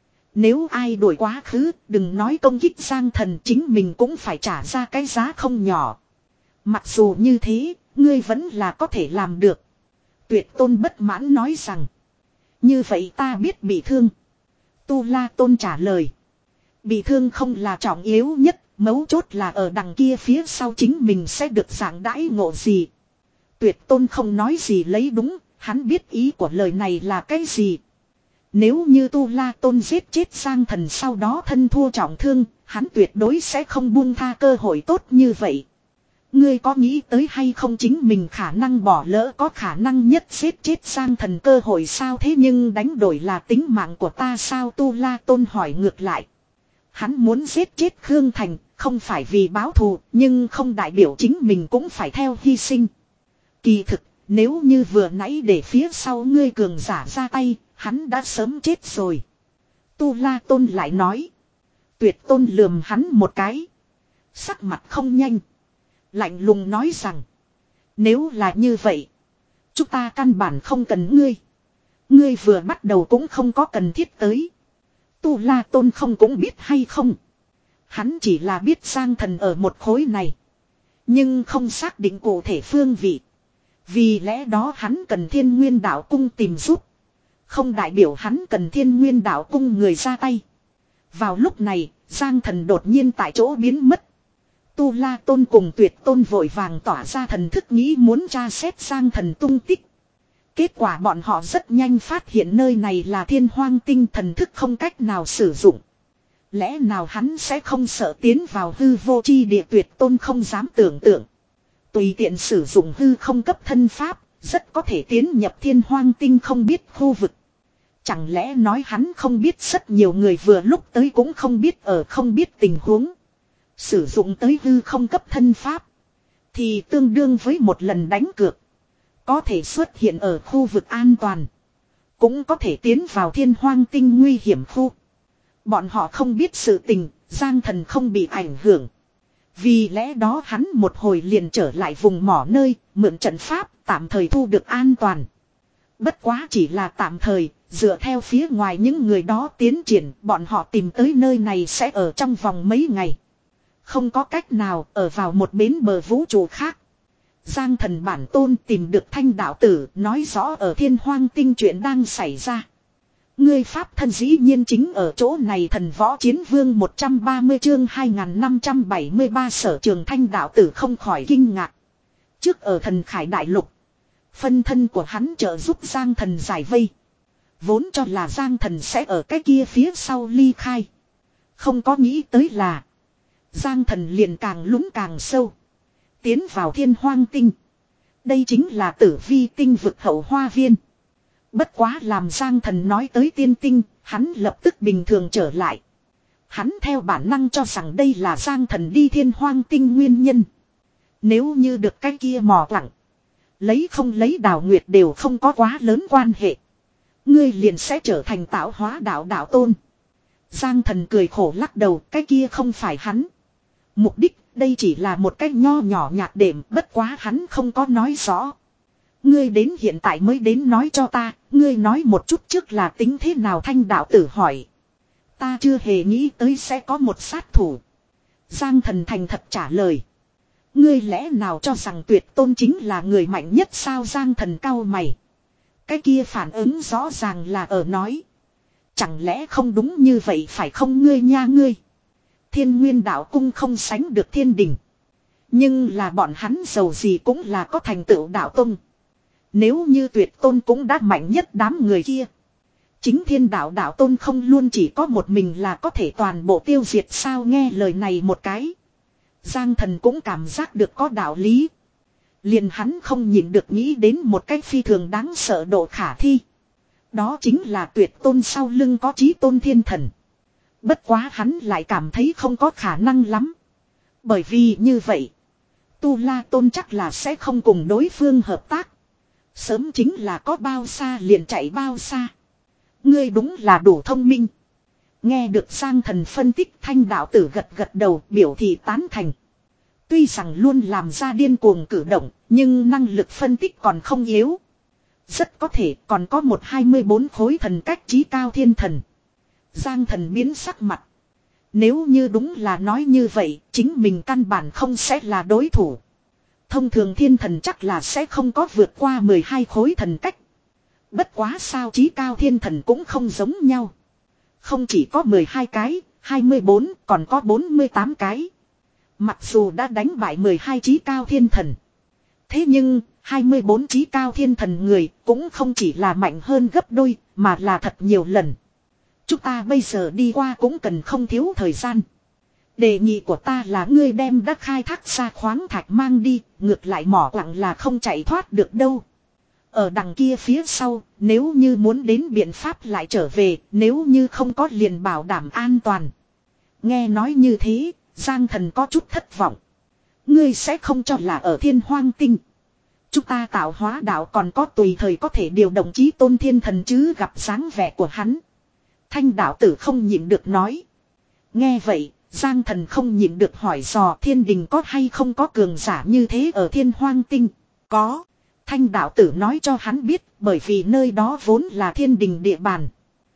Nếu ai đuổi quá khứ, đừng nói công kích Giang Thần, chính mình cũng phải trả ra cái giá không nhỏ. Mặc dù như thế, ngươi vẫn là có thể làm được. Tuyệt Tôn bất mãn nói rằng. Như vậy ta biết bị thương. Tu La Tôn trả lời. Bị thương không là trọng yếu nhất, mấu chốt là ở đằng kia phía sau chính mình sẽ được giảng đãi ngộ gì. Tuyệt Tôn không nói gì lấy đúng, hắn biết ý của lời này là cái gì. Nếu như Tu La Tôn giết chết Giang Thần sau đó thân thua trọng thương, hắn tuyệt đối sẽ không buông tha cơ hội tốt như vậy. Ngươi có nghĩ tới hay không chính mình khả năng bỏ lỡ có khả năng nhất giết chết Giang Thần cơ hội sao, thế nhưng đánh đổi là tính mạng của ta sao? Tu La Tôn hỏi ngược lại. Hắn muốn giết chết Khương Thành, không phải vì báo thù, nhưng không đại biểu chính mình cũng phải theo hy sinh. Kỳ thực, nếu như vừa nãy để phía sau ngươi cường giả ra tay, hắn đã sớm chết rồi. Tu La Tôn lại nói. Tuyệt Tôn lườm hắn một cái. Sắc mặt không nhanh. Lạnh lùng nói rằng. Nếu là như vậy. Chúng ta căn bản không cần ngươi. Ngươi vừa bắt đầu cũng không có cần thiết tới. Tu La Tôn không cũng biết hay không. Hắn chỉ là biết Giang Thần ở một khối này. Nhưng không xác định cụ thể phương vị. Vì lẽ đó hắn cần Thiên Nguyên Đạo Cung tìm giúp. Không đại biểu hắn cần Thiên Nguyên Đạo Cung người ra tay. Vào lúc này, Giang Thần đột nhiên tại chỗ biến mất. Tu La Tôn cùng Tuyệt Tôn vội vàng tỏa ra thần thức nghĩ muốn tra xét Giang Thần tung tích. Kết quả bọn họ rất nhanh phát hiện nơi này là Thiên Hoang Tinh, thần thức không cách nào sử dụng. Lẽ nào hắn sẽ không sợ tiến vào hư vô chi địa? Tuyệt Tôn không dám tưởng tượng. Tùy tiện sử dụng hư không cấp thân pháp, rất có thể tiến nhập Thiên Hoang Tinh không biết khu vực. Chẳng lẽ nói hắn không biết rất nhiều người vừa lúc tới cũng không biết ở không biết tình huống. Sử dụng tới hư không cấp thân pháp. Thì tương đương với một lần đánh cược. Có thể xuất hiện ở khu vực an toàn. Cũng có thể tiến vào thiên hoang tinh nguy hiểm khu. Bọn họ không biết sự tình, Giang Thần không bị ảnh hưởng. Vì lẽ đó hắn một hồi liền trở lại vùng mỏ nơi, mượn trận pháp, tạm thời thu được an toàn. Bất quá chỉ là tạm thời, dựa theo phía ngoài những người đó tiến triển, bọn họ tìm tới nơi này sẽ ở trong vòng mấy ngày. Không có cách nào ở vào một bến bờ vũ trụ khác. Giang Thần bản tôn tìm được Thanh đạo tử, nói rõ ở thiên hoang tinh chuyện đang xảy ra. Ngươi pháp thân dĩ nhiên chính ở chỗ này. Thần võ chiến vương một trăm ba mươi chương hai nghìn năm trăm bảy mươi ba Sở Trường Thanh đạo tử không khỏi kinh ngạc. Trước ở thần khải đại lục, phân thân của hắn trợ giúp Giang Thần giải vây. Vốn cho là Giang Thần sẽ ở cái kia phía sau ly khai. Không có nghĩ tới là Giang Thần liền càng lún càng sâu, tiến vào thiên hoang tinh. Đây chính là tử vi tinh vực hậu hoa viên. Bất quá làm Giang Thần nói tới tiên tinh, hắn lập tức bình thường trở lại. Hắn theo bản năng cho rằng đây là Giang Thần đi thiên hoang tinh nguyên nhân. Nếu như được cái kia mò lặng, lấy không lấy Đào Nguyệt đều không có quá lớn quan hệ. Ngươi liền sẽ trở thành tạo hóa đạo đạo tôn. Giang Thần cười khổ lắc đầu, cái kia không phải hắn. Mục đích, đây chỉ là một cái nho nhỏ nhạt đệm, bất quá hắn không có nói rõ. Ngươi đến hiện tại mới đến nói cho ta, ngươi nói một chút trước là tính thế nào? Thanh đạo tử hỏi. Ta chưa hề nghĩ tới sẽ có một sát thủ. Giang Thần thành thật trả lời. Ngươi lẽ nào cho rằng Tuyệt Tôn chính là người mạnh nhất sao? Giang Thần cau mày. Cái kia phản ứng rõ ràng là ở nói. Chẳng lẽ không đúng như vậy phải không ngươi nha ngươi? Thiên Nguyên đạo cung không sánh được Thiên Đình. Nhưng là bọn hắn giàu gì cũng là có thành tựu đạo tông. Nếu như Tuyệt Tôn cũng đã mạnh nhất đám người kia, chính Thiên đạo đạo tôn không luôn chỉ có một mình là có thể toàn bộ tiêu diệt sao? Nghe lời này một cái, Giang Thần cũng cảm giác được có đạo lý. Liền hắn không nhịn được nghĩ đến một cách phi thường đáng sợ độ khả thi. Đó chính là Tuyệt Tôn sau lưng có Chí Tôn Thiên Thần. Bất quá hắn lại cảm thấy không có khả năng lắm. Bởi vì như vậy, Tu La Tôn chắc là sẽ không cùng đối phương hợp tác. Sớm chính là có bao xa liền chạy bao xa. Ngươi đúng là đủ thông minh. Nghe được Giang Thần phân tích, Thanh đạo tử gật gật đầu biểu thị tán thành. Tuy rằng luôn làm ra điên cuồng cử động, nhưng năng lực phân tích còn không yếu. Rất có thể còn có một hai mươi bốn khối thần cách chí cao thiên thần. Giang Thần biến sắc mặt. Nếu như đúng là nói như vậy, chính mình căn bản không sẽ là đối thủ. Thông thường thiên thần chắc là sẽ không có vượt qua mười hai khối thần cách. Bất quá sao chí cao thiên thần cũng không giống nhau. Không chỉ có mười hai cái, hai mươi bốn, còn có bốn mươi tám cái. Mặc dù đã đánh bại mười hai chí cao thiên thần. Thế nhưng, hai mươi bốn chí cao thiên thần người cũng không chỉ là mạnh hơn gấp đôi, mà là thật nhiều lần. Chúng ta bây giờ đi qua cũng cần không thiếu thời gian. Đề nghị của ta là ngươi đem đất khai thác ra khoáng thạch mang đi, ngược lại mỏ quặng là không chạy thoát được đâu. Ở đằng kia phía sau, nếu như muốn đến biện pháp lại trở về, nếu như không có liền bảo đảm an toàn. Nghe nói như thế, Giang Thần có chút thất vọng. Ngươi sẽ không cho là ở thiên hoang tinh. Chúng ta tạo hóa đạo còn có tùy thời có thể điều động Chí Tôn Thiên Thần chứ? Gặp dáng vẻ của hắn, Thanh đạo tử không nhịn được nói. Nghe vậy, Giang Thần không nhịn được hỏi dò Thiên Đình có hay không có cường giả như thế ở thiên hoang tinh. Có. Thanh đạo tử nói cho hắn biết, bởi vì nơi đó vốn là Thiên Đình địa bàn.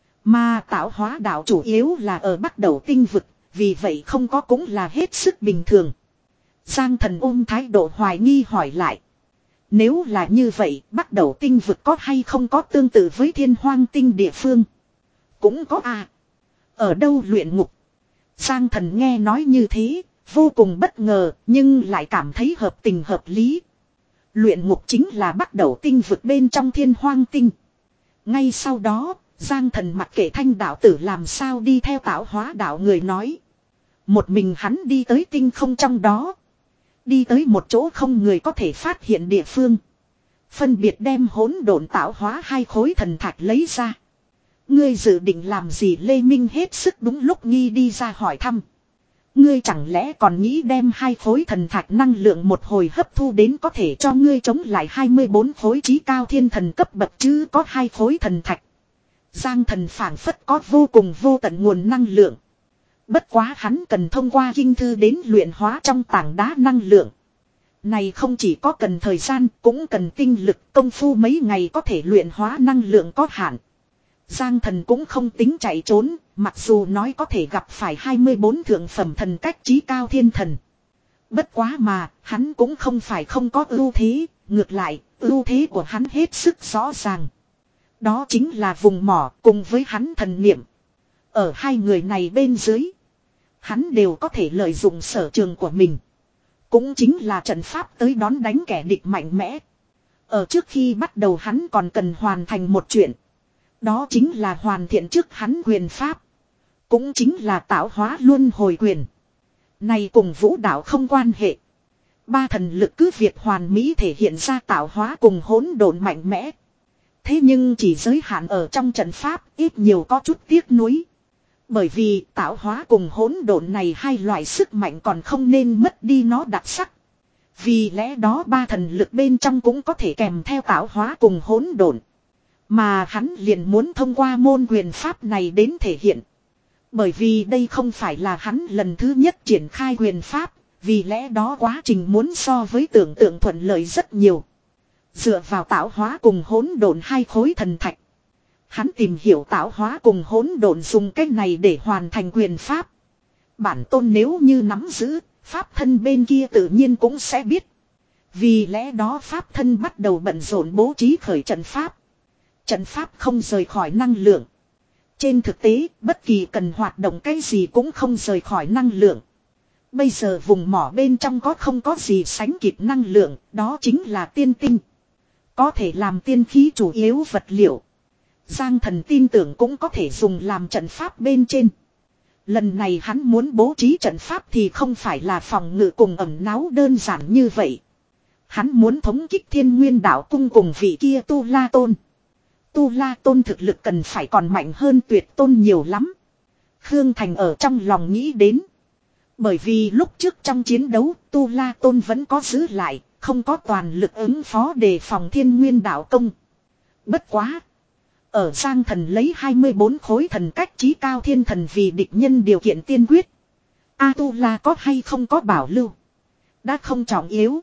Mà tạo hóa đạo chủ yếu là ở Bắc Đầu tinh vực, vì vậy không có cũng là hết sức bình thường. Giang Thần ôm thái độ hoài nghi hỏi lại. Nếu là như vậy, Bắc Đầu tinh vực có hay không có tương tự với thiên hoang tinh địa phương? Cũng có à. Ở đâu? Luyện ngục. Giang Thần nghe nói như thế, vô cùng bất ngờ, nhưng lại cảm thấy hợp tình hợp lý. Luyện ngục chính là Bắc Đầu tinh vực bên trong thiên hoang tinh. Ngay sau đó, Giang Thần mặc kệ Thanh đạo tử làm sao đi theo tạo hóa đạo người nói. Một mình hắn đi tới tinh không trong đó. Đi tới một chỗ không người có thể phát hiện địa phương. Phân biệt đem hỗn độn tạo hóa hai khối thần thạch lấy ra. Ngươi dự định làm gì? Lê Minh hết sức đúng lúc nghi đi ra hỏi thăm. Ngươi chẳng lẽ còn nghĩ đem hai khối thần thạch năng lượng một hồi hấp thu đến có thể cho ngươi chống lại hai mươi bốn khối trí cao thiên thần cấp bậc chứ có hai khối thần thạch. Giang thần phảng phất có vô cùng vô tận nguồn năng lượng. Bất quá hắn cần thông qua kinh thư đến luyện hóa trong tảng đá năng lượng. Này không chỉ có cần thời gian cũng cần tinh lực công phu mấy ngày có thể luyện hóa năng lượng có hạn. Giang thần cũng không tính chạy trốn, mặc dù nói có thể gặp phải hai mươi bốn thượng phẩm thần cách trí cao thiên thần. Bất quá mà, hắn cũng không phải không có ưu thế, ngược lại, ưu thế của hắn hết sức rõ ràng. Đó chính là vùng mỏ cùng với hắn thần niệm. Ở hai người này bên dưới, hắn đều có thể lợi dụng sở trường của mình. Cũng chính là trận pháp tới đón đánh kẻ địch mạnh mẽ. Ở trước khi bắt đầu hắn còn cần hoàn thành một chuyện. Đó chính là hoàn thiện trước hắn quyền pháp. Cũng chính là tạo hóa luân hồi quyền. Này cùng vũ đạo không quan hệ. Ba thần lực cứ việc hoàn mỹ thể hiện ra tạo hóa cùng hỗn độn mạnh mẽ. Thế nhưng chỉ giới hạn ở trong trận pháp ít nhiều có chút tiếc nuối. Bởi vì tạo hóa cùng hỗn độn này hai loại sức mạnh còn không nên mất đi nó đặc sắc. Vì lẽ đó ba thần lực bên trong cũng có thể kèm theo tạo hóa cùng hỗn độn. Mà hắn liền muốn thông qua môn quyền pháp này đến thể hiện. Bởi vì đây không phải là hắn lần thứ nhất triển khai quyền pháp, vì lẽ đó quá trình muốn so với tưởng tượng thuận lợi rất nhiều. Dựa vào tạo hóa cùng hỗn độn hai khối thần thạch. Hắn tìm hiểu tạo hóa cùng hỗn độn dùng cách này để hoàn thành quyền pháp. Bản tôn nếu như nắm giữ, pháp thân bên kia tự nhiên cũng sẽ biết. Vì lẽ đó pháp thân bắt đầu bận rộn bố trí khởi trận pháp. Trận pháp không rời khỏi năng lượng. Trên thực tế, bất kỳ cần hoạt động cái gì cũng không rời khỏi năng lượng. Bây giờ vùng mỏ bên trong có không có gì sánh kịp năng lượng, đó chính là tiên tinh. Có thể làm tiên khí chủ yếu vật liệu. Giang thần tin tưởng cũng có thể dùng làm trận pháp bên trên. Lần này hắn muốn bố trí trận pháp thì không phải là phòng ngự cùng ẩn náu đơn giản như vậy. Hắn muốn thống kích Thiên Nguyên Đạo Cung cùng vị kia Tu La Tôn. Tu La Tôn thực lực cần phải còn mạnh hơn Tuyệt Tôn nhiều lắm. Khương Thành ở trong lòng nghĩ đến. Bởi vì lúc trước trong chiến đấu Tu La Tôn vẫn có giữ lại, không có toàn lực ứng phó đề phòng Thiên Nguyên Đạo Công. Bất quá. Ở Giang thần lấy hai mươi bốn khối thần cách chí cao thiên thần vì địch nhân điều kiện tiên quyết. A Tu La có hay không có bảo lưu. Đã không trọng yếu.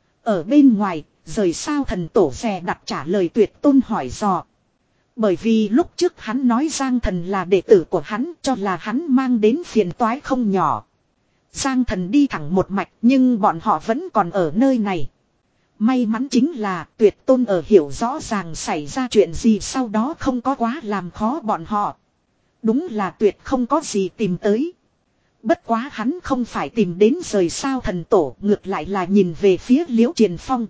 Ở bên ngoài, rời sao thần tổ rè đặt trả lời Tuyệt Tôn hỏi dò. Bởi vì lúc trước hắn nói Giang thần là đệ tử của hắn cho là hắn mang đến phiền toái không nhỏ. Giang thần đi thẳng một mạch nhưng bọn họ vẫn còn ở nơi này. May mắn chính là Tuyệt Tôn ở hiểu rõ ràng xảy ra chuyện gì sau đó không có quá làm khó bọn họ. Đúng là Tuyệt không có gì tìm tới. Bất quá hắn không phải tìm đến rời sao thần tổ, ngược lại là nhìn về phía Liễu Triền Phong.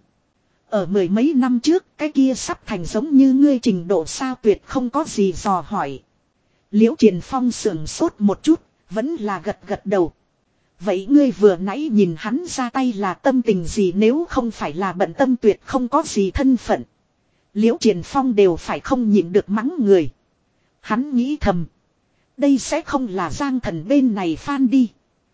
Ở mười mấy năm trước, cái kia sắp thành giống như ngươi trình độ sao Tuyệt không có gì dò hỏi. Liễu Triền Phong sườn sốt một chút, vẫn là gật gật đầu. Vậy ngươi vừa nãy nhìn hắn ra tay là tâm tình gì nếu không phải là bận tâm Tuyệt không có gì thân phận. Liễu Triền Phong đều phải không nhịn được mắng người. Hắn nghĩ thầm. Đây sẽ không là Giang thần bên này phan đi.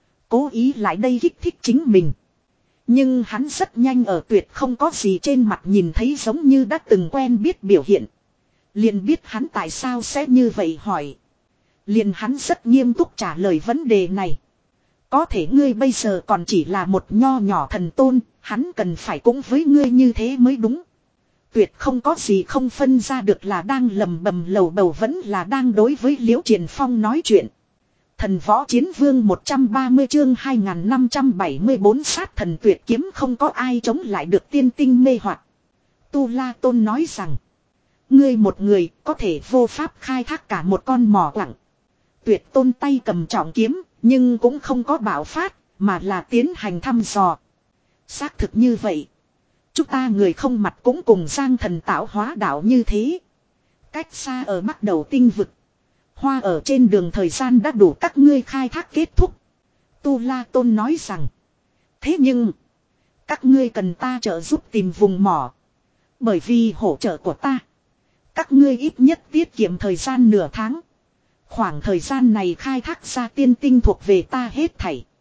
Cố ý lại đây kích thích chính mình. Nhưng hắn rất nhanh ở Tuyệt không có gì trên mặt nhìn thấy giống như đã từng quen biết biểu hiện. Liền biết hắn tại sao sẽ như vậy hỏi. Liền hắn rất nghiêm túc trả lời vấn đề này. Có thể ngươi bây giờ còn chỉ là một nho nhỏ thần tôn, hắn cần phải cũng với ngươi như thế mới đúng. Tuyệt không có gì không phân ra được là đang lầm bầm lầu bầu vẫn là đang đối với Liễu Triền Phong nói chuyện. Thần võ chiến vương một trăm ba mươi chương hai nghìn năm trăm bảy mươi bốn sát thần tuyệt kiếm không có ai chống lại được tiên tinh mê hoặc. Tu La Tôn nói rằng, ngươi một người có thể vô pháp khai thác cả một con mỏ quặng. Tuyệt Tôn tay cầm trọng kiếm, nhưng cũng không có bạo phát, mà là tiến hành thăm dò. Xác thực như vậy. Chúng ta người không mặt cũng cùng Giang thần tạo hóa đạo như thế. Cách xa ở bắt đầu tinh vực. Hoa ở trên đường thời gian đã đủ các ngươi khai thác kết thúc. Tu La Tôn nói rằng. Thế nhưng. Các ngươi cần ta trợ giúp tìm vùng mỏ. Bởi vì hỗ trợ của ta. Các ngươi ít nhất tiết kiệm thời gian nửa tháng. Khoảng thời gian này khai thác ra tiên tinh thuộc về ta hết thảy.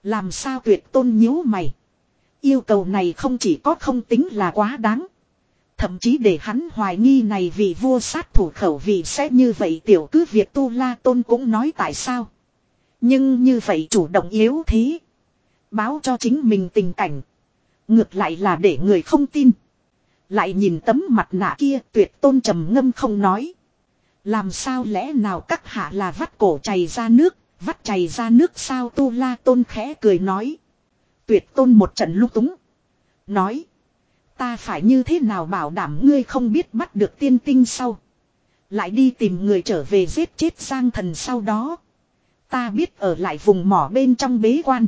Làm sao Tuyệt Tôn nhíu mày. Yêu cầu này không chỉ có không tính là quá đáng. Thậm chí để hắn hoài nghi này vị vua sát thủ khẩu vị sẽ như vậy tiểu cứ việc Tu La Tôn cũng nói tại sao. Nhưng như vậy chủ động yếu thế. Báo cho chính mình tình cảnh. Ngược lại là để người không tin. Lại nhìn tấm mặt nạ kia Tuyệt Tôn trầm ngâm không nói. Làm sao lẽ nào các hạ là vắt cổ chảy ra nước. Vắt chảy ra nước sao Tu La Tôn khẽ cười nói. Tuyệt Tôn một trận lúc túng. Nói. Ta phải như thế nào bảo đảm ngươi không biết bắt được tiên tinh sau. Lại đi tìm người trở về giết chết Giang Thần sau đó. Ta biết ở lại vùng mỏ bên trong bế quan.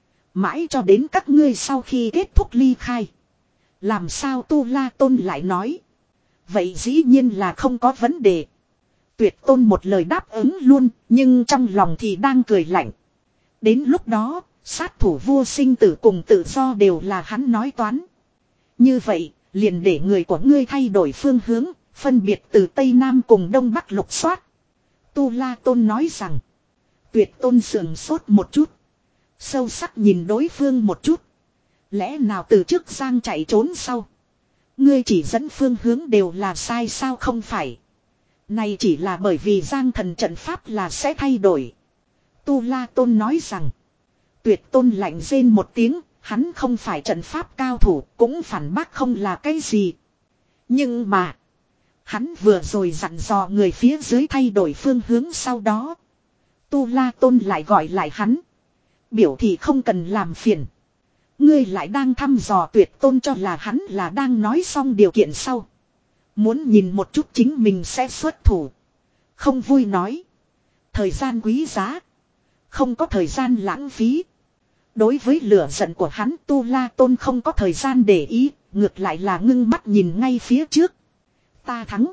Mãi cho đến các ngươi sau khi kết thúc ly khai. Làm sao Tu La Tôn lại nói. Vậy dĩ nhiên là không có vấn đề. Tuyệt Tôn một lời đáp ứng luôn. Nhưng trong lòng thì đang cười lạnh. Đến lúc đó sát thủ vua sinh tử cùng tự do đều là hắn nói toán. Như vậy liền để người của ngươi thay đổi phương hướng. Phân biệt từ Tây Nam cùng Đông Bắc lục soát. Tu La Tôn nói rằng. Tuyệt Tôn sườn sốt một chút. Sâu sắc nhìn đối phương một chút. Lẽ nào từ trước Giang chạy trốn sau. Ngươi chỉ dẫn phương hướng đều là sai sao không phải. Này chỉ là bởi vì Giang thần trận pháp là sẽ thay đổi. Tu La Tôn nói rằng. Tuyệt Tôn lạnh rên một tiếng. Hắn không phải trận pháp cao thủ. Cũng phản bác không là cái gì. Nhưng mà. Hắn vừa rồi dặn dò người phía dưới thay đổi phương hướng sau đó. Tu La Tôn lại gọi lại hắn. Biểu thị không cần làm phiền. Ngươi lại đang thăm dò Tuyệt Tôn cho là hắn là đang nói xong điều kiện sau. Muốn nhìn một chút chính mình sẽ xuất thủ. Không vui nói. Thời gian quý giá. Không có thời gian lãng phí. Đối với lửa giận của hắn Tu La Tôn không có thời gian để ý. Ngược lại là ngưng mắt nhìn ngay phía trước. Ta thắng.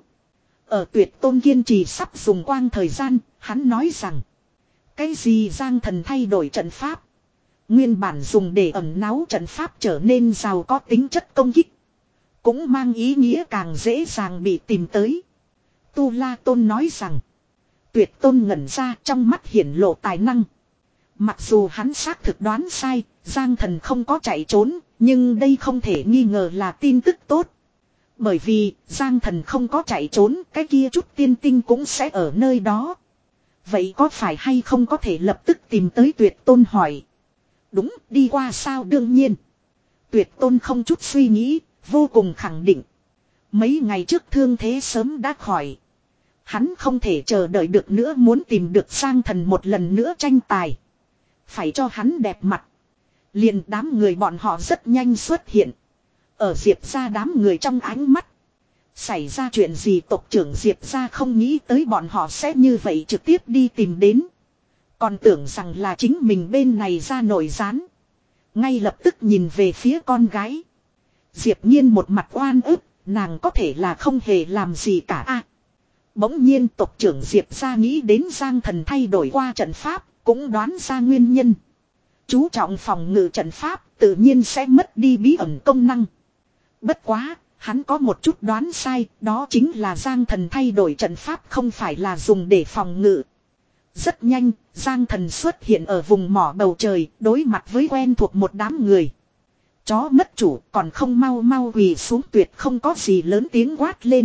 Ở Tuyệt Tôn kiên trì sắp dùng quang thời gian. Hắn nói rằng. Cái gì Giang thần thay đổi trận pháp. Nguyên bản dùng để ẩn náu trận pháp trở nên giàu có tính chất công kích. Cũng mang ý nghĩa càng dễ dàng bị tìm tới. Tu La Tôn nói rằng. Tuyệt Tôn ngẩn ra trong mắt hiển lộ tài năng. Mặc dù hắn xác thực đoán sai. Giang thần không có chạy trốn. Nhưng đây không thể nghi ngờ là tin tức tốt. Bởi vì Giang thần không có chạy trốn. Cái kia chút tiên tinh cũng sẽ ở nơi đó. Vậy có phải hay không có thể lập tức tìm tới Tuyệt Tôn hỏi. Đúng đi qua sao đương nhiên. Tuyệt Tôn không chút suy nghĩ. Vô cùng khẳng định. Mấy ngày trước thương thế sớm đã khỏi. Hắn không thể chờ đợi được nữa muốn tìm được Giang thần một lần nữa tranh tài. Phải cho hắn đẹp mặt. Liền đám người bọn họ rất nhanh xuất hiện. Ở Diệp ra đám người trong ánh mắt. Xảy ra chuyện gì tộc trưởng Diệp ra không nghĩ tới bọn họ sẽ như vậy trực tiếp đi tìm đến. Còn tưởng rằng là chính mình bên này ra nổi gián. Ngay lập tức nhìn về phía con gái. Diệp Nhiên một mặt oan ức, nàng có thể là không hề làm gì cả a. À, bỗng nhiên tộc trưởng Diệp ra nghĩ đến Giang thần thay đổi qua trận pháp, cũng đoán ra nguyên nhân. Chú trọng phòng ngự trận pháp, tự nhiên sẽ mất đi bí ẩn công năng. Bất quá, hắn có một chút đoán sai, đó chính là Giang thần thay đổi trận pháp không phải là dùng để phòng ngự. Rất nhanh, Giang thần xuất hiện ở vùng mỏ bầu trời, đối mặt với quen thuộc một đám người. Chó mất chủ còn không mau mau quỳ xuống tuyệt không có gì lớn tiếng quát lên.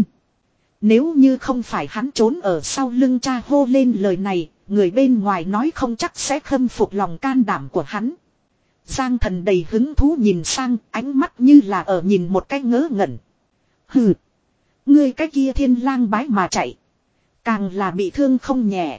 Nếu như không phải hắn trốn ở sau lưng cha hô lên lời này, người bên ngoài nói không chắc sẽ khâm phục lòng can đảm của hắn. Giang thần đầy hứng thú nhìn sang, ánh mắt như là ở nhìn một cái ngớ ngẩn. Hừ, ngươi cái kia thiên lang bái mà chạy. Càng là bị thương không nhẹ.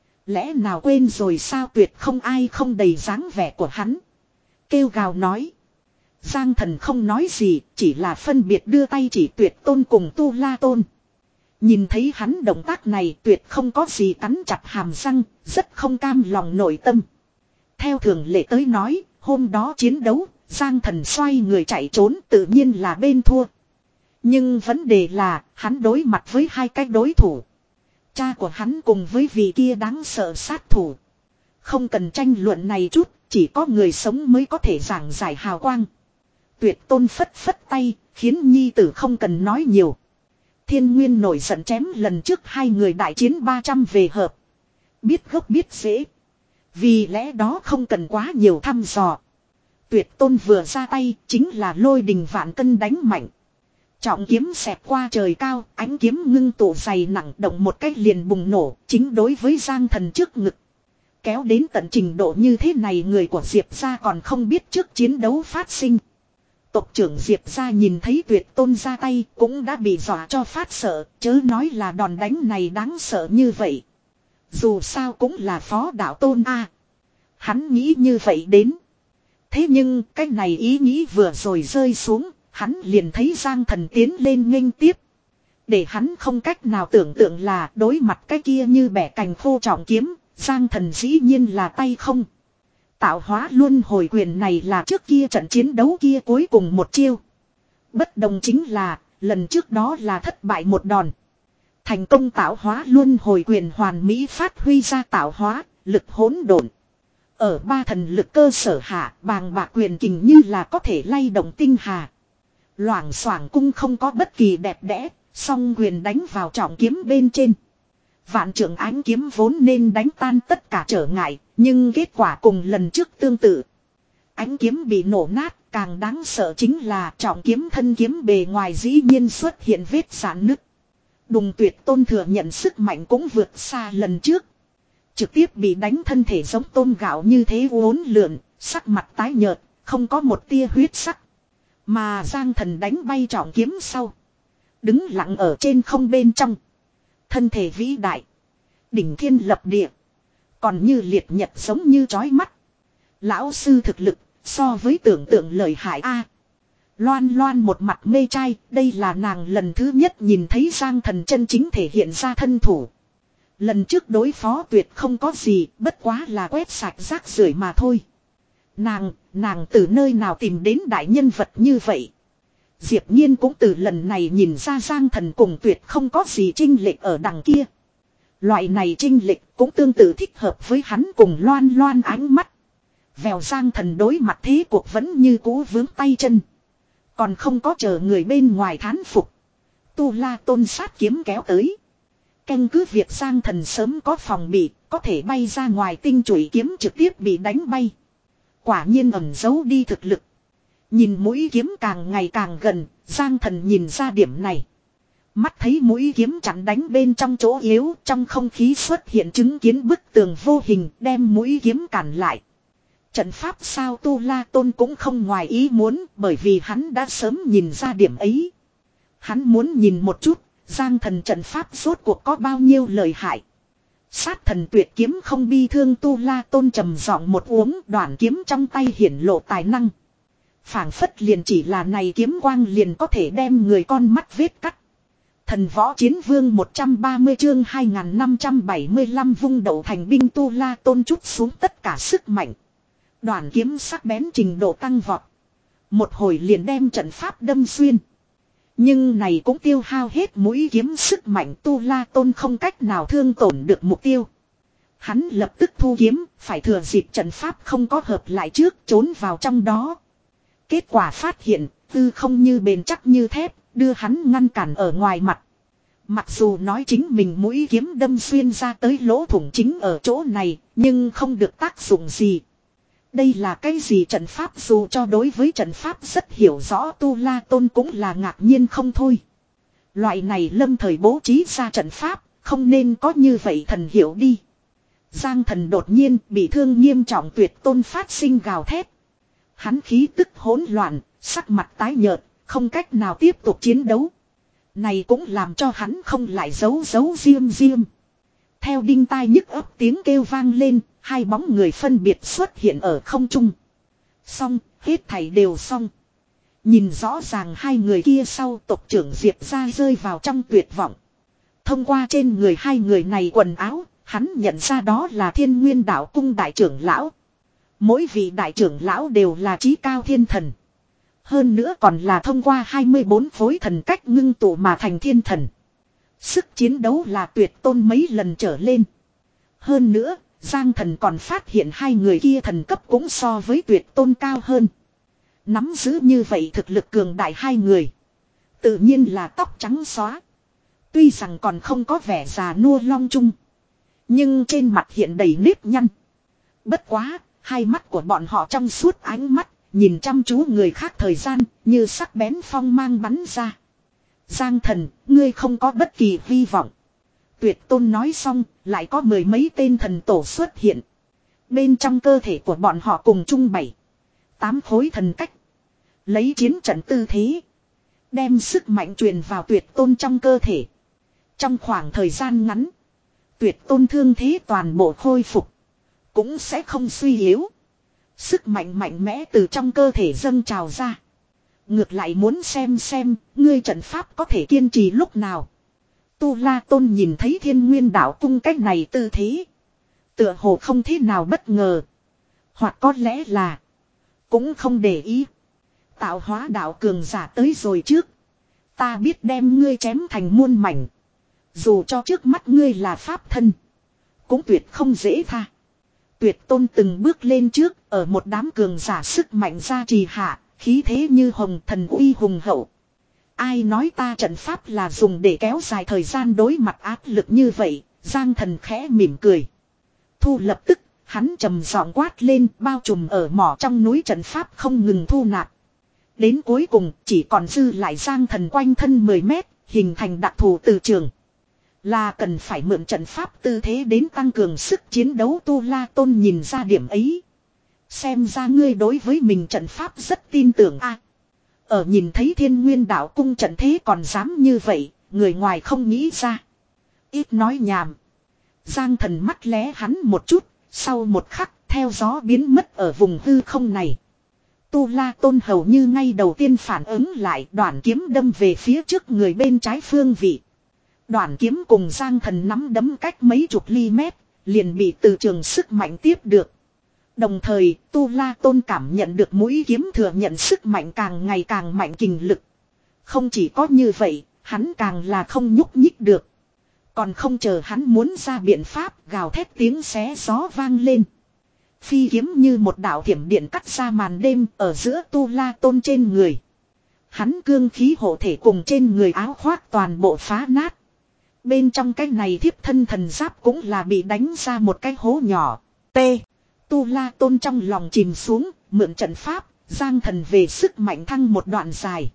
Lẽ nào quên rồi sao tuyệt không ai không đầy dáng vẻ của hắn. Kêu gào nói. Giang thần không nói gì, chỉ là phân biệt đưa tay chỉ Tuyệt Tôn cùng Tu La Tôn. Nhìn thấy hắn động tác này tuyệt không có gì cắn chặt hàm răng, rất không cam lòng nội tâm. Theo thường lệ tới nói, hôm đó chiến đấu, Giang thần xoay người chạy trốn tự nhiên là bên thua. Nhưng vấn đề là, hắn đối mặt với hai cái đối thủ. Cha của hắn cùng với vị kia đáng sợ sát thủ. Không cần tranh luận này chút, chỉ có người sống mới có thể giảng giải hào quang. Tuyệt Tôn phất phất tay, khiến nhi tử không cần nói nhiều. Thiên Nguyên nổi giận chém lần trước hai người đại chiến ba trăm về hợp. Biết gốc biết dễ. Vì lẽ đó không cần quá nhiều thăm dò. Tuyệt tôn vừa ra tay chính là lôi đình vạn cân đánh mạnh. Trọng kiếm xẹt qua trời cao, ánh kiếm ngưng tụ dày nặng động một cách liền bùng nổ, chính đối với Giang Thần trước ngực. Kéo đến tận trình độ như thế này người của Diệp gia còn không biết trước chiến đấu phát sinh. Tộc trưởng Diệp gia nhìn thấy Tuyệt tôn ra tay cũng đã bị dọa cho phát sợ, chớ nói là đòn đánh này đáng sợ như vậy. Dù sao cũng là phó đạo tôn a. Hắn nghĩ như vậy đến. Thế nhưng cái này ý nghĩ vừa rồi rơi xuống, hắn liền thấy Giang Thần tiến lên nghênh tiếp. Để hắn không cách nào tưởng tượng là đối mặt cái kia như bẻ cành khô trọng kiếm, Giang Thần dĩ nhiên là tay không. Tạo hóa luân hồi quyền này là trước kia trận chiến đấu kia cuối cùng một chiêu. Bất đồng chính là, lần trước đó là thất bại một đòn. Thành công tạo hóa luân hồi quyền hoàn mỹ phát huy ra tạo hóa, lực hỗn độn. Ở ba thần lực cơ sở hạ, bàng bạc quyền kình như là có thể lay động tinh hà. Loảng xoảng cung không có bất kỳ đẹp đẽ, song quyền đánh vào trọng kiếm bên trên. Vạn trưởng ánh kiếm vốn nên đánh tan tất cả trở ngại, nhưng kết quả cùng lần trước tương tự. Ánh kiếm bị nổ nát, càng đáng sợ chính là trọng kiếm thân kiếm bề ngoài dĩ nhiên xuất hiện vết rạn nứt. Đùng Tuyệt tôn thừa nhận sức mạnh cũng vượt xa lần trước. Trực tiếp bị đánh thân thể giống tôm gạo như thế uốn lượn, sắc mặt tái nhợt, không có một tia huyết sắc. Mà Giang Thần đánh bay trọng kiếm sau. Đứng lặng ở trên không bên trong. Thân thể vĩ đại. Đỉnh thiên lập địa. Còn như liệt nhật giống như chói mắt. Lão sư thực lực so với tưởng tượng lợi hại a. Loan Loan một mặt mê trai, đây là nàng lần thứ nhất nhìn thấy Giang Thần chân chính thể hiện ra thân thủ. Lần trước đối phó Tuyệt không có gì, bất quá là quét sạch rác rưởi mà thôi. Nàng, nàng từ nơi nào tìm đến đại nhân vật như vậy? Diệp Nhiên cũng từ lần này nhìn ra Giang Thần cùng Tuyệt không có gì chênh lệch ở đằng kia. Loại này chênh lệch cũng tương tự thích hợp với hắn cùng Loan Loan ánh mắt. Vèo Giang Thần đối mặt thế cuộc vẫn như cũ vướng tay chân. Còn không có chờ người bên ngoài thán phục. Tu La Tôn sát kiếm kéo tới. Canh cứ việc Giang Thần sớm có phòng bị, có thể bay ra ngoài tinh chùy kiếm trực tiếp bị đánh bay. Quả nhiên ẩn giấu đi thực lực. Nhìn mũi kiếm càng ngày càng gần, Giang Thần nhìn ra điểm này. Mắt thấy mũi kiếm chặn đánh bên trong chỗ yếu, trong không khí xuất hiện chứng kiến bức tường vô hình đem mũi kiếm cản lại. Trận pháp sao Tu La Tôn cũng không ngoài ý muốn, bởi vì hắn đã sớm nhìn ra điểm ấy. Hắn muốn nhìn một chút, Giang Thần trận pháp rốt cuộc có bao nhiêu lợi hại. Sát thần tuyệt kiếm không bi thương Tu La Tôn trầm giọng một uống, đoạn kiếm trong tay hiển lộ tài năng. Phảng phất liền chỉ là này kiếm quang liền có thể đem người con mắt vết cắt. Thần võ chiến vương một trăm ba mươi chương hai nghìn năm trăm bảy mươi lăm vung đậu thành binh Tu La Tôn chút xuống tất cả sức mạnh. Đoạn kiếm sắc bén trình độ tăng vọt. Một hồi liền đem trận pháp đâm xuyên. Nhưng này cũng tiêu hao hết mũi kiếm sức mạnh, Tu La Tôn không cách nào thương tổn được mục tiêu. Hắn lập tức thu kiếm, phải thừa dịp trận pháp không có hợp lại trước trốn vào trong đó. Kết quả phát hiện, tư không như bền chắc như thép, đưa hắn ngăn cản ở ngoài mặt. Mặc dù nói chính mình mũi kiếm đâm xuyên ra tới lỗ thủng chính ở chỗ này, nhưng không được tác dụng gì. Đây là cái gì trận pháp, dù cho đối với trận pháp rất hiểu rõ Tu La Tôn cũng là ngạc nhiên không thôi. Loại này lâm thời bố trí ra trận pháp, không nên có như vậy thần hiểu đi. Giang Thần đột nhiên bị thương nghiêm trọng, Tuyệt Tôn phát sinh gào thét. Hắn khí tức hỗn loạn, sắc mặt tái nhợt, không cách nào tiếp tục chiến đấu. Này cũng làm cho hắn không lại giấu giấu diêm diêm. Theo đinh tai nhức ấp tiếng kêu vang lên, hai bóng người phân biệt xuất hiện ở không trung. Xong, hết thảy đều xong. Nhìn rõ ràng hai người kia sau, tộc trưởng Diệp ra rơi vào trong tuyệt vọng. Thông qua trên người hai người này quần áo, hắn nhận ra đó là Thiên Nguyên Đạo Cung đại trưởng lão. Mỗi vị đại trưởng lão đều là chí cao thiên thần. Hơn nữa còn là thông qua hai mươi bốn phối thần cách ngưng tụ mà thành thiên thần. Sức chiến đấu là Tuyệt Tôn mấy lần trở lên. Hơn nữa, Giang Thần còn phát hiện hai người kia thần cấp cũng so với Tuyệt Tôn cao hơn. Nắm giữ như vậy thực lực cường đại hai người. Tự nhiên là tóc trắng xóa. Tuy rằng còn không có vẻ già nua long trung. Nhưng trên mặt hiện đầy nếp nhăn. Bất quá, hai mắt của bọn họ trong suốt ánh mắt, nhìn chăm chú người khác thời gian, như sắc bén phong mang bắn ra. Giang thần, ngươi không có bất kỳ hy vọng. Tuyệt tôn nói xong, lại có mười mấy tên thần tổ xuất hiện. Bên trong cơ thể của bọn họ cùng chung bảy, tám khối thần cách. Lấy chiến trận tư thế, đem sức mạnh truyền vào tuyệt tôn trong cơ thể. Trong khoảng thời gian ngắn, tuyệt tôn thương thế toàn bộ khôi phục, cũng sẽ không suy yếu. Sức mạnh mạnh mẽ từ trong cơ thể dâng trào ra. Ngược lại muốn xem xem, ngươi trận pháp có thể kiên trì lúc nào. Tu La Tôn nhìn thấy Thiên Nguyên Đạo Cung cách này tư thế, tựa hồ không thế nào bất ngờ. Hoặc có lẽ là cũng không để ý. Tạo hóa đạo cường giả tới rồi trước, ta biết đem ngươi chém thành muôn mảnh. Dù cho trước mắt ngươi là pháp thân, cũng tuyệt không dễ tha. Tuyệt tôn từng bước lên trước, ở một đám cường giả sức mạnh ra trì hạ, khí thế như hồng, thần uy hùng hậu. Ai nói ta trận pháp là dùng để kéo dài thời gian đối mặt áp lực như vậy? Giang thần khẽ mỉm cười. Thu lập tức, hắn trầm giọng quát lên, bao trùm ở mỏ trong núi trận pháp không ngừng thu nạp. Đến cuối cùng, chỉ còn dư lại Giang thần quanh thân mười mét, hình thành đặc thù từ trường. Là cần phải mượn trận pháp tư thế đến tăng cường sức chiến đấu. Tu La Tôn nhìn ra điểm ấy. Xem ra ngươi đối với mình trận pháp rất tin tưởng a. Ở nhìn thấy Thiên Nguyên Đạo Cung trận thế còn dám như vậy, người ngoài không nghĩ ra. Ít nói nhảm. Giang thần mắt lé hắn một chút, sau một khắc theo gió biến mất ở vùng hư không này. Tu La Tôn hầu như ngay đầu tiên phản ứng lại, đoạn kiếm đâm về phía trước người bên trái phương vị. Đoạn kiếm cùng Giang thần nắm đấm cách mấy chục ly mét, liền bị từ trường sức mạnh tiếp được. Đồng thời, Tu La Tôn cảm nhận được mũi kiếm thừa nhận sức mạnh càng ngày càng mạnh kình lực. Không chỉ có như vậy, hắn càng là không nhúc nhích được. Còn không chờ hắn muốn ra biện pháp, gào thét tiếng xé gió vang lên. Phi kiếm như một đạo thiểm điện cắt ra màn đêm ở giữa Tu La Tôn trên người. Hắn cương khí hộ thể cùng trên người áo khoác toàn bộ phá nát. Bên trong cái này thiếp thân thần giáp cũng là bị đánh ra một cái hố nhỏ. T. Tu La Tôn trong lòng chìm xuống, mượn trận pháp, Giang thần về sức mạnh thăng một đoạn dài.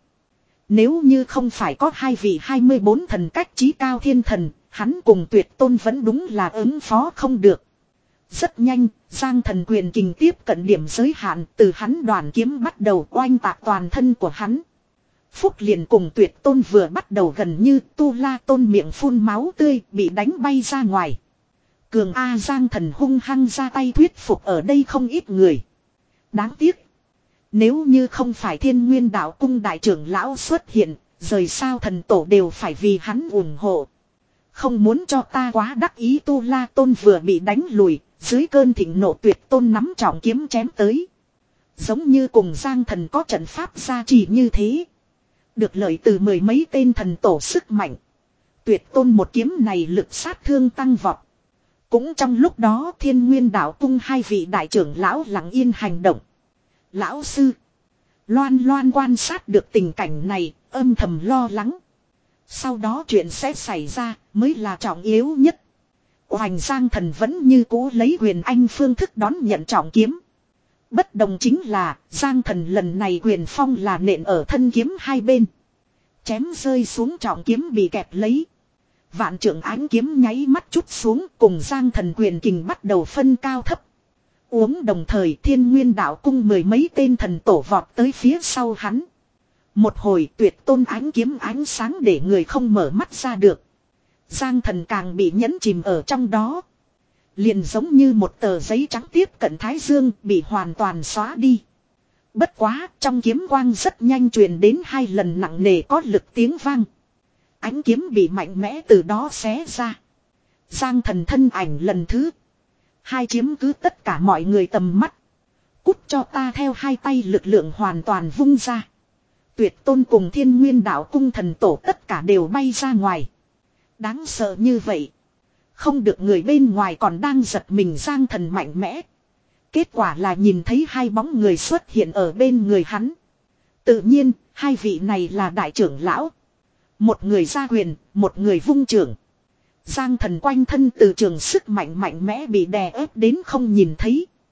Nếu như không phải có hai vị hai mươi bốn thần cách chí cao thiên thần, hắn cùng Tuyệt Tôn vẫn đúng là ứng phó không được. Rất nhanh, Giang thần quyền kình tiếp cận điểm giới hạn, từ hắn đoàn kiếm bắt đầu oanh tạc toàn thân của hắn. Phúc liền cùng Tuyệt Tôn vừa bắt đầu gần như Tu La Tôn miệng phun máu tươi bị đánh bay ra ngoài. Cường A Giang thần hung hăng ra tay thuyết phục ở đây không ít người. Đáng tiếc. Nếu như không phải Thiên Nguyên Đạo Cung đại trưởng lão xuất hiện, rời sao thần tổ đều phải vì hắn ủng hộ. Không muốn cho ta quá đắc ý. Tu La Tôn vừa bị đánh lùi, dưới cơn thịnh nộ Tuyệt Tôn nắm trọng kiếm chém tới. Giống như cùng Giang thần có trận pháp gia trì như thế. Được lợi từ mười mấy tên thần tổ sức mạnh. Tuyệt Tôn một kiếm này lực sát thương tăng vọt. Cũng trong lúc đó Thiên Nguyên Đạo Cung hai vị đại trưởng lão lặng yên hành động. Lão sư. Loan Loan quan sát được tình cảnh này, âm thầm lo lắng. Sau đó chuyện sẽ xảy ra mới là trọng yếu nhất. Hoành Giang thần vẫn như cũ lấy quyền anh phương thức đón nhận trọng kiếm. Bất đồng chính là Giang thần lần này quyền phong là nện ở thân kiếm hai bên. Chém rơi xuống trọng kiếm bị kẹp lấy. Vạn trưởng ánh kiếm nháy mắt chút xuống cùng Giang thần quyền kình bắt đầu phân cao thấp. Uống đồng thời Thiên Nguyên Đạo Cung mười mấy tên thần tổ vọt tới phía sau hắn. Một hồi Tuyệt Tôn ánh kiếm ánh sáng để người không mở mắt ra được. Giang thần càng bị nhẫn chìm ở trong đó. Liền giống như một tờ giấy trắng tiếp cận thái dương bị hoàn toàn xóa đi. Bất quá trong kiếm quang rất nhanh truyền đến hai lần nặng nề có lực tiếng vang. Ánh kiếm bị mạnh mẽ từ đó xé ra. Giang thần thân ảnh lần thứ hai chiếm cứ tất cả mọi người tầm mắt. Cút cho ta theo hai tay lực lượng hoàn toàn vung ra. Tuyệt Tôn cùng Thiên Nguyên Đạo Cung thần tổ tất cả đều bay ra ngoài. Đáng sợ như vậy. Không được người bên ngoài còn đang giật mình Giang thần mạnh mẽ. Kết quả là nhìn thấy hai bóng người xuất hiện ở bên người hắn. Tự nhiên, hai vị này là đại trưởng lão. Một người ra quyền, một người vung trưởng. Giang thần quanh thân từ trường sức mạnh mạnh mẽ bị đè ép đến không nhìn thấy.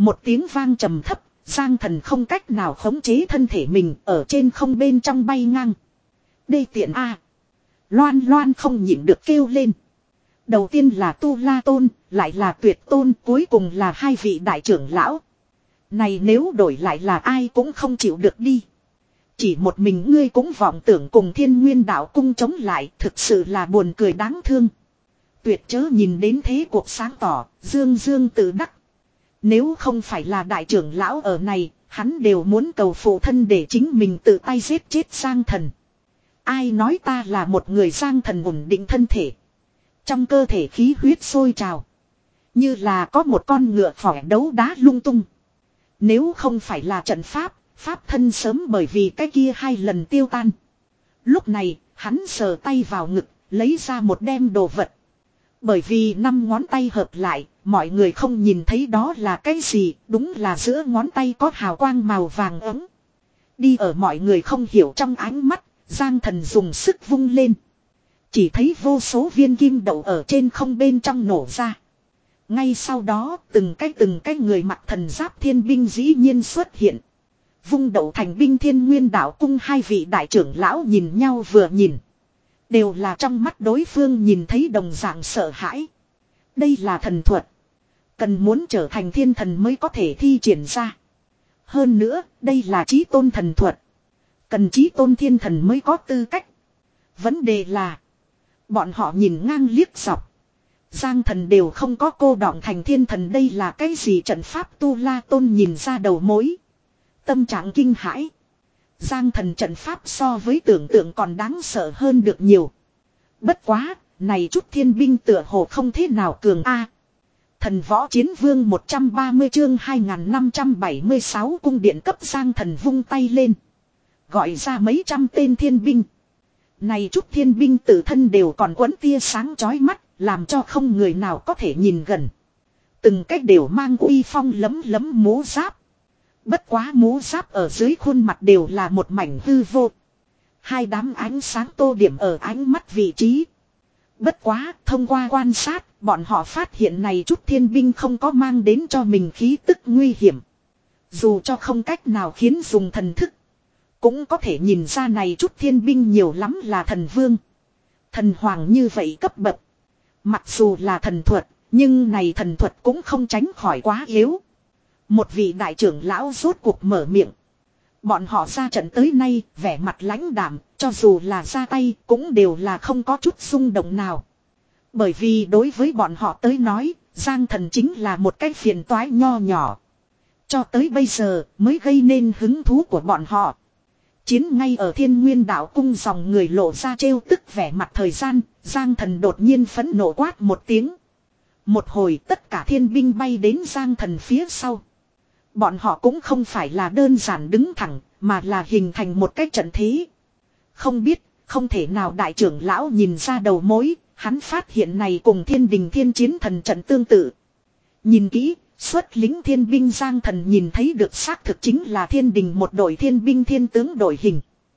Một tiếng vang trầm thấp, Giang Thần không cách nào khống chế thân thể mình ở trên không bên trong bay ngang. Đê tiện a. Loan Loan không nhịn được kêu lên. Đầu tiên là Tu La Tôn, lại là Tuyệt Tôn, cuối cùng là hai vị đại trưởng lão. Này nếu đổi lại là ai cũng không chịu được đi. Chỉ một mình ngươi cũng vọng tưởng cùng Thiên Nguyên Đạo Cung chống lại, thực sự là buồn cười đáng thương. Tuyệt chớ nhìn đến thế cuộc sáng tỏ, dương dương tự đắc. Nếu không phải là đại trưởng lão ở này, hắn đều muốn cầu phụ thân để chính mình tự tay giết chết Giang Thần. Ai nói ta là một người Giang Thần ổn định thân thể. Trong cơ thể khí huyết sôi trào. Như là có một con ngựa phỏng đấu đá lung tung. Nếu không phải là trận pháp, pháp thân sớm bởi vì cái kia hai lần tiêu tan. Lúc này, hắn sờ tay vào ngực, lấy ra một đem đồ vật. Bởi vì năm ngón tay hợp lại, mọi người không nhìn thấy đó là cái gì, đúng là giữa ngón tay có hào quang màu vàng ấm. Đi ở mọi người không hiểu trong ánh mắt, Giang Thần dùng sức vung lên. Chỉ thấy vô số viên kim đậu ở trên không bên trong nổ ra. Ngay sau đó, từng cái từng cái người mặc thần giáp thiên binh dĩ nhiên xuất hiện. Vung đậu thành binh Thiên Nguyên Đạo Cung hai vị đại trưởng lão nhìn nhau vừa nhìn. Đều là trong mắt đối phương nhìn thấy đồng dạng sợ hãi. Đây là thần thuật. Cần muốn trở thành thiên thần mới có thể thi triển ra. Hơn nữa, đây là chí tôn thần thuật. Cần chí tôn thiên thần mới có tư cách. Vấn đề là, bọn họ nhìn ngang liếc dọc. Giang Thần đều không có cô đọng thành thiên thần, đây là cái gì trận pháp? Tu La Tôn nhìn ra đầu mối. Tâm trạng kinh hãi. Giang Thần trận pháp so với tưởng tượng còn đáng sợ hơn được nhiều. Bất quá, này chút thiên binh tựa hồ không thế nào cường a. Thần Võ Chiến Vương một trăm ba mươi chương hai nghìn năm trăm bảy mươi sáu cung điện cấp. Giang Thần vung tay lên. Gọi ra mấy trăm tên thiên binh. Này chút thiên binh tự thân đều còn quấn tia sáng chói mắt, làm cho không người nào có thể nhìn gần. Từng cách đều mang uy phong lấm lấm mũ giáp. Bất quá mũ giáp ở dưới khuôn mặt đều là một mảnh hư vô. Hai đám ánh sáng tô điểm ở ánh mắt vị trí. Bất quá, thông qua quan sát, bọn họ phát hiện này chút thiên binh không có mang đến cho mình khí tức nguy hiểm. Dù cho không cách nào khiến dùng thần thức, cũng có thể nhìn ra này chút thiên binh nhiều lắm là thần vương, thần hoàng như vậy cấp bậc. Mặc dù là thần thuật, nhưng này thần thuật cũng không tránh khỏi quá yếu. Một vị đại trưởng lão rốt cuộc mở miệng. Bọn họ ra trận tới nay, vẻ mặt lãnh đạm, cho dù là ra tay cũng đều là không có chút xung động nào. Bởi vì đối với bọn họ tới nói, Giang Thần chính là một cái phiền toái nho nhỏ. Cho tới bây giờ mới gây nên hứng thú của bọn họ. Chiến ngay ở Thiên Nguyên Đạo Cung, dòng người lộ ra trêu tức vẻ mặt thời gian, Giang Thần đột nhiên phẫn nộ quát một tiếng. Một hồi tất cả thiên binh bay đến Giang Thần phía sau. Bọn họ cũng không phải là đơn giản đứng thẳng, mà là hình thành một cái trận thế. Không biết, không thể nào đại trưởng lão nhìn ra đầu mối, hắn phát hiện này cùng Thiên Đình Thiên Chiến Thần trận tương tự. Nhìn kỹ, xuất lính thiên binh Giang Thần nhìn thấy được xác thực chính là Thiên Đình một đội thiên binh thiên tướng đội hình.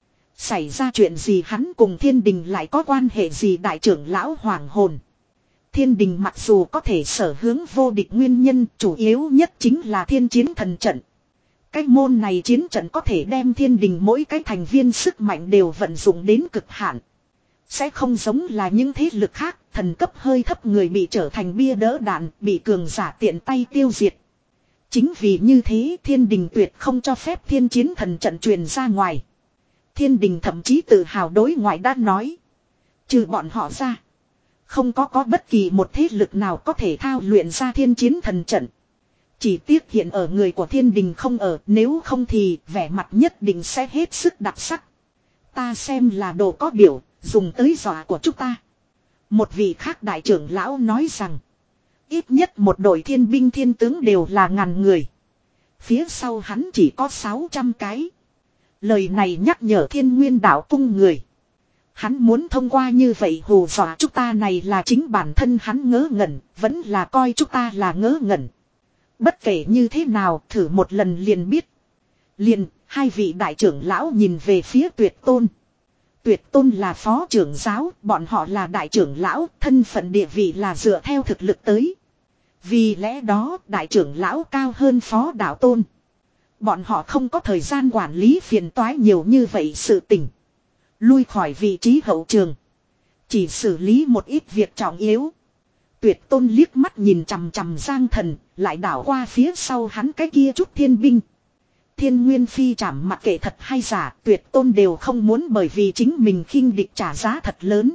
Xảy ra chuyện gì, hắn cùng Thiên Đình lại có quan hệ gì? Đại trưởng lão hoàng hồn. Thiên Đình mặc dù có thể sở hướng vô địch, nguyên nhân chủ yếu nhất chính là Thiên Chiến Thần trận. Cái môn này chiến trận có thể đem Thiên Đình mỗi cái thành viên sức mạnh đều vận dụng đến cực hạn. Sẽ không giống là những thế lực khác, thần cấp hơi thấp người bị trở thành bia đỡ đạn, bị cường giả tiện tay tiêu diệt. Chính vì như thế Thiên Đình tuyệt không cho phép Thiên Chiến Thần trận truyền ra ngoài. Thiên Đình thậm chí tự hào đối ngoại đã nói, trừ bọn họ ra, không có có bất kỳ một thế lực nào có thể thao luyện ra Thiên Chiến Thần trận. Chỉ tiếc hiện ở người của Thiên Đình không ở, nếu không thì vẻ mặt nhất định sẽ hết sức đặc sắc. Ta xem là đồ có biểu, dùng tới dọa của chúng ta. Một vị khác đại trưởng lão nói rằng, ít nhất một đội thiên binh thiên tướng đều là ngàn người. Phía sau hắn chỉ có sáu trăm cái. Lời này nhắc nhở Thiên Nguyên Đạo Cung người. Hắn muốn thông qua như vậy hù dọa chúng ta, này là chính bản thân hắn ngớ ngẩn, vẫn là coi chúng ta là ngớ ngẩn. Bất kể như thế nào, thử một lần liền biết. Liền, hai vị đại trưởng lão nhìn về phía Tuyệt Tôn. Tuyệt Tôn là phó trưởng giáo, bọn họ là đại trưởng lão, thân phận địa vị là dựa theo thực lực tới. Vì lẽ đó đại trưởng lão cao hơn phó đạo tôn. Bọn họ không có thời gian quản lý phiền toái nhiều như vậy sự tình. Lui khỏi vị trí hậu trường. Chỉ xử lý một ít việc trọng yếu. Tuyệt tôn liếc mắt nhìn chằm chằm Giang Thần, lại đảo qua phía sau hắn cái kia chút thiên binh. Thiên Nguyên Phi trảm mặc kệ thật hay giả, tuyệt tôn đều không muốn bởi vì chính mình khinh địch trả giá thật lớn.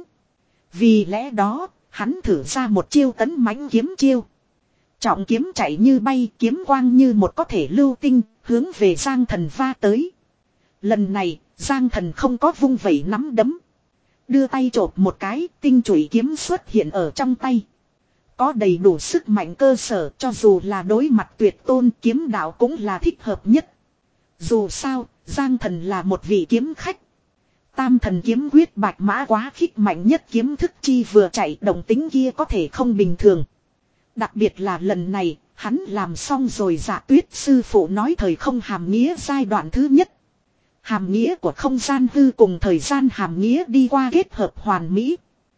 Vì lẽ đó, hắn thử ra một chiêu tấn mãnh kiếm chiêu. Trọng kiếm chạy như bay, kiếm quang như một có thể lưu tinh, hướng về Giang Thần va tới. Lần này, Giang Thần không có vung vẩy nắm đấm. Đưa tay chộp một cái, tinh chủy kiếm xuất hiện ở trong tay. Có đầy đủ sức mạnh cơ sở, cho dù là đối mặt tuyệt tôn, kiếm đạo cũng là thích hợp nhất. Dù sao, Giang Thần là một vị kiếm khách. Tam thần kiếm quyết bạch mã quá khích mạnh nhất kiếm thức chi vừa chạy, động tính kia có thể không bình thường. Đặc biệt là lần này, hắn làm xong rồi Dạ Tuyết sư phụ nói thời không hàm nghĩa giai đoạn thứ nhất. Hàm nghĩa của không gian hư cùng thời gian hàm nghĩa đi qua kết hợp hoàn mỹ.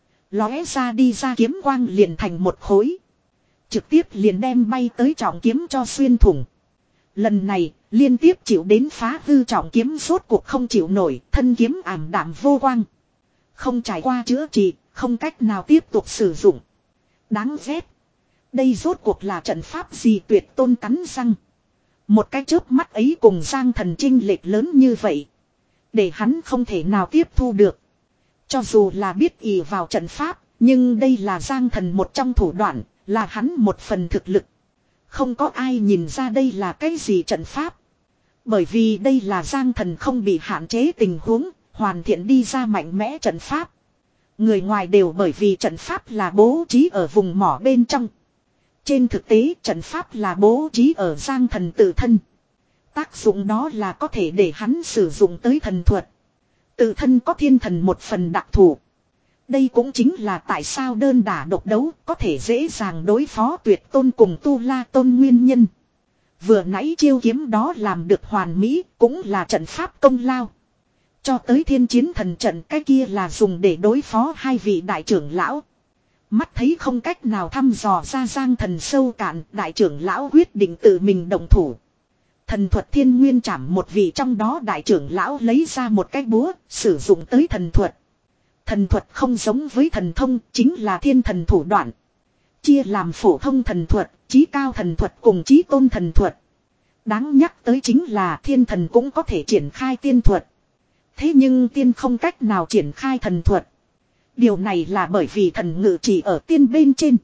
Lóe ra đi ra kiếm quang liền thành một khối. Trực tiếp liền đem bay tới trọng kiếm cho xuyên thủng. Lần này, liên tiếp chịu đến phá hư trọng kiếm rốt cuộc không chịu nổi, thân kiếm ảm đạm vô quang. Không trải qua chữa trị, không cách nào tiếp tục sử dụng. Đáng ghét. Đây rốt cuộc là trận pháp gì, tuyệt tôn cắn răng. Một cái chớp mắt ấy cùng Giang Thần chênh lệch lớn như vậy. Để hắn không thể nào tiếp thu được. Cho dù là biết ỷ vào trận pháp, nhưng đây là Giang Thần một trong thủ đoạn, là hắn một phần thực lực. Không có ai nhìn ra đây là cái gì trận pháp. Bởi vì đây là Giang Thần không bị hạn chế tình huống, hoàn thiện đi ra mạnh mẽ trận pháp. Người ngoài đều bởi vì trận pháp là bố trí ở vùng mỏ bên trong. Trên thực tế trận pháp là bố trí ở Giang Thần tự thân. Tác dụng đó là có thể để hắn sử dụng tới thần thuật. Tự thân có thiên thần một phần đặc thù. Đây cũng chính là tại sao đơn đả độc đấu có thể dễ dàng đối phó tuyệt tôn cùng tu la tôn nguyên nhân. Vừa nãy chiêu kiếm đó làm được hoàn mỹ cũng là trận pháp công lao. Cho tới thiên chiến thần trận cái kia là dùng để đối phó hai vị đại trưởng lão. Mắt thấy không cách nào thăm dò ra Giang Thần sâu cạn, đại trưởng lão quyết định tự mình động thủ. Thần thuật thiên nguyên trảm một vị trong đó đại trưởng lão lấy ra một cái búa, sử dụng tới thần thuật. Thần thuật không giống với thần thông, chính là thiên thần thủ đoạn. Chia làm phổ thông thần thuật, chí cao thần thuật cùng chí tôn thần thuật. Đáng nhắc tới chính là thiên thần cũng có thể triển khai tiên thuật. Thế nhưng tiên không cách nào triển khai thần thuật. Điều này là bởi vì thần ngự chỉ ở tiên bên trên.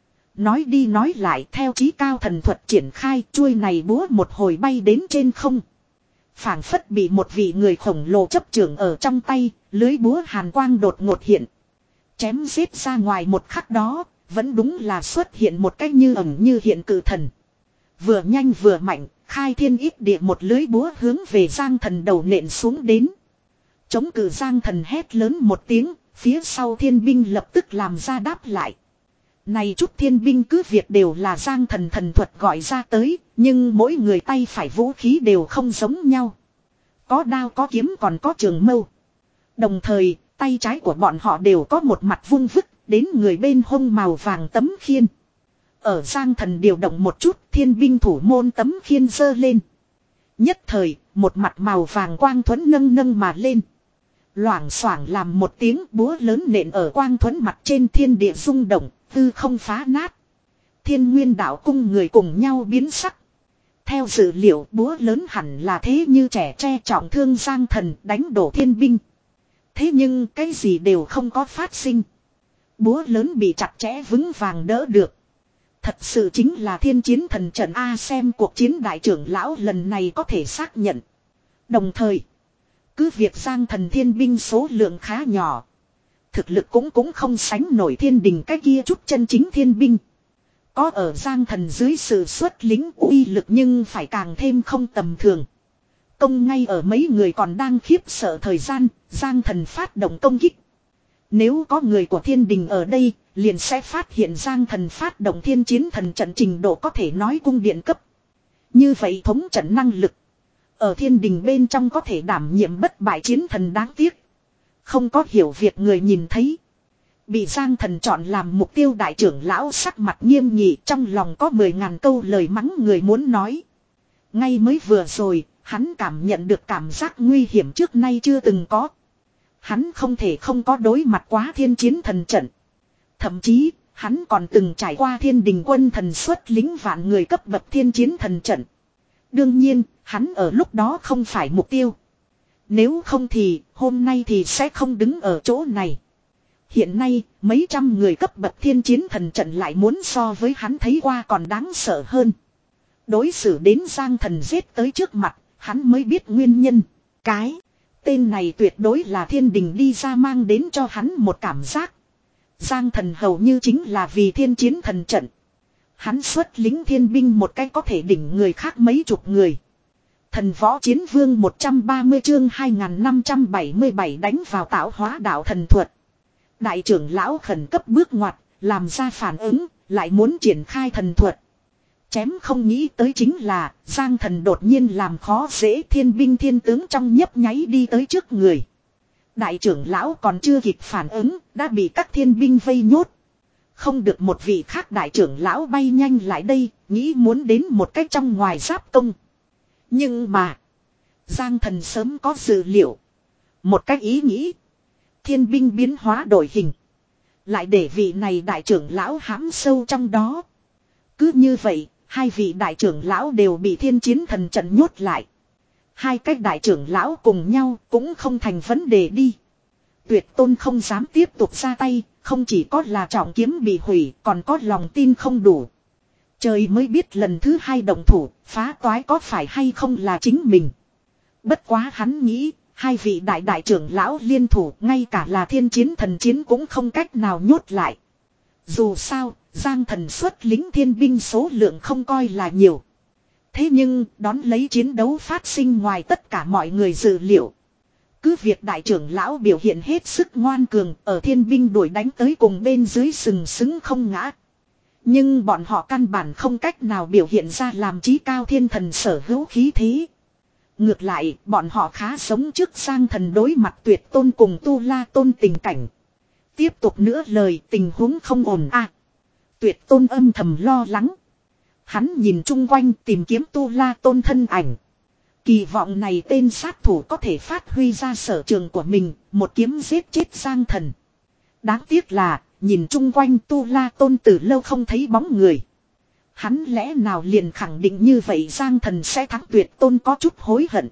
Nói đi nói lại theo chí cao thần thuật triển khai, chuôi này búa một hồi bay đến trên không. Phảng phất bị một vị người khổng lồ chấp trưởng ở trong tay, lưới búa hàn quang đột ngột hiện. Chém giết ra ngoài một khắc đó, vẫn đúng là xuất hiện một cách như ẩn như hiện cự thần. Vừa nhanh vừa mạnh, khai thiên ít địa một lưới búa hướng về Giang Thần đầu nện xuống đến. Chống cự Giang Thần hét lớn một tiếng, phía sau thiên binh lập tức làm ra đáp lại. Này chút thiên binh cứ việc đều là Giang Thần thần thuật gọi ra tới, nhưng mỗi người tay phải vũ khí đều không giống nhau. Có đao có kiếm còn có trường mâu. Đồng thời, tay trái của bọn họ đều có một mặt vung vức, đến người bên hông màu vàng tấm khiên. Ở Giang Thần điều động một chút, thiên binh thủ môn tấm khiên giơ lên. Nhất thời, một mặt màu vàng quang thuẫn nâng nâng mà lên. Loảng xoảng làm một tiếng búa lớn nện ở quang thuẫn mặt trên, thiên địa rung động, tư không phá nát. Thiên Nguyên đạo cung người cùng nhau biến sắc. Theo dự liệu búa lớn hẳn là thế như trẻ tre trọng thương Giang Thần, đánh đổ thiên binh. Thế nhưng cái gì đều không có phát sinh. Búa lớn bị chặt chẽ vững vàng đỡ được. Thật sự chính là thiên chiến thần trận A, xem cuộc chiến đại trưởng lão lần này có thể xác nhận. Đồng thời, cứ việc Giang Thần thiên binh số lượng khá nhỏ, thực lực cũng cũng không sánh nổi thiên đình cái kia chút chân chính thiên binh. Có ở Giang Thần dưới sự xuất lính uy lực nhưng phải càng thêm không tầm thường. Công ngay ở mấy người còn đang khiếp sợ thời gian, Giang Thần phát động công kích. Nếu có người của thiên đình ở đây, liền sẽ phát hiện Giang Thần phát động thiên chiến thần trận trình độ có thể nói cung điện cấp. Như vậy thống trận năng lực ở thiên đình bên trong có thể đảm nhiệm bất bại chiến thần, đáng tiếc không có hiểu việc người nhìn thấy. Bị Giang Thần chọn làm mục tiêu đại trưởng lão sắc mặt nghiêm nghị, trong lòng có mười ngàn câu lời mắng người muốn nói. Ngay mới vừa rồi, hắn cảm nhận được cảm giác nguy hiểm trước nay chưa từng có. Hắn không thể không có đối mặt quá thiên chiến thần trận. Thậm chí, hắn còn từng trải qua thiên đình quân thần xuất lính vạn người cấp bậc thiên chiến thần trận. Đương nhiên, hắn ở lúc đó không phải mục tiêu. Nếu không thì, hôm nay thì sẽ không đứng ở chỗ này. Hiện nay, mấy trăm người cấp bậc thiên chiến thần trận lại muốn so với hắn thấy qua còn đáng sợ hơn. Đối xử đến Giang Thần giết tới trước mặt, hắn mới biết nguyên nhân. Cái tên này tuyệt đối là thiên đình đi ra mang đến cho hắn một cảm giác. Giang Thần hầu như chính là vì thiên chiến thần trận. Hắn xuất lính thiên binh một cách có thể đỉnh người khác mấy chục người. Thần võ chiến vương một trăm ba mươi chương hai nghìn năm trăm bảy mươi bảy đánh vào tạo hóa đạo thần thuật. Đại trưởng lão khẩn cấp bước ngoặt, làm ra phản ứng, lại muốn triển khai thần thuật. Chém không nghĩ tới chính là, Giang Thần đột nhiên làm khó dễ thiên binh thiên tướng trong nhấp nháy đi tới trước người. Đại trưởng lão còn chưa kịp phản ứng, đã bị các thiên binh vây nhốt. Không được một vị khác đại trưởng lão bay nhanh lại đây, nghĩ muốn đến một cách trong ngoài giáp công. Nhưng mà, Giang Thần sớm có dự liệu. Một cách ý nghĩ, thiên binh biến hóa đổi hình. Lại để vị này đại trưởng lão hãm sâu trong đó. Cứ như vậy, hai vị đại trưởng lão đều bị thiên chiến thần trận nhốt lại. Hai cách đại trưởng lão cùng nhau cũng không thành vấn đề đi. Tuyệt Tôn không dám tiếp tục ra tay, không chỉ có là trọng kiếm bị hủy, còn có lòng tin không đủ. Trời mới biết lần thứ hai động thủ, phá toái có phải hay không là chính mình. Bất quá hắn nghĩ, hai vị đại đại trưởng lão liên thủ, ngay cả là thiên chiến thần chiến cũng không cách nào nhốt lại. Dù sao, Giang Thần xuất lính thiên binh số lượng không coi là nhiều. Thế nhưng, đón lấy chiến đấu phát sinh ngoài tất cả mọi người dự liệu. Cứ việc đại trưởng lão biểu hiện hết sức ngoan cường, ở thiên binh đuổi đánh tới cùng bên dưới sừng sững không ngã. Nhưng bọn họ căn bản không cách nào biểu hiện ra làm chí cao thiên thần sở hữu khí thế. Ngược lại, bọn họ khá sống trước Giang Thần đối mặt Tuyệt Tôn cùng Tu La Tôn tình cảnh. Tiếp tục nữa lời, tình huống không ổn à. Tuyệt Tôn âm thầm lo lắng. Hắn nhìn chung quanh tìm kiếm Tu La Tôn thân ảnh. Kỳ vọng này tên sát thủ có thể phát huy ra sở trường của mình, một kiếm giết chết Giang Thần. Đáng tiếc là, nhìn chung quanh Tu La Tôn từ lâu không thấy bóng người. Hắn lẽ nào liền khẳng định như vậy Giang Thần sẽ thắng Tuyệt Tôn có chút hối hận.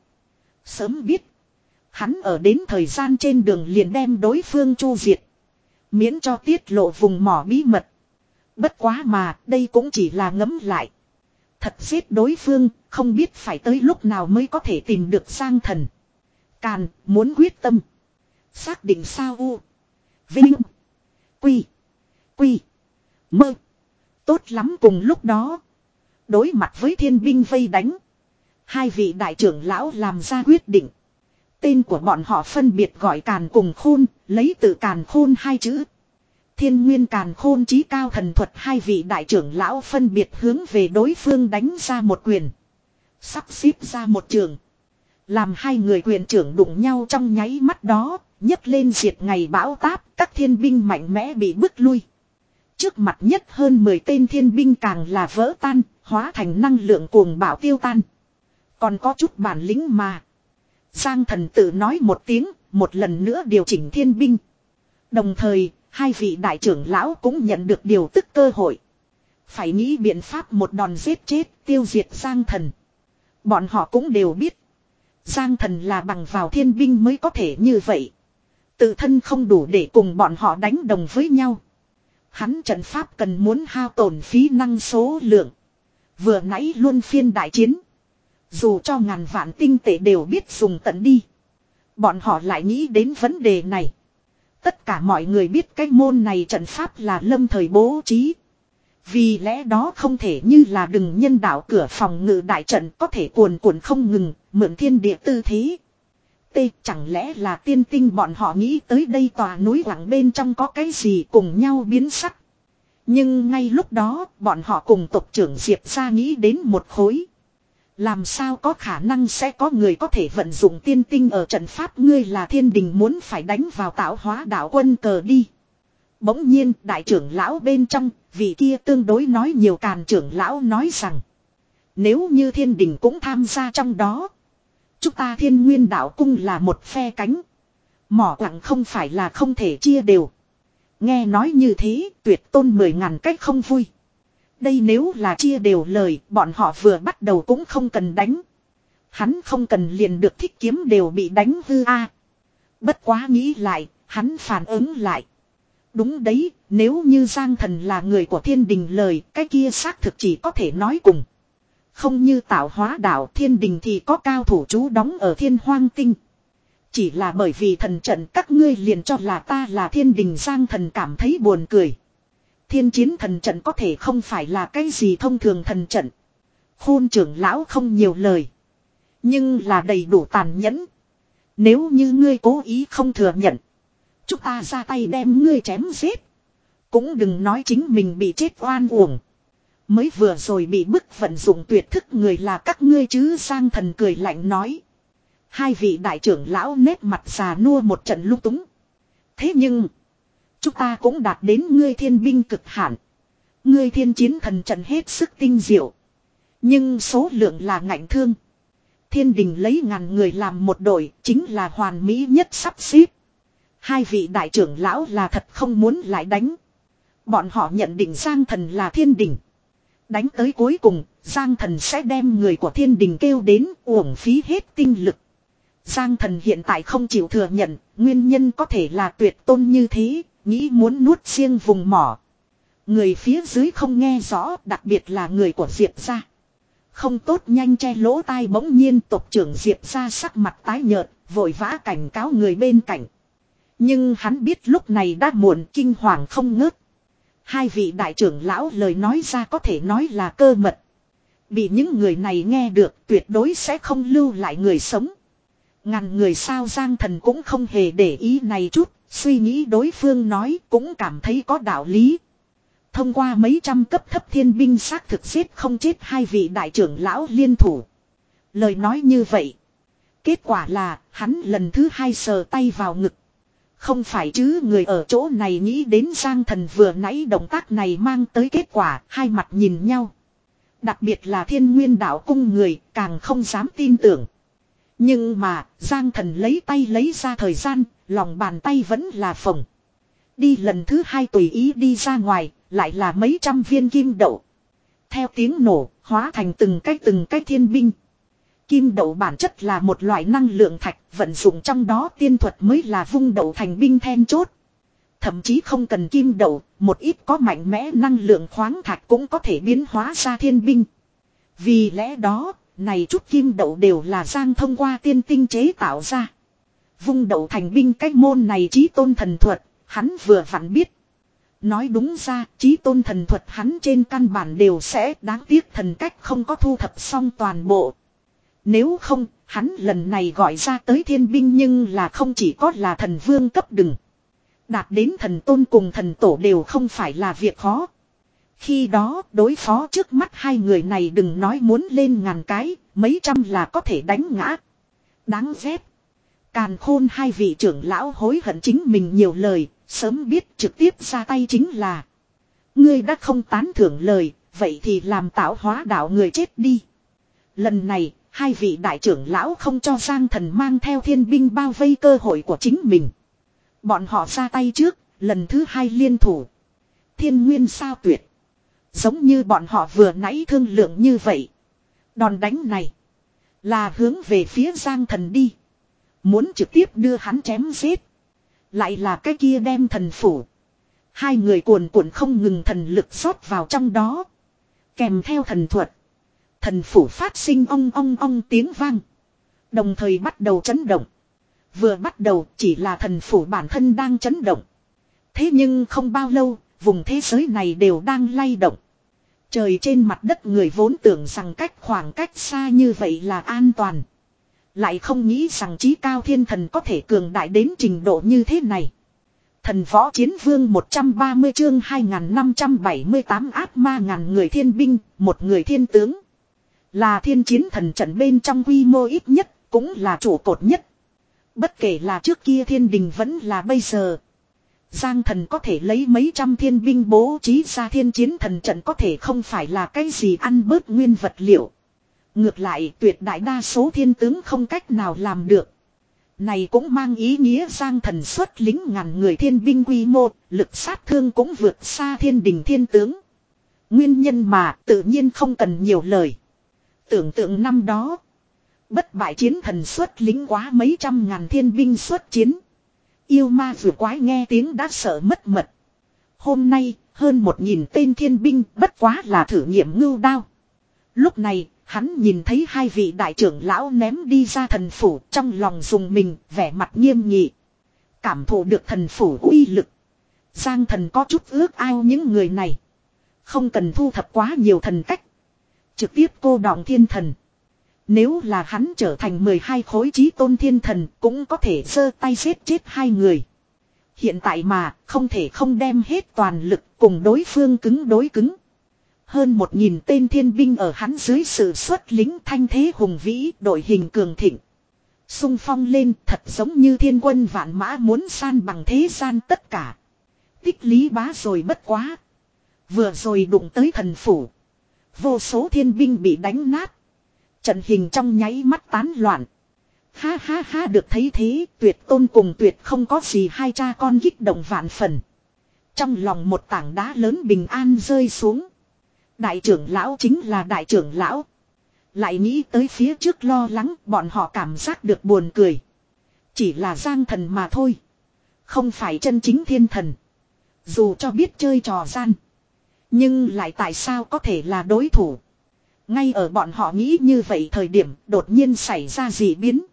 Sớm biết, hắn ở đến thời gian trên đường liền đem đối phương chu diệt. Miễn cho tiết lộ vùng mỏ bí mật. Bất quá mà, đây cũng chỉ là ngấm lại. Thật giết đối phương, không biết phải tới lúc nào mới có thể tìm được Giang Thần. Càn, muốn quyết tâm. Xác định sao u. Vinh. Quy. Quy. Mơ. Tốt lắm cùng lúc đó. Đối mặt với thiên binh vây đánh. Hai vị đại trưởng lão làm ra quyết định. Tên của bọn họ phân biệt gọi Càn cùng Khôn, lấy từ Càn Khôn hai chữ. Thiên Nguyên Càn Khôn chí cao thần thuật hai vị đại trưởng lão phân biệt hướng về đối phương đánh ra một quyền. Sắp xếp ra một trường. Làm hai người quyền trưởng đụng nhau trong nháy mắt đó, nhấc lên diệt ngày bão táp, các thiên binh mạnh mẽ bị bức lui. Trước mặt nhất hơn mười tên thiên binh càng là vỡ tan, hóa thành năng lượng cuồng bạo tiêu tan. Còn có chút bản lĩnh mà. Giang Thần tự nói một tiếng, một lần nữa điều chỉnh thiên binh. Đồng thời, hai vị đại trưởng lão cũng nhận được điều tức cơ hội. Phải nghĩ biện pháp một đòn giết chết, tiêu diệt Giang Thần. Bọn họ cũng đều biết. Giang Thần là bằng vào thiên binh mới có thể như vậy. Tự thân không đủ để cùng bọn họ đánh đồng với nhau. Hắn trận pháp cần muốn hao tổn phí năng số lượng. Vừa nãy luôn phiên đại chiến. Dù cho ngàn vạn tinh tệ đều biết dùng tận đi. Bọn họ lại nghĩ đến vấn đề này. Tất cả mọi người biết cái môn này trận pháp là lâm thời bố trí. Vì lẽ đó không thể như là đừng nhân đạo cửa phòng ngự đại trận có thể cuồn cuộn không ngừng, mượn thiên địa tư thế. T chẳng lẽ là tiên tinh bọn họ nghĩ tới đây tòa núi lặng bên trong có cái gì cùng nhau biến sắc. Nhưng ngay lúc đó bọn họ cùng tộc trưởng Diệp ra nghĩ đến một khối. Làm sao có khả năng sẽ có người có thể vận dụng tiên tinh ở trận pháp ngươi là thiên đình muốn phải đánh vào tạo hóa đạo quân cờ đi. Bỗng nhiên đại trưởng lão bên trong, vị kia tương đối nói nhiều càn trưởng lão nói rằng. Nếu như thiên đình cũng tham gia trong đó. Chúng ta thiên nguyên đạo cung là một phe cánh. Mỏ quặng không phải là không thể chia đều. Nghe nói như thế tuyệt tôn mười ngàn cách không vui. Đây nếu là chia đều lời bọn họ vừa bắt đầu cũng không cần đánh. Hắn không cần liền được thích kiếm đều bị đánh hư a. Bất quá nghĩ lại, hắn phản ứng lại. Đúng đấy, nếu như Giang Thần là người của thiên đình lời, cái kia xác thực chỉ có thể nói cùng. Không như tạo hóa đạo thiên đình thì có cao thủ trú đóng ở thiên hoang tinh. Chỉ là bởi vì thần trận các ngươi liền cho là ta là thiên đình. Giang Thần cảm thấy buồn cười. Thiên chiến thần trận có thể không phải là cái gì thông thường thần trận. Khôn trưởng lão không nhiều lời. Nhưng là đầy đủ tàn nhẫn. Nếu như ngươi cố ý không thừa nhận. Chúng ta ra tay đem ngươi chém giết. Cũng đừng nói chính mình bị chết oan uổng. Mới vừa rồi bị bức vận dụng tuyệt thức người là các ngươi chứ. Giang Thần cười lạnh nói. Hai vị đại trưởng lão nét mặt già nua một trận lung túng. Thế nhưng. Chúng ta cũng đạt đến ngươi thiên binh cực hạn. Ngươi thiên chiến thần trận hết sức tinh diệu. Nhưng số lượng là ngạnh thương. Thiên đình lấy ngàn người làm một đội chính là hoàn mỹ nhất sắp xếp. Hai vị đại trưởng lão là thật không muốn lại đánh. Bọn họ nhận định Giang Thần là thiên đình. Đánh tới cuối cùng, Giang Thần sẽ đem người của thiên đình kêu đến uổng phí hết tinh lực. Giang Thần hiện tại không chịu thừa nhận, nguyên nhân có thể là tuyệt tôn như thế, nghĩ muốn nuốt riêng vùng mỏ. Người phía dưới không nghe rõ, đặc biệt là người của Diệp gia. Không tốt nhanh che lỗ tai bỗng nhiên tộc trưởng Diệp gia sắc mặt tái nhợt, vội vã cảnh cáo người bên cạnh. Nhưng hắn biết lúc này đã muộn, kinh hoàng không ngớt. Hai vị đại trưởng lão lời nói ra có thể nói là cơ mật. Bị những người này nghe được tuyệt đối sẽ không lưu lại người sống. Ngàn người sao Giang Thần cũng không hề để ý này chút, suy nghĩ đối phương nói cũng cảm thấy có đạo lý. Thông qua mấy trăm cấp thấp thiên binh xác thực giết không chết hai vị đại trưởng lão liên thủ. Lời nói như vậy. Kết quả là hắn lần thứ hai sờ tay vào ngực. Không phải chứ người ở chỗ này nghĩ đến Giang Thần vừa nãy động tác này mang tới kết quả, hai mặt nhìn nhau. Đặc biệt là thiên nguyên đạo cung người càng không dám tin tưởng. Nhưng mà Giang Thần lấy tay lấy ra thời gian, lòng bàn tay vẫn là phồng. Đi lần thứ hai tùy ý đi ra ngoài, lại là mấy trăm viên kim đậu. Theo tiếng nổ, hóa thành từng cái từng cái thiên binh. Kim đậu bản chất là một loại năng lượng thạch, vận dụng trong đó tiên thuật mới là vung đậu thành binh then chốt. Thậm chí không cần kim đậu, một ít có mạnh mẽ năng lượng khoáng thạch cũng có thể biến hóa ra thiên binh. Vì lẽ đó, này chút kim đậu đều là Giang thông qua tiên tinh chế tạo ra. Vung đậu thành binh cách môn này chí tôn thần thuật, hắn vừa vặn biết. Nói đúng ra, chí tôn thần thuật hắn trên căn bản đều sẽ đáng tiếc thần cách không có thu thập xong toàn bộ. Nếu không, hắn lần này gọi ra tới thiên binh nhưng là không chỉ có là thần vương cấp đừng. Đạt đến thần tôn cùng thần tổ đều không phải là việc khó. Khi đó đối phó trước mắt hai người này đừng nói muốn lên ngàn cái, mấy trăm là có thể đánh ngã. Đáng ghét. Càn khôn hai vị trưởng lão hối hận chính mình nhiều lời, sớm biết trực tiếp ra tay chính là. Ngươi đã không tán thưởng lời, vậy thì làm tạo hóa đạo người chết đi. Lần này, hai vị đại trưởng lão không cho Giang Thần mang theo thiên binh bao vây cơ hội của chính mình. Bọn họ ra tay trước, lần thứ hai liên thủ. Thiên nguyên sao tuyệt. Giống như bọn họ vừa nãy thương lượng như vậy. Đòn đánh này là hướng về phía Giang Thần đi. Muốn trực tiếp đưa hắn chém giết. Lại là cái kia đem thần phủ. Hai người cuồn cuộn không ngừng thần lực rót vào trong đó. Kèm theo thần thuật. Thần phủ phát sinh ong ong ong tiếng vang. Đồng thời bắt đầu chấn động. Vừa bắt đầu chỉ là thần phủ bản thân đang chấn động. Thế nhưng không bao lâu, vùng thế giới này đều đang lay động. Trời trên mặt đất người vốn tưởng rằng cách khoảng cách xa như vậy là an toàn. Lại không nghĩ rằng chí cao thiên thần có thể cường đại đến trình độ như thế này. Thần võ chiến vương một trăm ba mươi chương hai nghìn năm trăm bảy mươi tám ác ma ngàn người thiên binh, một người thiên tướng. Là thiên chiến thần trận bên trong quy mô ít nhất, cũng là trụ cột nhất. Bất kể là trước kia thiên đình vẫn là bây giờ. Giang thần có thể lấy mấy trăm thiên binh bố trí ra thiên chiến thần trận có thể không phải là cái gì ăn bớt nguyên vật liệu. Ngược lại tuyệt đại đa số thiên tướng không cách nào làm được. Này cũng mang ý nghĩa Giang thần xuất lính ngàn người thiên binh quy mô, lực sát thương cũng vượt xa thiên đình thiên tướng. Nguyên nhân mà tự nhiên không cần nhiều lời. Tưởng tượng năm đó, bất bại chiến thần xuất lính quá mấy trăm ngàn thiên binh xuất chiến. Yêu ma vừa quái nghe tiếng đã sợ mất mật. Hôm nay, hơn một nghìn tên thiên binh bất quá là thử nghiệm ngưu đao. Lúc này, hắn nhìn thấy hai vị đại trưởng lão ném đi ra thần phủ trong lòng dùng mình, vẻ mặt nghiêm nghị. Cảm thụ được thần phủ uy lực. Giang thần có chút ước ao những người này. Không cần thu thập quá nhiều thần cách. Trực tiếp cô đọng thiên thần. Nếu là hắn trở thành mười hai khối chí tôn thiên thần cũng có thể giơ tay giết chết hai người. Hiện tại mà không thể không đem hết toàn lực cùng đối phương cứng đối cứng. Hơn một nghìn tên thiên binh ở hắn dưới sự xuất lính thanh thế hùng vĩ đội hình cường thịnh. Xung phong lên thật giống như thiên quân vạn mã muốn san bằng thế gian tất cả. Tích lý bá rồi bất quá. Vừa rồi đụng tới thần phủ. Vô số thiên binh bị đánh nát. Trận hình trong nháy mắt tán loạn. Ha ha ha được thấy thế tuyệt tôn cùng tuyệt không có gì hai cha con kích động vạn phần. Trong lòng một tảng đá lớn bình an rơi xuống. Đại trưởng lão chính là đại trưởng lão. Lại nghĩ tới phía trước lo lắng bọn họ cảm giác được buồn cười. Chỉ là giang thần mà thôi. Không phải chân chính thiên thần. Dù cho biết chơi trò gian. Nhưng lại tại sao có thể là đối thủ. Ngay ở bọn họ nghĩ như vậy thời điểm đột nhiên xảy ra dị biến.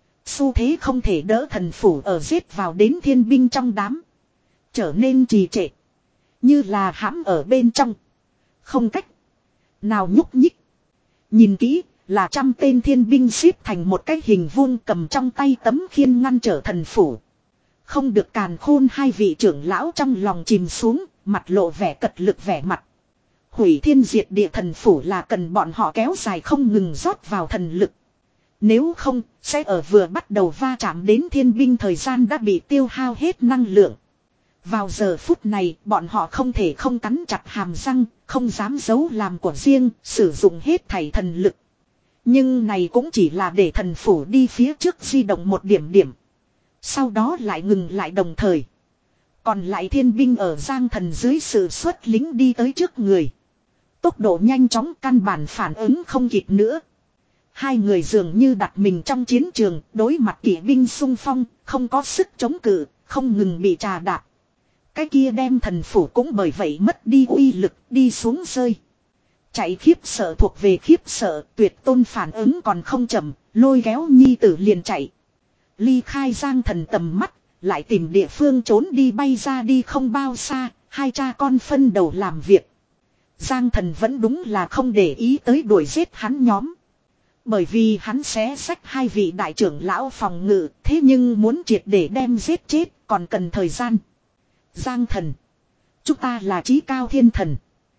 Xu thế không thể đỡ thần phủ ở giết vào đến thiên binh trong đám. Trở nên trì trệ. Như là hãm ở bên trong. Không cách nào nhúc nhích. Nhìn kỹ là trăm tên thiên binh xếp thành một cái hình vuông cầm trong tay tấm khiên ngăn trở thần phủ. Không được càn khôn hai vị trưởng lão trong lòng chìm xuống, mặt lộ vẻ cật lực vẻ mặt. Hủy thiên diệt địa thần phủ là cần bọn họ kéo dài không ngừng rót vào thần lực. Nếu không, sẽ ở vừa bắt đầu va chạm đến thiên binh thời gian đã bị tiêu hao hết năng lượng. Vào giờ phút này, bọn họ không thể không cắn chặt hàm răng, không dám giấu làm của riêng, sử dụng hết thảy thần lực. Nhưng này cũng chỉ là để thần phủ đi phía trước di động một điểm điểm. Sau đó lại ngừng lại đồng thời. Còn lại thiên binh ở giang thần dưới sự xuất lính đi tới trước người. Tốc độ nhanh chóng căn bản phản ứng không kịp nữa. Hai người dường như đặt mình trong chiến trường, đối mặt kỵ binh xung phong, không có sức chống cự, không ngừng bị trà đạp. Cái kia đem thần phủ cũng bởi vậy mất đi uy lực, đi xuống rơi. Chạy khiếp sợ thuộc về khiếp sợ, tuyệt tôn phản ứng còn không chậm, lôi kéo nhi tử liền chạy. Ly khai giang thần tầm mắt, lại tìm địa phương trốn đi bay ra đi không bao xa, hai cha con phân đầu làm việc. Giang thần vẫn đúng là không để ý tới đuổi giết hắn nhóm. Bởi vì hắn xé xách hai vị đại trưởng lão phòng ngự, thế nhưng muốn triệt để đem giết chết còn cần thời gian. Giang thần, chúng ta là chí cao thiên thần.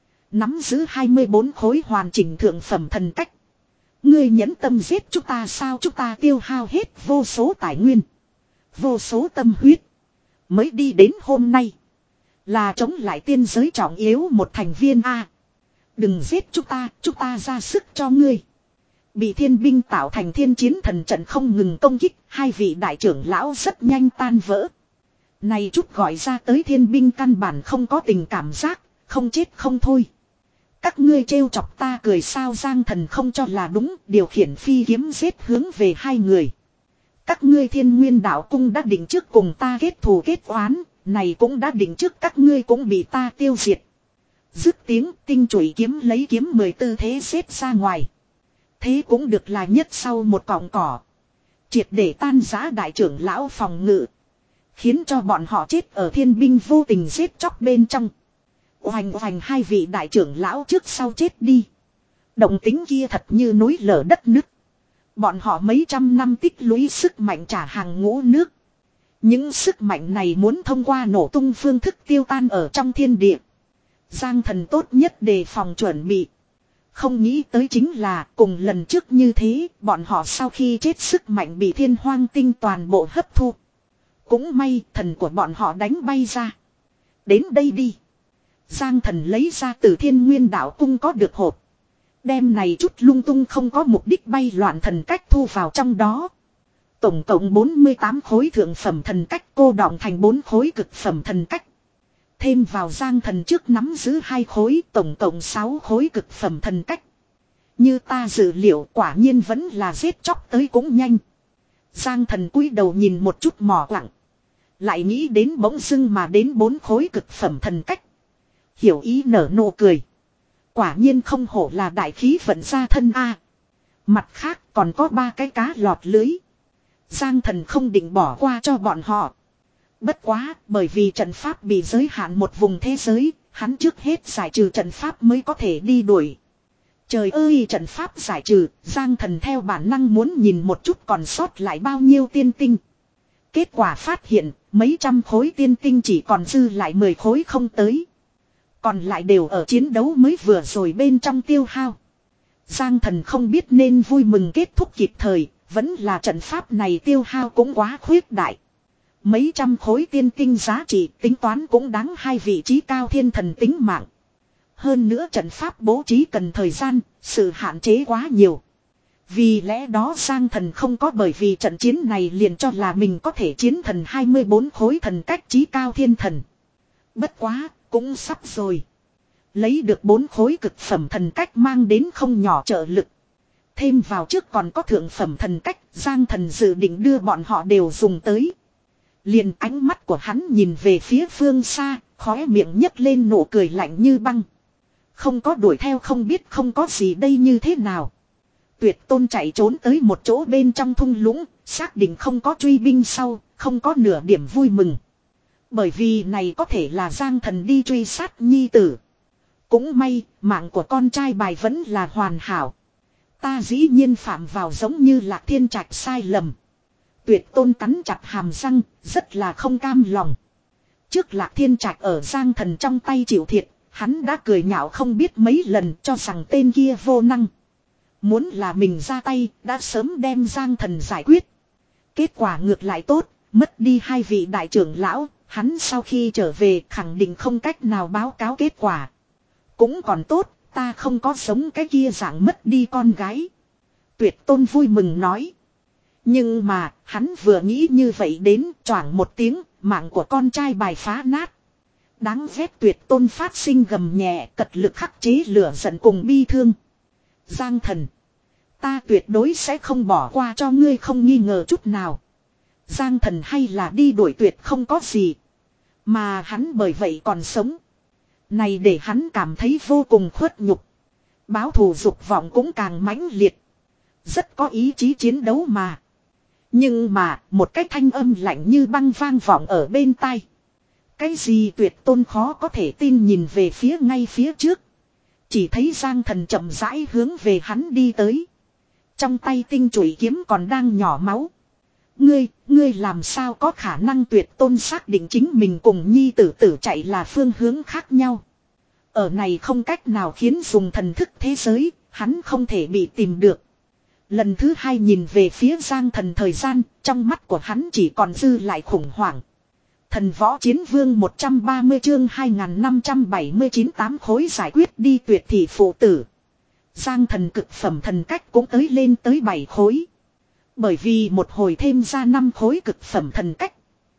Nắm giữ hai mươi bốn khối hoàn chỉnh thượng phẩm thần cách. Ngươi nhẫn tâm giết chúng ta sao, chúng ta tiêu hao hết vô số tài nguyên. Vô số tâm huyết. Mới đi đến hôm nay. Là chống lại tiên giới trọng yếu một thành viên A. Đừng giết chúng ta, chúng ta ra sức cho ngươi. Bị thiên binh tạo thành thiên chiến thần trận không ngừng công kích. Hai vị đại trưởng lão rất nhanh tan vỡ. Này chút gọi ra tới thiên binh căn bản không có tình cảm giác. Không chết không thôi. Các ngươi trêu chọc ta cười sao, giang thần không cho là đúng, điều khiển phi kiếm giết hướng về hai người. Các ngươi thiên nguyên đạo cung đã định trước cùng ta kết thù kết oán, này cũng đã định trước các ngươi cũng bị ta tiêu diệt. Dứt tiếng tinh chủy kiếm lấy kiếm mười tư thế xếp ra ngoài. Thế cũng được là nhất sau một cọng cỏ. Triệt để tan rã đại trưởng lão phòng ngự. Khiến cho bọn họ chết ở thiên binh vô tình giết chóc bên trong. Oành oành hai vị đại trưởng lão trước sau chết đi. Động tính kia thật như núi lở đất nứt. Bọn họ mấy trăm năm tích lũy sức mạnh trả hàng ngũ nước. Những sức mạnh này muốn thông qua nổ tung phương thức tiêu tan ở trong thiên địa. Giang thần tốt nhất đề phòng chuẩn bị. Không nghĩ tới chính là cùng lần trước như thế, bọn họ sau khi chết sức mạnh bị thiên hoang tinh toàn bộ hấp thu. Cũng may thần của bọn họ đánh bay ra. Đến đây đi. Giang Thần lấy ra từ Thiên Nguyên Đạo Cung có được hộp. Đem này chút lung tung không có mục đích bay loạn thần cách thu vào trong đó. Tổng cộng bốn mươi tám khối thượng phẩm thần cách cô đọng thành bốn khối cực phẩm thần cách. Thêm vào Giang Thần trước nắm giữ hai khối, tổng cộng sáu khối cực phẩm thần cách. Như ta dự liệu quả nhiên vẫn là giết chóc tới cũng nhanh. Giang Thần cúi đầu nhìn một chút mò quặng. Lại nghĩ đến bỗng dưng mà đến bốn khối cực phẩm thần cách. Hiểu ý nở nụ cười. Quả nhiên không hổ là đại khí vận gia thân a. Mặt khác còn có ba cái cá lọt lưới. Giang Thần không định bỏ qua cho bọn họ. Bất quá, bởi vì trận pháp bị giới hạn một vùng thế giới, hắn trước hết giải trừ trận pháp mới có thể đi đuổi. Trời ơi, trận pháp giải trừ, Giang Thần theo bản năng muốn nhìn một chút còn sót lại bao nhiêu tiên tinh. Kết quả phát hiện, mấy trăm khối tiên tinh chỉ còn dư lại mười khối không tới. Còn lại đều ở chiến đấu mới vừa rồi bên trong tiêu hao. Giang Thần không biết nên vui mừng kết thúc kịp thời, vẫn là trận pháp này tiêu hao cũng quá khuyết đại. Mấy trăm khối tiên tinh giá trị tính toán cũng đáng hai vị trí cao thiên thần tính mạng. Hơn nữa trận pháp bố trí cần thời gian, sự hạn chế quá nhiều. Vì lẽ đó Giang Thần không có bởi vì trận chiến này liền cho là mình có thể chiến thần hai mươi bốn khối thần cách trí cao thiên thần. Bất quá, cũng sắp rồi. Lấy được bốn khối cực phẩm thần cách mang đến không nhỏ trợ lực. Thêm vào trước còn có thượng phẩm thần cách, Giang Thần dự định đưa bọn họ đều dùng tới. Liền ánh mắt của hắn nhìn về phía phương xa, khóe miệng nhấc lên nụ cười lạnh như băng. Không có đuổi theo không biết không có gì đây như thế nào. Tuyệt Tôn chạy trốn tới một chỗ bên trong thung lũng, xác định không có truy binh sau, không có nửa điểm vui mừng. Bởi vì này có thể là Giang Thần đi truy sát nhi tử. Cũng may, mạng của con trai bài vẫn là hoàn hảo. Ta dĩ nhiên phạm vào giống như Lạc Thiên Trạch sai lầm. Tuyệt Tôn cắn chặt hàm răng, rất là không cam lòng. Trước Lạc Thiên Trạch ở Giang Thần trong tay chịu thiệt, hắn đã cười nhạo không biết mấy lần cho rằng tên kia vô năng. Muốn là mình ra tay, đã sớm đem Giang Thần giải quyết. Kết quả ngược lại tốt, mất đi hai vị đại trưởng lão, hắn sau khi trở về khẳng định không cách nào báo cáo kết quả. Cũng còn tốt, ta không có giống cái kia dạng mất đi con gái. Tuyệt Tôn vui mừng nói. Nhưng mà, hắn vừa nghĩ như vậy đến, choảng một tiếng, mạng của con trai bài phá nát. Đáng ghét Tuyệt Tôn phát sinh gầm nhẹ, cật lực khắc chế lửa giận cùng bi thương. Giang Thần, ta tuyệt đối sẽ không bỏ qua cho ngươi không nghi ngờ chút nào. Giang Thần hay là đi đuổi Tuyệt không có gì. Mà hắn bởi vậy còn sống. Này để hắn cảm thấy vô cùng khuất nhục. Báo thù dục vọng cũng càng mãnh liệt. Rất có ý chí chiến đấu mà. Nhưng mà, một cái thanh âm lạnh như băng vang vọng ở bên tai. Cái gì Tuyệt Tôn khó có thể tin nhìn về phía ngay phía trước. Chỉ thấy Giang Thần chậm rãi hướng về hắn đi tới. Trong tay tinh chùy kiếm còn đang nhỏ máu. Ngươi, ngươi làm sao có khả năng Tuyệt Tôn xác định chính mình cùng nhi tử tử chạy là phương hướng khác nhau. Ở này không cách nào khiến dùng thần thức thế giới, hắn không thể bị tìm được. Lần thứ hai nhìn về phía Giang Thần thời gian, trong mắt của hắn chỉ còn dư lại khủng hoảng. Thần Võ Chiến Vương một trăm ba mươi chương hai nghìn năm trăm bảy mươi chín tám khối giải quyết đi Tuyệt thị phụ tử. Giang Thần cực phẩm thần cách cũng tới lên tới bảy khối. Bởi vì một hồi thêm ra năm khối cực phẩm thần cách.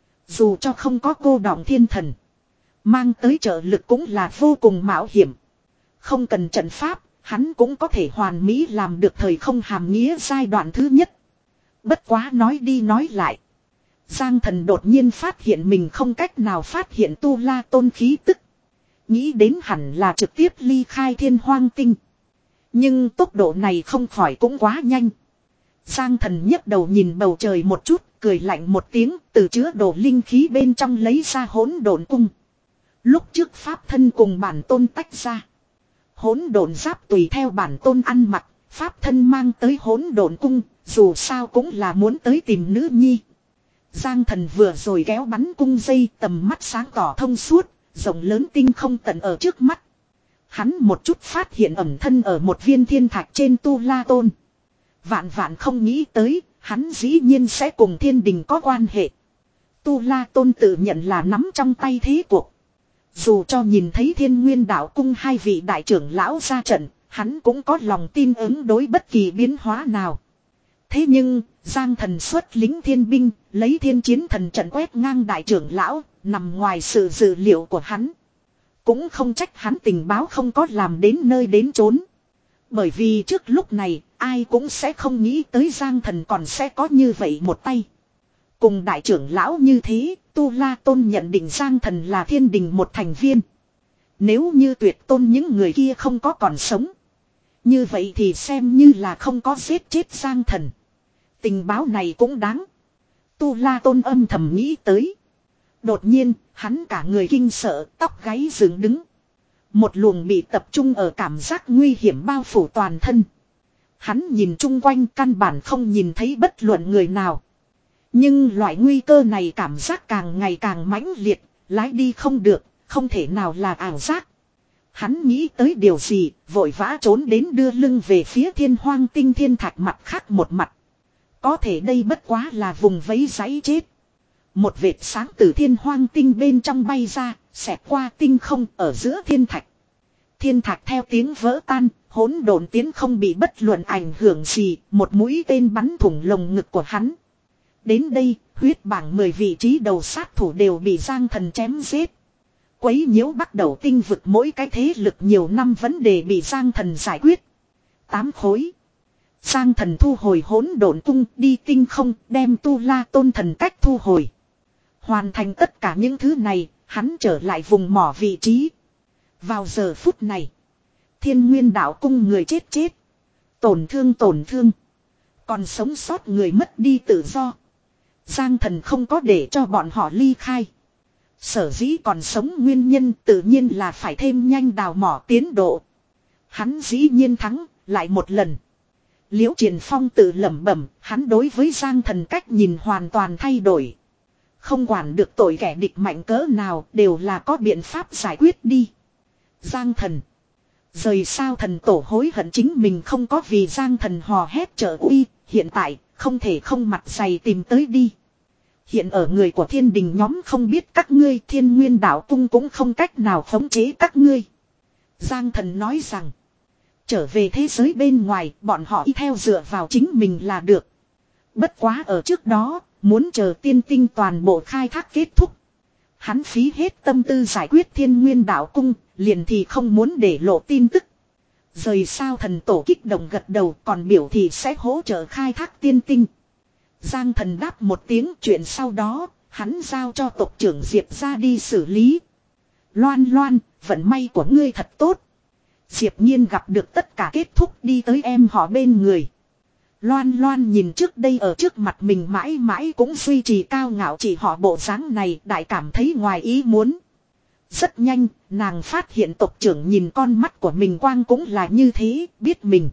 Dù cho không có cô đọng thiên thần, mang tới trợ lực cũng là vô cùng mạo hiểm. Không cần trận pháp, hắn cũng có thể hoàn mỹ làm được thời không hàm nghĩa giai đoạn thứ nhất. Bất quá nói đi nói lại. Giang Thần đột nhiên phát hiện mình không cách nào phát hiện Tu La Tôn khí tức. Nghĩ đến hẳn là trực tiếp ly khai Thiên Hoang Tinh. Nhưng tốc độ này không khỏi cũng quá nhanh. Giang Thần nhấc đầu nhìn bầu trời một chút, cười lạnh một tiếng, từ chứa đồ linh khí bên trong lấy ra hỗn độn cung. Lúc trước pháp thân cùng bản tôn tách ra. Hỗn độn giáp tùy theo bản tôn ăn mặc, pháp thân mang tới hỗn độn cung, dù sao cũng là muốn tới tìm nữ nhi. Giang Thần vừa rồi kéo bắn cung dây, tầm mắt sáng tỏ thông suốt, rộng lớn tinh không tận ở trước mắt. Hắn một chút phát hiện ẩn thân ở một viên thiên thạch trên Tu La Tôn. Vạn vạn không nghĩ tới, hắn dĩ nhiên sẽ cùng thiên đình có quan hệ. Tu La Tôn tự nhận là nắm trong tay thế cuộc. Dù cho nhìn thấy Thiên Nguyên Đạo Cung hai vị đại trưởng lão ra trận, hắn cũng có lòng tin ứng đối bất kỳ biến hóa nào. Thế nhưng, Giang Thần xuất lính thiên binh, lấy thiên chiến thần trận quét ngang đại trưởng lão, nằm ngoài sự dự liệu của hắn. Cũng không trách hắn tình báo không có làm đến nơi đến chốn. Bởi vì trước lúc này, ai cũng sẽ không nghĩ tới Giang Thần còn sẽ có như vậy một tay. Cùng đại trưởng lão như thế, Tu La Tôn nhận định Giang Thần là thiên đình một thành viên. Nếu như Tuyệt Tôn những người kia không có còn sống, như vậy thì xem như là không có giết chết Giang Thần. Tình báo này cũng đáng. Tu La Tôn âm thầm nghĩ tới. Đột nhiên, hắn cả người kinh sợ, tóc gáy dựng đứng. Một luồng bị tập trung ở cảm giác nguy hiểm bao phủ toàn thân. Hắn nhìn chung quanh căn bản không nhìn thấy bất luận người nào. Nhưng loại nguy cơ này cảm giác càng ngày càng mãnh liệt, lái đi không được, không thể nào là ảo giác. Hắn nghĩ tới điều gì, vội vã trốn đến đưa lưng về phía Thiên Hoang Tinh thiên thạch mặt khác một mặt. Có thể đây bất quá là vùng vẫy giấy chết. Một vệt sáng từ Thiên Hoang Tinh bên trong bay ra, xẹt qua tinh không ở giữa thiên thạch. Thiên thạch theo tiếng vỡ tan, hỗn độn tiến không bị bất luận ảnh hưởng gì, một mũi tên bắn thủng lồng ngực của hắn. Đến đây, huyết bảng mười vị trí đầu sát thủ đều bị Giang Thần chém giết. Quấy nhiễu bắt đầu tinh vực mỗi cái thế lực nhiều năm vấn đề bị Giang Thần giải quyết. Tám khối. Giang Thần thu hồi hỗn độn cung đi tinh không, đem Tu La Tôn thần cách thu hồi. Hoàn thành tất cả những thứ này, hắn trở lại vùng mỏ vị trí. Vào giờ phút này, Thiên Nguyên Đạo Cung người chết chết, tổn thương tổn thương, còn sống sót người mất đi tự do. Giang Thần không có để cho bọn họ ly khai. Sở dĩ còn sống nguyên nhân tự nhiên là phải thêm nhanh đào mỏ tiến độ. Hắn dĩ nhiên thắng, lại một lần. Liễu Triền Phong tự lẩm bẩm, hắn đối với Giang Thần cách nhìn hoàn toàn thay đổi. Không quản được tội kẻ địch mạnh cỡ nào, đều là có biện pháp giải quyết đi. Giang Thần. Rời sao thần tổ hối hận chính mình không có vì Giang Thần hò hét trợ uy, hiện tại, không thể không mặt dày tìm tới đi. Hiện ở người của thiên đình nhóm không biết các ngươi, Thiên Nguyên Đạo Cung cũng không cách nào khống chế các ngươi. Giang Thần nói rằng, trở về thế giới bên ngoài, bọn họ y theo dựa vào chính mình là được. Bất quá ở trước đó, muốn chờ tiên tinh toàn bộ khai thác kết thúc. Hắn phí hết tâm tư giải quyết Thiên Nguyên Đạo Cung, liền thì không muốn để lộ tin tức. Rời sao thần tổ kích động gật đầu, còn biểu thì sẽ hỗ trợ khai thác tiên tinh. Giang Thần đáp một tiếng, chuyện sau đó, hắn giao cho tộc trưởng Diệp ra đi xử lý. Loan Loan, vận may của ngươi thật tốt. Diệp Nhiên gặp được tất cả kết thúc đi tới em họ bên người. Loan Loan nhìn trước đây ở trước mặt mình mãi mãi cũng duy trì cao ngạo chỉ họ bộ dáng này, đại cảm thấy ngoài ý muốn. Rất nhanh, nàng phát hiện tộc trưởng nhìn con mắt của mình quang cũng là như thế, biết mình.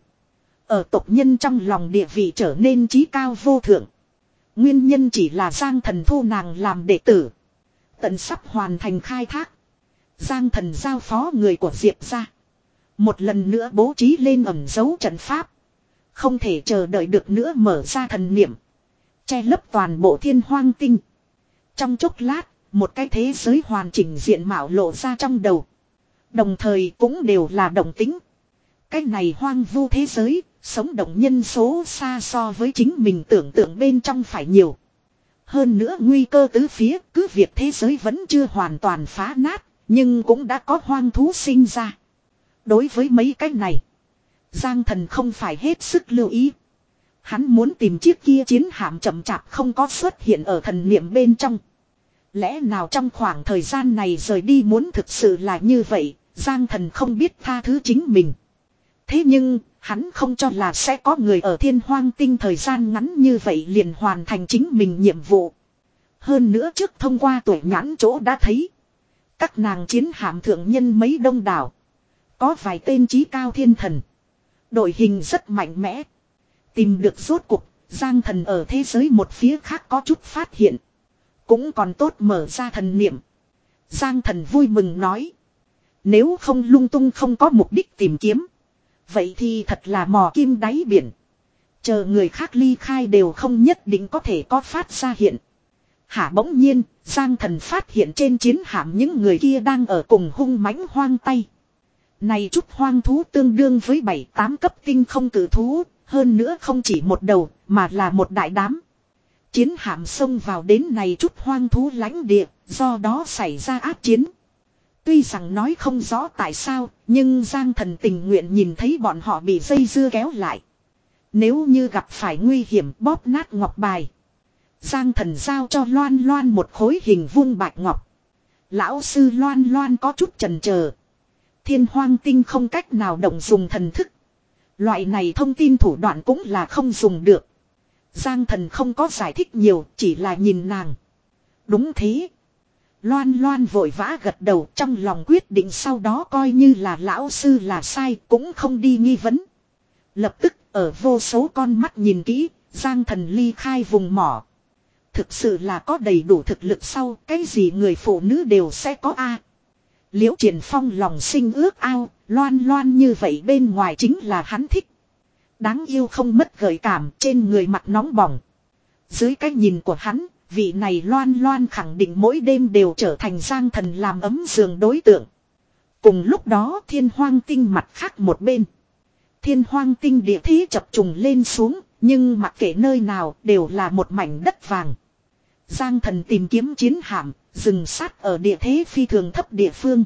Ở tộc nhân trong lòng địa vị trở nên chí cao vô thượng. Nguyên nhân chỉ là Giang Thần thu nàng làm đệ tử. Tận sắp hoàn thành khai thác. Giang Thần giao phó người của Diệp ra. Một lần nữa bố trí lên ẩn dấu trận pháp. Không thể chờ đợi được nữa mở ra thần niệm. Che lấp toàn bộ Thiên Hoang Tinh. Trong chốc lát, một cái thế giới hoàn chỉnh diện mạo lộ ra trong đầu. Đồng thời cũng đều là động tính. Cái này hoang vu thế giới, sống động nhân số xa so với chính mình tưởng tượng bên trong phải nhiều. Hơn nữa nguy cơ tứ phía, cứ việc thế giới vẫn chưa hoàn toàn phá nát, nhưng cũng đã có hoang thú sinh ra. Đối với mấy cái này, Giang Thần không phải hết sức lưu ý. Hắn muốn tìm chiếc kia chiến hạm chậm chạp không có xuất hiện ở thần niệm bên trong. Lẽ nào trong khoảng thời gian này rời đi muốn thực sự là như vậy, Giang Thần không biết tha thứ chính mình. Thế nhưng, hắn không cho là sẽ có người ở Thiên Hoang Tinh thời gian ngắn như vậy liền hoàn thành chính mình nhiệm vụ. Hơn nữa trước thông qua tuổi nhãn chỗ đã thấy. Các nàng chiến hạm thượng nhân mấy đông đảo. Có vài tên chí cao thiên thần. Đội hình rất mạnh mẽ. Tìm được rốt cuộc, Giang Thần ở thế giới một phía khác có chút phát hiện. Cũng còn tốt mở ra thần niệm. Giang Thần vui mừng nói. Nếu không lung tung không có mục đích tìm kiếm. Vậy thì thật là mò kim đáy biển. Chờ người khác ly khai đều không nhất định có thể có phát ra hiện. Hả bỗng nhiên, Giang Thần phát hiện trên chiến hạm những người kia đang ở cùng hung mãnh hoang tay. Này chút hoang thú tương đương với bảy tám cấp tinh không cử thú, hơn nữa không chỉ một đầu, mà là một đại đám. Chiến hạm xông vào đến này chút hoang thú lãnh địa, do đó xảy ra ác chiến. Tuy rằng nói không rõ tại sao, nhưng Giang Thần tình nguyện nhìn thấy bọn họ bị dây dưa kéo lại. Nếu như gặp phải nguy hiểm bóp nát ngọc bài. Giang Thần giao cho Loan Loan một khối hình vuông bạch ngọc. Lão sư Loan Loan có chút chần chờ. Thiên hoang tinh không cách nào động dùng thần thức. Loại này thông tin thủ đoạn cũng là không dùng được. Giang Thần không có giải thích nhiều, chỉ là nhìn nàng. Đúng thế. Loan Loan vội vã gật đầu, trong lòng quyết định sau đó coi như là lão sư là sai, cũng không đi nghi vấn. Lập tức ở vô số con mắt nhìn kỹ, Giang Thần ly khai vùng mỏ. Thực sự là có đầy đủ thực lực sau, cái gì người phụ nữ đều sẽ có a. Liễu Triển Phong lòng sinh ước ao, Loan Loan như vậy bên ngoài chính là hắn thích. Đáng yêu không mất gợi cảm, trên người mặt nóng bỏng. Dưới cái nhìn của hắn, vị này Loan Loan khẳng định mỗi đêm đều trở thành Giang Thần làm ấm giường đối tượng. Cùng lúc đó thiên hoang tinh mặt khác một bên. Thiên hoang tinh địa thế chập trùng lên xuống, nhưng mặc kệ nơi nào đều là một mảnh đất vàng. Giang Thần tìm kiếm chiến hạm, dừng sát ở địa thế phi thường thấp địa phương.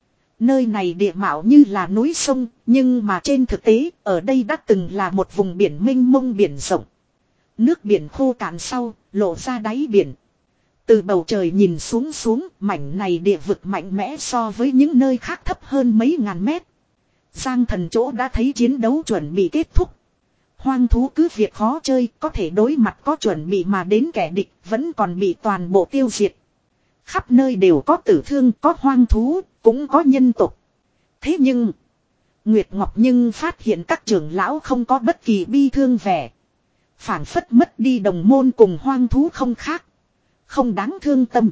Nơi này địa mạo như là núi sông, nhưng mà trên thực tế, ở đây đã từng là một vùng biển mênh mông biển rộng. Nước biển khô cạn sau, lộ ra đáy biển. Từ bầu trời nhìn xuống xuống, mảnh này địa vực mạnh mẽ so với những nơi khác thấp hơn mấy ngàn mét. Giang Thần chỗ đã thấy chiến đấu chuẩn bị kết thúc. Hoang thú cứ việc khó chơi, có thể đối mặt có chuẩn bị mà đến kẻ địch, vẫn còn bị toàn bộ tiêu diệt. Khắp nơi đều có tử thương, có hoang thú, cũng có nhân tộc. Thế nhưng, Nguyệt Ngọc nhưng phát hiện các trưởng lão không có bất kỳ bi thương vẻ. Phản phất mất đi đồng môn cùng hoang thú không khác. Không đáng thương tâm.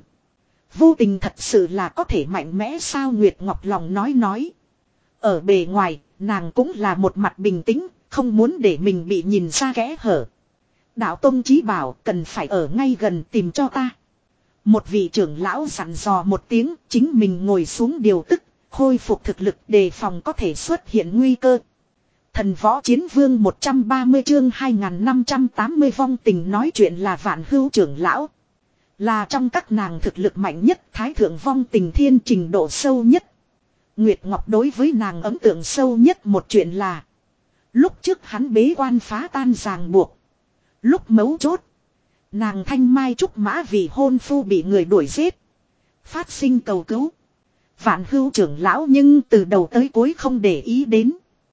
Vô tình thật sự là có thể mạnh mẽ sao Nguyệt Ngọc lòng nói nói. Ở bề ngoài, nàng cũng là một mặt bình tĩnh, không muốn để mình bị nhìn ra kẽ hở. Đạo Tông Chí bảo cần phải ở ngay gần tìm cho ta. Một vị trưởng lão dặn dò một tiếng, chính mình ngồi xuống điều tức, khôi phục thực lực đề phòng có thể xuất hiện nguy cơ. Thần Võ Chiến Vương một trăm ba mươi chương hai nghìn năm trăm tám mươi vong tình nói chuyện là Vạn Hưu trưởng lão. Là trong các nàng thực lực mạnh nhất, thái thượng vong tình thiên trình độ sâu nhất. Nguyệt Ngọc đối với nàng ấn tượng sâu nhất một chuyện là lúc trước hắn bế quan phá tan ràng buộc. Lúc mấu chốt, nàng thanh mai trúc mã vì hôn phu bị người đuổi giết. Phát sinh cầu cứu. Vạn Hưu trưởng lão nhưng từ đầu tới cuối không để ý đến.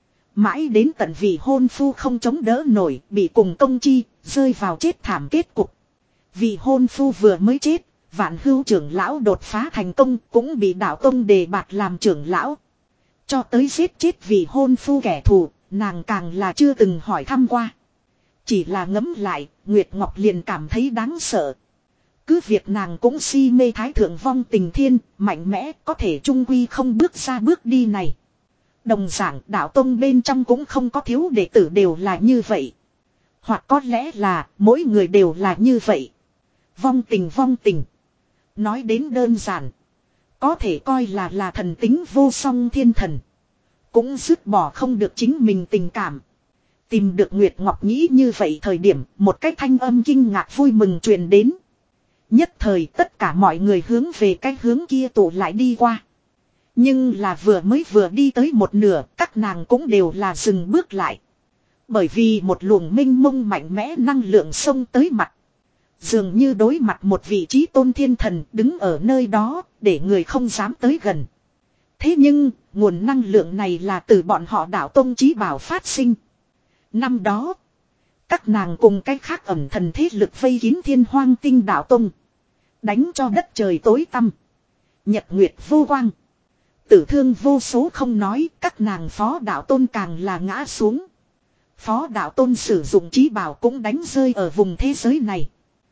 Mãi đến tận vì hôn phu không chống đỡ nổi, bị cùng công chi, rơi vào chết thảm kết cục. Vì hôn phu vừa mới chết, Vạn Hưu trưởng lão đột phá thành công, cũng bị đạo tông đề bạt làm trưởng lão. Cho tới giết chết vì hôn phu kẻ thù, nàng càng là chưa từng hỏi thăm qua. Chỉ là ngẫm lại, Nguyệt Ngọc liền cảm thấy đáng sợ. Cứ việc nàng cũng si mê thái thượng vong tình thiên, mạnh mẽ, có thể trung quy không bước ra bước đi này. Đồng giảng đạo tông bên trong cũng không có thiếu đệ tử đều là như vậy. Hoặc có lẽ là mỗi người đều là như vậy. Vong tình vong tình. Nói đến đơn giản. Có thể coi là là thần tính vô song thiên thần. Cũng dứt bỏ không được chính mình tình cảm. Tìm được Nguyệt Ngọc nghĩ như vậy thời điểm một cái thanh âm kinh ngạc vui mừng truyền đến. Nhất thời tất cả mọi người hướng về cái hướng kia tụ lại đi qua. Nhưng là vừa mới vừa đi tới một nửa, các nàng cũng đều là dừng bước lại. Bởi vì một luồng minh mông mạnh mẽ năng lượng xông tới mặt. Dường như đối mặt một vị trí tôn thiên thần đứng ở nơi đó, để người không dám tới gần. Thế nhưng, nguồn năng lượng này là từ bọn họ đạo tông chí bảo phát sinh. Năm đó, các nàng cùng cách khác ẩm thần thế lực vây kín thiên hoang tinh đạo tông. Đánh cho đất trời tối tăm. Nhật nguyệt vô quang. Tử thương vô số không nói, các nàng phó đạo tôn càng là ngã xuống. Phó đạo tôn sử dụng chí bảo cũng đánh rơi ở vùng thế giới này.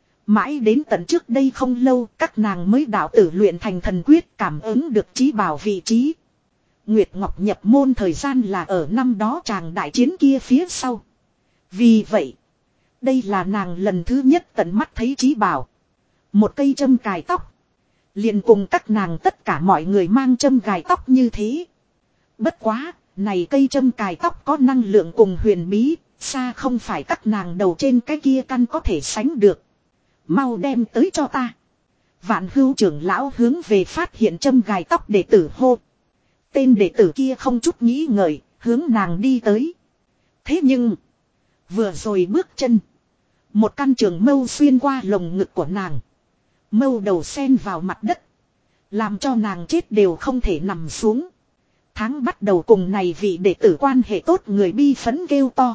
Mãi đến tận trước đây không lâu, các nàng mới đạo tử luyện thành thần quyết cảm ứng được chí bảo vị trí. Nguyệt Ngọc nhập môn thời gian là ở năm đó tràng đại chiến kia phía sau. Vì vậy, đây là nàng lần thứ nhất tận mắt thấy chí bảo. Một cây châm cài tóc. Liền cùng các nàng tất cả mọi người mang châm cài tóc như thế. Bất quá, này cây châm cài tóc có năng lượng cùng huyền bí, xa không phải các nàng đầu trên cái kia căn có thể sánh được. Mau đem tới cho ta. Vạn Hưu trưởng lão hướng về phát hiện châm gài tóc đệ tử hô. Tên đệ tử kia không chút nghĩ ngợi, hướng nàng đi tới. Thế nhưng, vừa rồi bước chân, một căn trường mâu xuyên qua lồng ngực của nàng. Mâu đầu sen vào mặt đất, làm cho nàng chết đều không thể nằm xuống. Tháng bắt đầu cùng này vị đệ tử quan hệ tốt người bi phấn kêu to.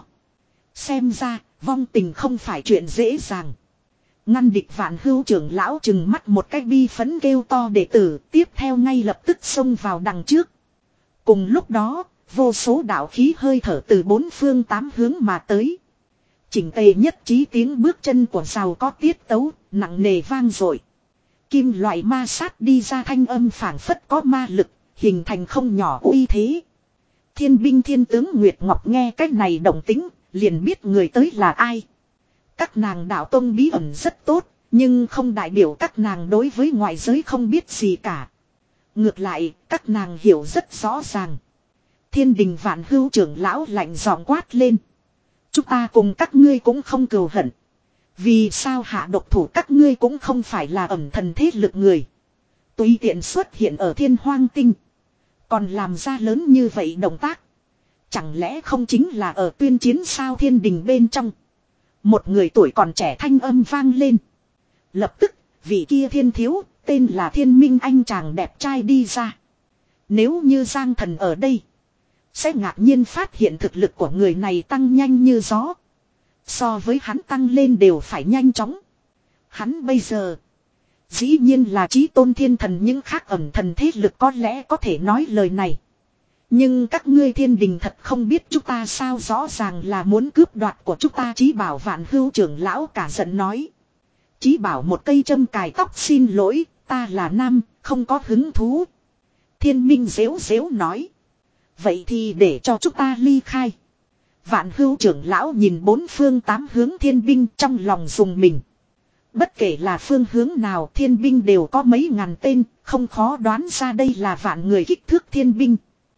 Xem ra, vong tình không phải chuyện dễ dàng. Ngăn địch Vạn Hưu trưởng lão chừng mắt một cách bi phấn kêu to đệ tử, tiếp theo ngay lập tức xông vào đằng trước. Cùng lúc đó, vô số đạo khí hơi thở từ bốn phương tám hướng mà tới. Chỉnh tề nhất trí tiếng bước chân của giàu có tiết tấu, nặng nề vang dội. Kim loại ma sát đi ra thanh âm phảng phất có ma lực, hình thành không nhỏ uy thế. Thiên binh thiên tướng Nguyệt Ngọc nghe cách này động tính, liền biết người tới là ai. Các nàng đạo tông bí ẩn rất tốt, nhưng không đại biểu các nàng đối với ngoại giới không biết gì cả. Ngược lại, các nàng hiểu rất rõ ràng. Thiên đình Vạn Hưu trưởng lão lạnh giọng quát lên. Chúng ta cùng các ngươi cũng không cừu hận. Vì sao hạ độc thủ các ngươi cũng không phải là ẩn thần thế lực người. Tùy tiện xuất hiện ở thiên hoang tinh. Còn làm ra lớn như vậy động tác. Chẳng lẽ không chính là ở tuyên chiến sao thiên đình bên trong. Một người tuổi còn trẻ thanh âm vang lên. Lập tức, vị kia thiên thiếu, tên là Thiên Minh anh chàng đẹp trai đi ra. Nếu như Giang Thần ở đây, sẽ ngạc nhiên phát hiện thực lực của người này tăng nhanh như gió. So với hắn tăng lên đều phải nhanh chóng. Hắn bây giờ, dĩ nhiên là chí tôn thiên thần, những khác ẩn thần thế lực có lẽ có thể nói lời này. Nhưng các ngươi thiên đình thật không biết chúng ta sao, rõ ràng là muốn cướp đoạt của chúng ta. Chí Bảo Vạn Hưu trưởng lão cả giận nói. Chí Bảo một cây châm cài tóc, xin lỗi, ta là nam, không có hứng thú. Thiên Minh dễu dễu nói. Vậy thì để cho chúng ta ly khai. Vạn Hưu trưởng lão nhìn bốn phương tám hướng thiên binh trong lòng dùng mình. Bất kể là phương hướng nào thiên binh đều có mấy ngàn tên, không khó đoán ra đây là vạn người kích thước thiên binh.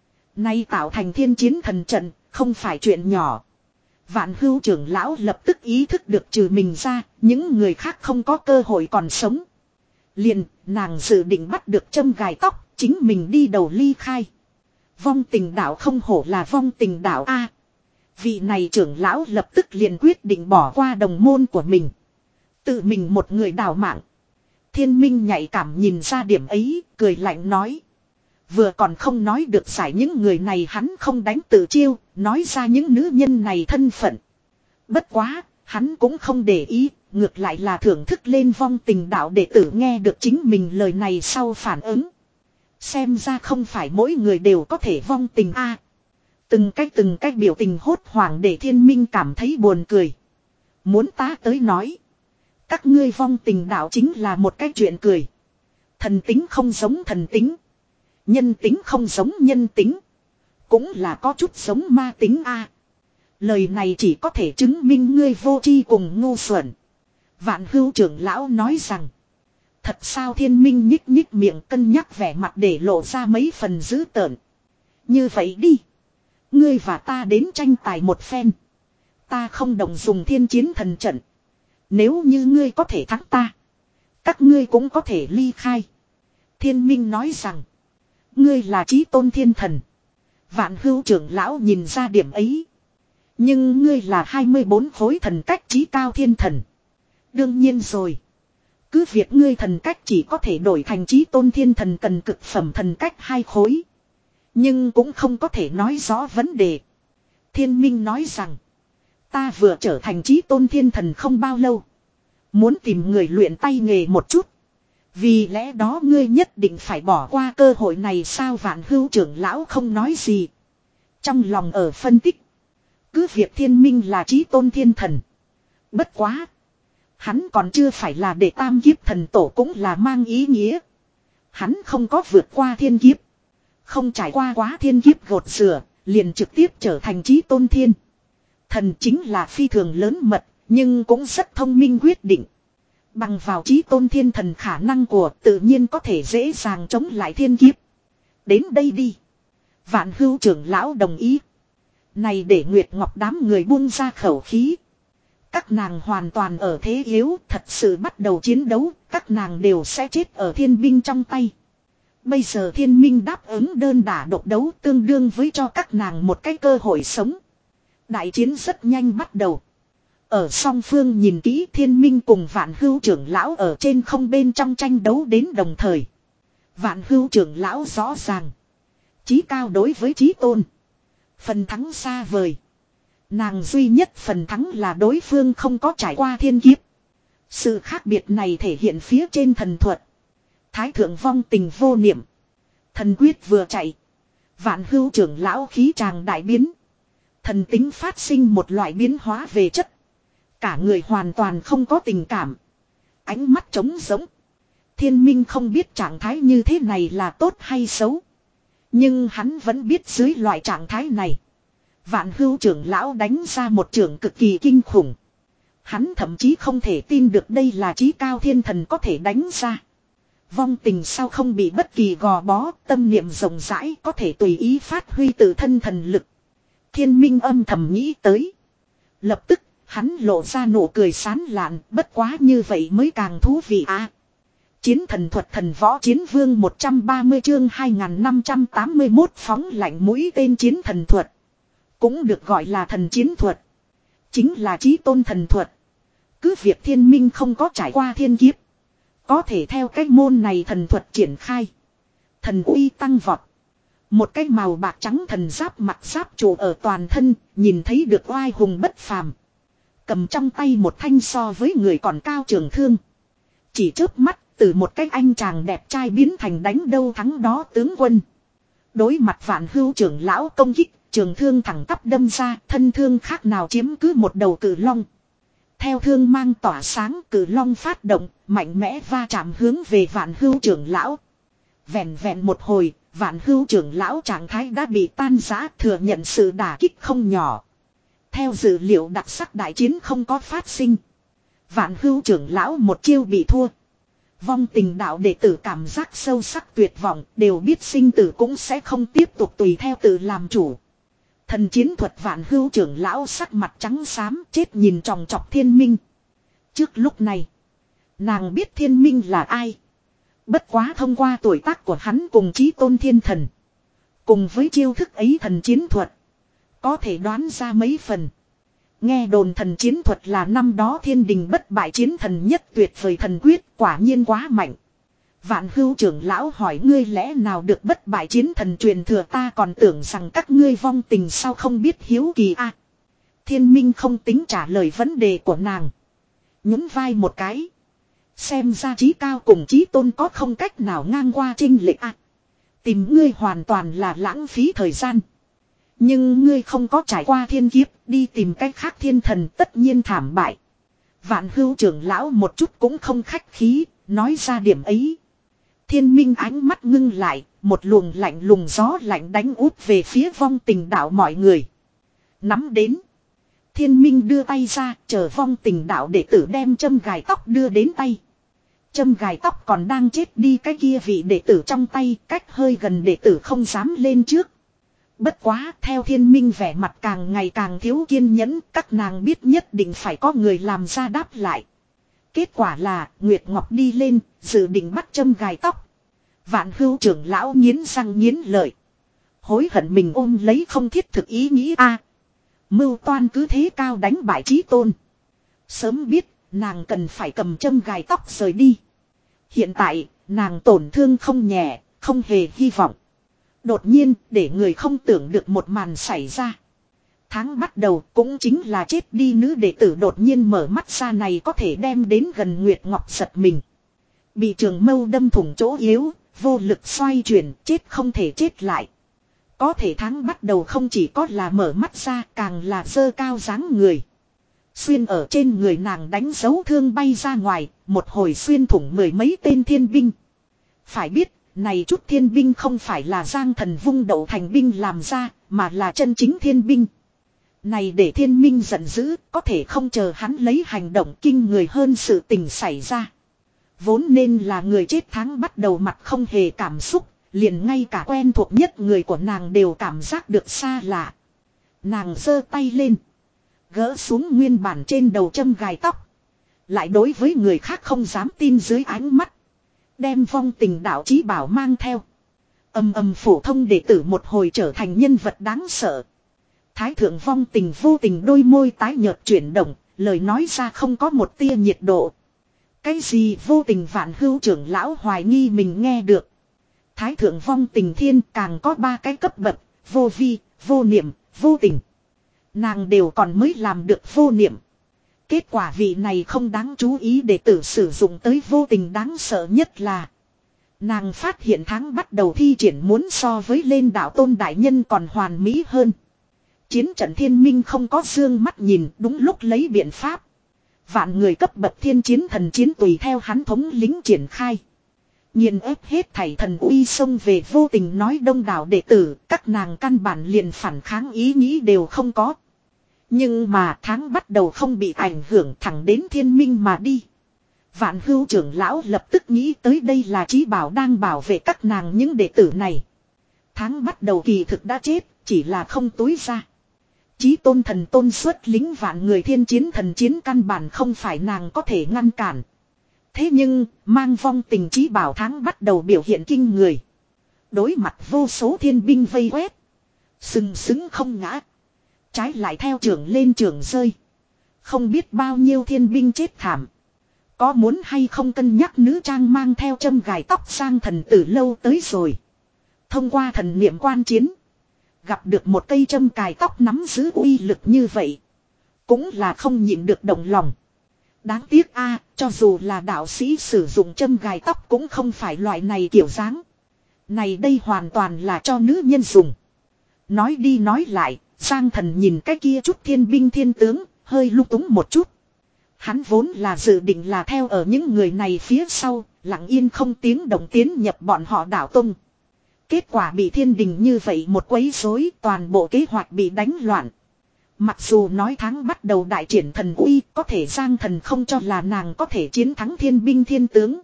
Nay tạo thành thiên chiến thần trận, không phải chuyện nhỏ. Vạn Hưu trưởng lão lập tức ý thức được trừ mình ra, những người khác không có cơ hội còn sống. Liền, nàng dự định bắt được châm gài tóc, chính mình đi đầu ly khai. Vong tình đạo không hổ là vong tình đạo A. Vị này trưởng lão lập tức liền quyết định bỏ qua đồng môn của mình. Tự mình một người đào mạng. Thiên Minh nhạy cảm nhìn ra điểm ấy, cười lạnh nói. Vừa còn không nói được giải những người này hắn không đánh tự chiêu, nói ra những nữ nhân này thân phận. Bất quá, hắn cũng không để ý, ngược lại là thưởng thức lên vong tình đạo đệ tử nghe được chính mình lời này sau phản ứng. Xem ra không phải mỗi người đều có thể vong tình a. À, từng cách từng cách biểu tình hốt hoảng để Thiên Minh cảm thấy buồn cười. Muốn ta tới nói. Các ngươi vong tình đạo chính là một cái chuyện cười. Thần tính không giống thần tính. Nhân tính không giống nhân tính. Cũng là có chút giống ma tính a. À, lời này chỉ có thể chứng minh ngươi vô tri cùng ngu xuẩn. Vạn Hưu trưởng lão nói rằng. Thật sao? Thiên Minh nhích nhích miệng cân nhắc vẻ mặt để lộ ra mấy phần dữ tợn. Như vậy đi. Ngươi và ta đến tranh tài một phen. Ta không đồng dùng thiên chiến thần trận. Nếu như ngươi có thể thắng ta. Các ngươi cũng có thể ly khai. Thiên Minh nói rằng. Ngươi là chí tôn thiên thần. Vạn Hưu trưởng lão nhìn ra điểm ấy. Nhưng ngươi là hai mươi bốn khối thần cách chí cao thiên thần. Đương nhiên rồi. Cứ việc ngươi thần cách chỉ có thể đổi thành chí tôn thiên thần cần cực phẩm thần cách hai khối. Nhưng cũng không có thể nói rõ vấn đề. Thiên Minh nói rằng. Ta vừa trở thành chí tôn thiên thần không bao lâu. Muốn tìm người luyện tay nghề một chút. Vì lẽ đó ngươi nhất định phải bỏ qua cơ hội này sao? Vạn Hưu trưởng lão không nói gì. Trong lòng ở phân tích. Cứ việc Thiên Minh là chí tôn thiên thần. Bất quá. Hắn còn chưa phải là đệ tam kiếp thần tổ cũng là mang ý nghĩa. Hắn không có vượt qua thiên kiếp. Không trải qua quá thiên kiếp gột rửa. Liền trực tiếp trở thành chí tôn thiên thần, chính là phi thường lớn mật. Nhưng cũng rất thông minh quyết định. Bằng vào chí tôn thiên thần khả năng của tự nhiên có thể dễ dàng chống lại thiên kiếp. Đến đây đi. Vạn Hưu trưởng lão đồng ý. Này để Nguyệt Ngọc đám người buông ra khẩu khí. Các nàng hoàn toàn ở thế yếu, thật sự bắt đầu chiến đấu, các nàng đều sẽ chết ở thiên binh trong tay. Bây giờ thiên minh đáp ứng đơn đả độc đấu tương đương với cho các nàng một cái cơ hội sống. Đại chiến rất nhanh bắt đầu. Ở song phương nhìn kỹ thiên minh cùng Vạn Hưu trưởng lão ở trên không bên trong tranh đấu đến đồng thời. Vạn Hưu trưởng lão rõ ràng. Chí cao đối với chí tôn. Phần thắng xa vời. Nàng duy nhất phần thắng là đối phương không có trải qua thiên kiếp. Sự khác biệt này thể hiện phía trên thần thuật. Thái thượng vong tình vô niệm. Thần quyết vừa chạy. Vạn Hưu trưởng lão khí tràng đại biến. Thần tính phát sinh một loại biến hóa về chất. Cả người hoàn toàn không có tình cảm. Ánh mắt trống rỗng. Thiên minh không biết trạng thái như thế này là tốt hay xấu. Nhưng hắn vẫn biết dưới loại trạng thái này. Vạn Hưu trưởng lão đánh ra một trưởng cực kỳ kinh khủng. Hắn thậm chí không thể tin được đây là chí cao thiên thần có thể đánh ra. Vong tình sao không bị bất kỳ gò bó, tâm niệm rộng rãi có thể tùy ý phát huy tự thân thần lực. Thiên minh âm thầm nghĩ tới. Lập tức, hắn lộ ra nụ cười sán lạn, bất quá như vậy mới càng thú vị à. Chiến thần thuật thần võ chiến vương một trăm ba mươi chương hai nghìn năm trăm tám mươi mốt phóng lạnh mũi tên chiến thần thuật. Cũng được gọi là thần chiến thuật. Chính là chí tôn thần thuật. Cứ việc thiên minh không có trải qua thiên kiếp. Có thể theo cách môn này thần thuật triển khai. Thần uy tăng vọt. Một cái màu bạc trắng thần giáp mặt giáp trụ ở toàn thân, nhìn thấy được oai hùng bất phàm. Cầm trong tay một thanh so với người còn cao trường thương. Chỉ chớp mắt, từ một cái anh chàng đẹp trai biến thành đánh đâu thắng đó tướng quân. Đối mặt Vạn Hưu trưởng lão công kích, trường thương thẳng tắp đâm ra, thân thương khác nào chiếm cứ một đầu cử long. Theo thương mang tỏa sáng, cử long phát động, mạnh mẽ va chạm hướng về Vạn Hưu trưởng lão. Vẹn vẹn một hồi, Vạn Hưu trưởng lão trạng thái đã bị tan rã, thừa nhận sự đả kích không nhỏ. Theo dữ liệu đặc sắc đại chiến không có phát sinh. Vạn Hưu trưởng lão một chiêu bị thua. Vong tình đạo đệ tử cảm giác sâu sắc tuyệt vọng, đều biết sinh tử cũng sẽ không tiếp tục tùy theo tự làm chủ. Thần chiến thuật Vạn Hưu trưởng lão sắc mặt trắng xám chết nhìn tròng trọc thiên minh. Trước lúc này, nàng biết thiên minh là ai. Bất quá thông qua tuổi tác của hắn cùng chí tôn thiên thần. Cùng với chiêu thức ấy thần chiến thuật. Có thể đoán ra mấy phần. Nghe đồn thần chiến thuật là năm đó thiên đình bất bại chiến thần nhất tuyệt vời thần quyết, quả nhiên quá mạnh. Vạn Hưu trưởng lão hỏi ngươi lẽ nào được bất bại chiến thần truyền thừa, ta còn tưởng rằng các ngươi vong tình sao không biết hiếu kỳ a. À, thiên minh không tính trả lời vấn đề của nàng. Nhún vai một cái. Xem ra chí cao cùng chí tôn có không cách nào ngang qua chênh lệch a. À, tìm ngươi hoàn toàn là lãng phí thời gian. Nhưng ngươi không có trải qua thiên kiếp, đi tìm cách khác thiên thần tất nhiên thảm bại. Vạn Hưu trưởng lão một chút cũng không khách khí, nói ra điểm ấy. Thiên minh ánh mắt ngưng lại, một luồng lạnh lùng gió lạnh đánh út về phía vong tình đạo mọi người. Nắm đến. Thiên minh đưa tay ra, chờ vong tình đạo đệ tử đem châm gài tóc đưa đến tay. Châm gài tóc còn đang chết đi cái kia vị đệ tử trong tay, cách hơi gần đệ tử không dám lên trước. Bất quá, theo thiên minh vẻ mặt càng ngày càng thiếu kiên nhẫn, các nàng biết nhất định phải có người làm ra đáp lại. Kết quả là, Nguyệt Ngọc đi lên, dự định bắt châm gài tóc. Vạn Hưu trưởng lão nghiến răng nghiến lợi. Hối hận mình ôm lấy không thiết thực ý nghĩ a. Mưu toan cứ thế cao đánh bại chí tôn. Sớm biết, nàng cần phải cầm châm gài tóc rời đi. Hiện tại, nàng tổn thương không nhẹ, không hề hy vọng. Đột nhiên, để người không tưởng được một màn xảy ra. Tháng bắt đầu cũng chính là chết đi nữ đệ tử đột nhiên mở mắt ra, này có thể đem đến gần Nguyệt Ngọc giật mình. Bị trường mâu đâm thủng chỗ yếu, vô lực xoay chuyển, chết không thể chết lại. Có thể tháng bắt đầu không chỉ có là mở mắt ra, càng là dơ cao dáng người. Xuyên ở trên người nàng đánh dấu thương bay ra ngoài, một hồi xuyên thủng mười mấy tên thiên binh. Phải biết, này chút thiên binh không phải là Giang Thần vung đậu thành binh làm ra, mà là chân chính thiên binh. Này để thiên minh giận dữ, có thể không chờ hắn lấy hành động kinh người hơn sự tình xảy ra. Vốn nên là người chết tháng bắt đầu mặt không hề cảm xúc, liền ngay cả quen thuộc nhất người của nàng đều cảm giác được xa lạ. Nàng giơ tay lên, gỡ xuống nguyên bản trên đầu châm gài tóc. Lại đối với người khác không dám tin dưới ánh mắt. Đem vong tình đạo chí bảo mang theo. Âm âm phổ thông đệ tử một hồi trở thành nhân vật đáng sợ. Thái thượng vong tình vô tình đôi môi tái nhợt chuyển động, lời nói ra không có một tia nhiệt độ. Cái gì vô tình vạn hưu trưởng lão hoài nghi mình nghe được. Thái thượng vong tình thiên càng có ba cái cấp bậc, vô vi, vô niệm, vô tình. Nàng đều còn mới làm được vô niệm. Kết quả vị này không đáng chú ý để tử sử dụng tới vô tình đáng sợ nhất là. Nàng phát hiện tháng bắt đầu thi triển muốn so với lên đạo tôn đại nhân còn hoàn mỹ hơn. Chiến trận thiên minh không có dương mắt nhìn đúng lúc lấy biện pháp. Vạn người cấp bậc thiên chiến thần chiến tùy theo hắn thống lính triển khai. Nghiền ép hết thảy thần uy xông về vô tình nói đông đảo đệ tử, các nàng căn bản liền phản kháng ý nghĩ đều không có. Nhưng mà tháng bắt đầu không bị ảnh hưởng thẳng đến thiên minh mà đi. Vạn hưu trưởng lão lập tức nghĩ tới đây là chí bảo đang bảo vệ các nàng những đệ tử này. Tháng bắt đầu kỳ thực đã chết, chỉ là không tối ra. Chí tôn thần tôn xuất lính vạn người thiên chiến thần chiến căn bản không phải nàng có thể ngăn cản. Thế nhưng, mang vong tình chí bảo tháng bắt đầu biểu hiện kinh người. Đối mặt vô số thiên binh vây quét. Sừng sững không ngã. Trái lại theo trưởng lên trưởng rơi. Không biết bao nhiêu thiên binh chết thảm. Có muốn hay không cân nhắc nữ trang mang theo châm gài tóc sang thần tử lâu tới rồi. Thông qua thần niệm quan chiến. Gặp được một cây châm cài tóc nắm giữ uy lực như vậy. Cũng là không nhịn được động lòng. Đáng tiếc a, cho dù là đạo sĩ sử dụng châm gài tóc cũng không phải loại này kiểu dáng. Này đây hoàn toàn là cho nữ nhân dùng. Nói đi nói lại, Giang Thần nhìn cái kia chút thiên binh thiên tướng, hơi lung túng một chút. Hắn vốn là dự định là theo ở những người này phía sau, lặng yên không tiếng động tiến nhập bọn họ đảo tung. Kết quả bị thiên đình như vậy một quấy rối, toàn bộ kế hoạch bị đánh loạn. Mặc dù nói tháng bắt đầu đại triển thần uy, có thể Giang Thần không cho là nàng có thể chiến thắng thiên binh thiên tướng.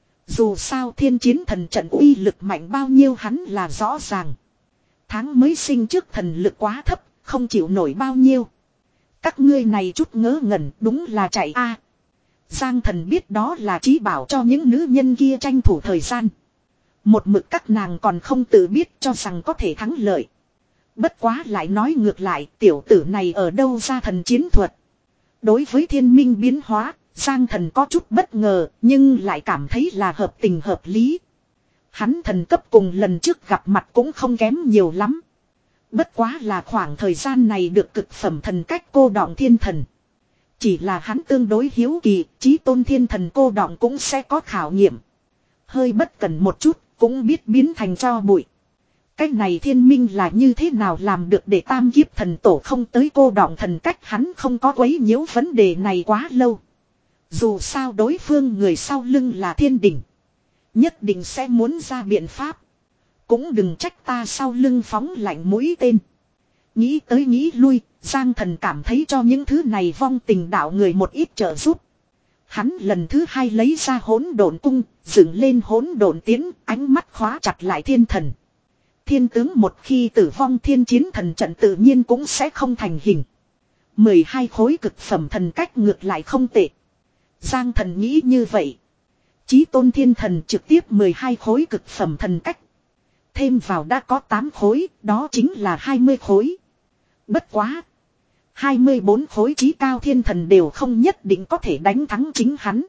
Dù sao thiên chiến thần trận uy lực mạnh bao nhiêu hắn là rõ ràng. Tháng mới sinh trước thần lực quá thấp, không chịu nổi bao nhiêu. Các ngươi này chút ngớ ngẩn đúng là chạy a. Giang Thần biết đó là chí bảo cho những nữ nhân kia tranh thủ thời gian. Một mực các nàng còn không tự biết cho rằng có thể thắng lợi. Bất quá lại nói ngược lại tiểu tử này ở đâu ra thần chiến thuật. Đối với thiên minh biến hóa, Giang Thần có chút bất ngờ nhưng lại cảm thấy là hợp tình hợp lý. Hắn thần cấp cùng lần trước gặp mặt cũng không kém nhiều lắm. Bất quá là khoảng thời gian này được cực phẩm thần cách cô đọng thiên thần. Chỉ là hắn tương đối hiếu kỳ, chí tôn thiên thần cô đọng cũng sẽ có khảo nghiệm. Hơi bất cẩn một chút, cũng biết biến thành tro bụi. Cách này thiên minh là như thế nào làm được để tam kiếp thần tổ không tới cô đọng thần cách hắn không có quấy nhiễu vấn đề này quá lâu. Dù sao đối phương người sau lưng là thiên đình. Nhất định sẽ muốn ra biện pháp. Cũng đừng trách ta sau lưng phóng lạnh mũi tên. Nghĩ tới nghĩ lui, Giang Thần cảm thấy cho những thứ này vong tình đạo người một ít trợ giúp. Hắn lần thứ hai lấy ra hỗn độn cung, dựng lên hỗn độn tiến, ánh mắt khóa chặt lại thiên thần. Thiên tướng một khi tử vong thiên chiến thần trận tự nhiên cũng sẽ không thành hình. mười hai khối cực phẩm thần cách ngược lại không tệ. Giang Thần nghĩ như vậy. Chí tôn thiên thần trực tiếp mười hai khối cực phẩm thần cách. Thêm vào đã có tám khối, đó chính là hai mươi khối. Bất quá. hai mươi bốn khối chí cao thiên thần đều không nhất định có thể đánh thắng chính hắn.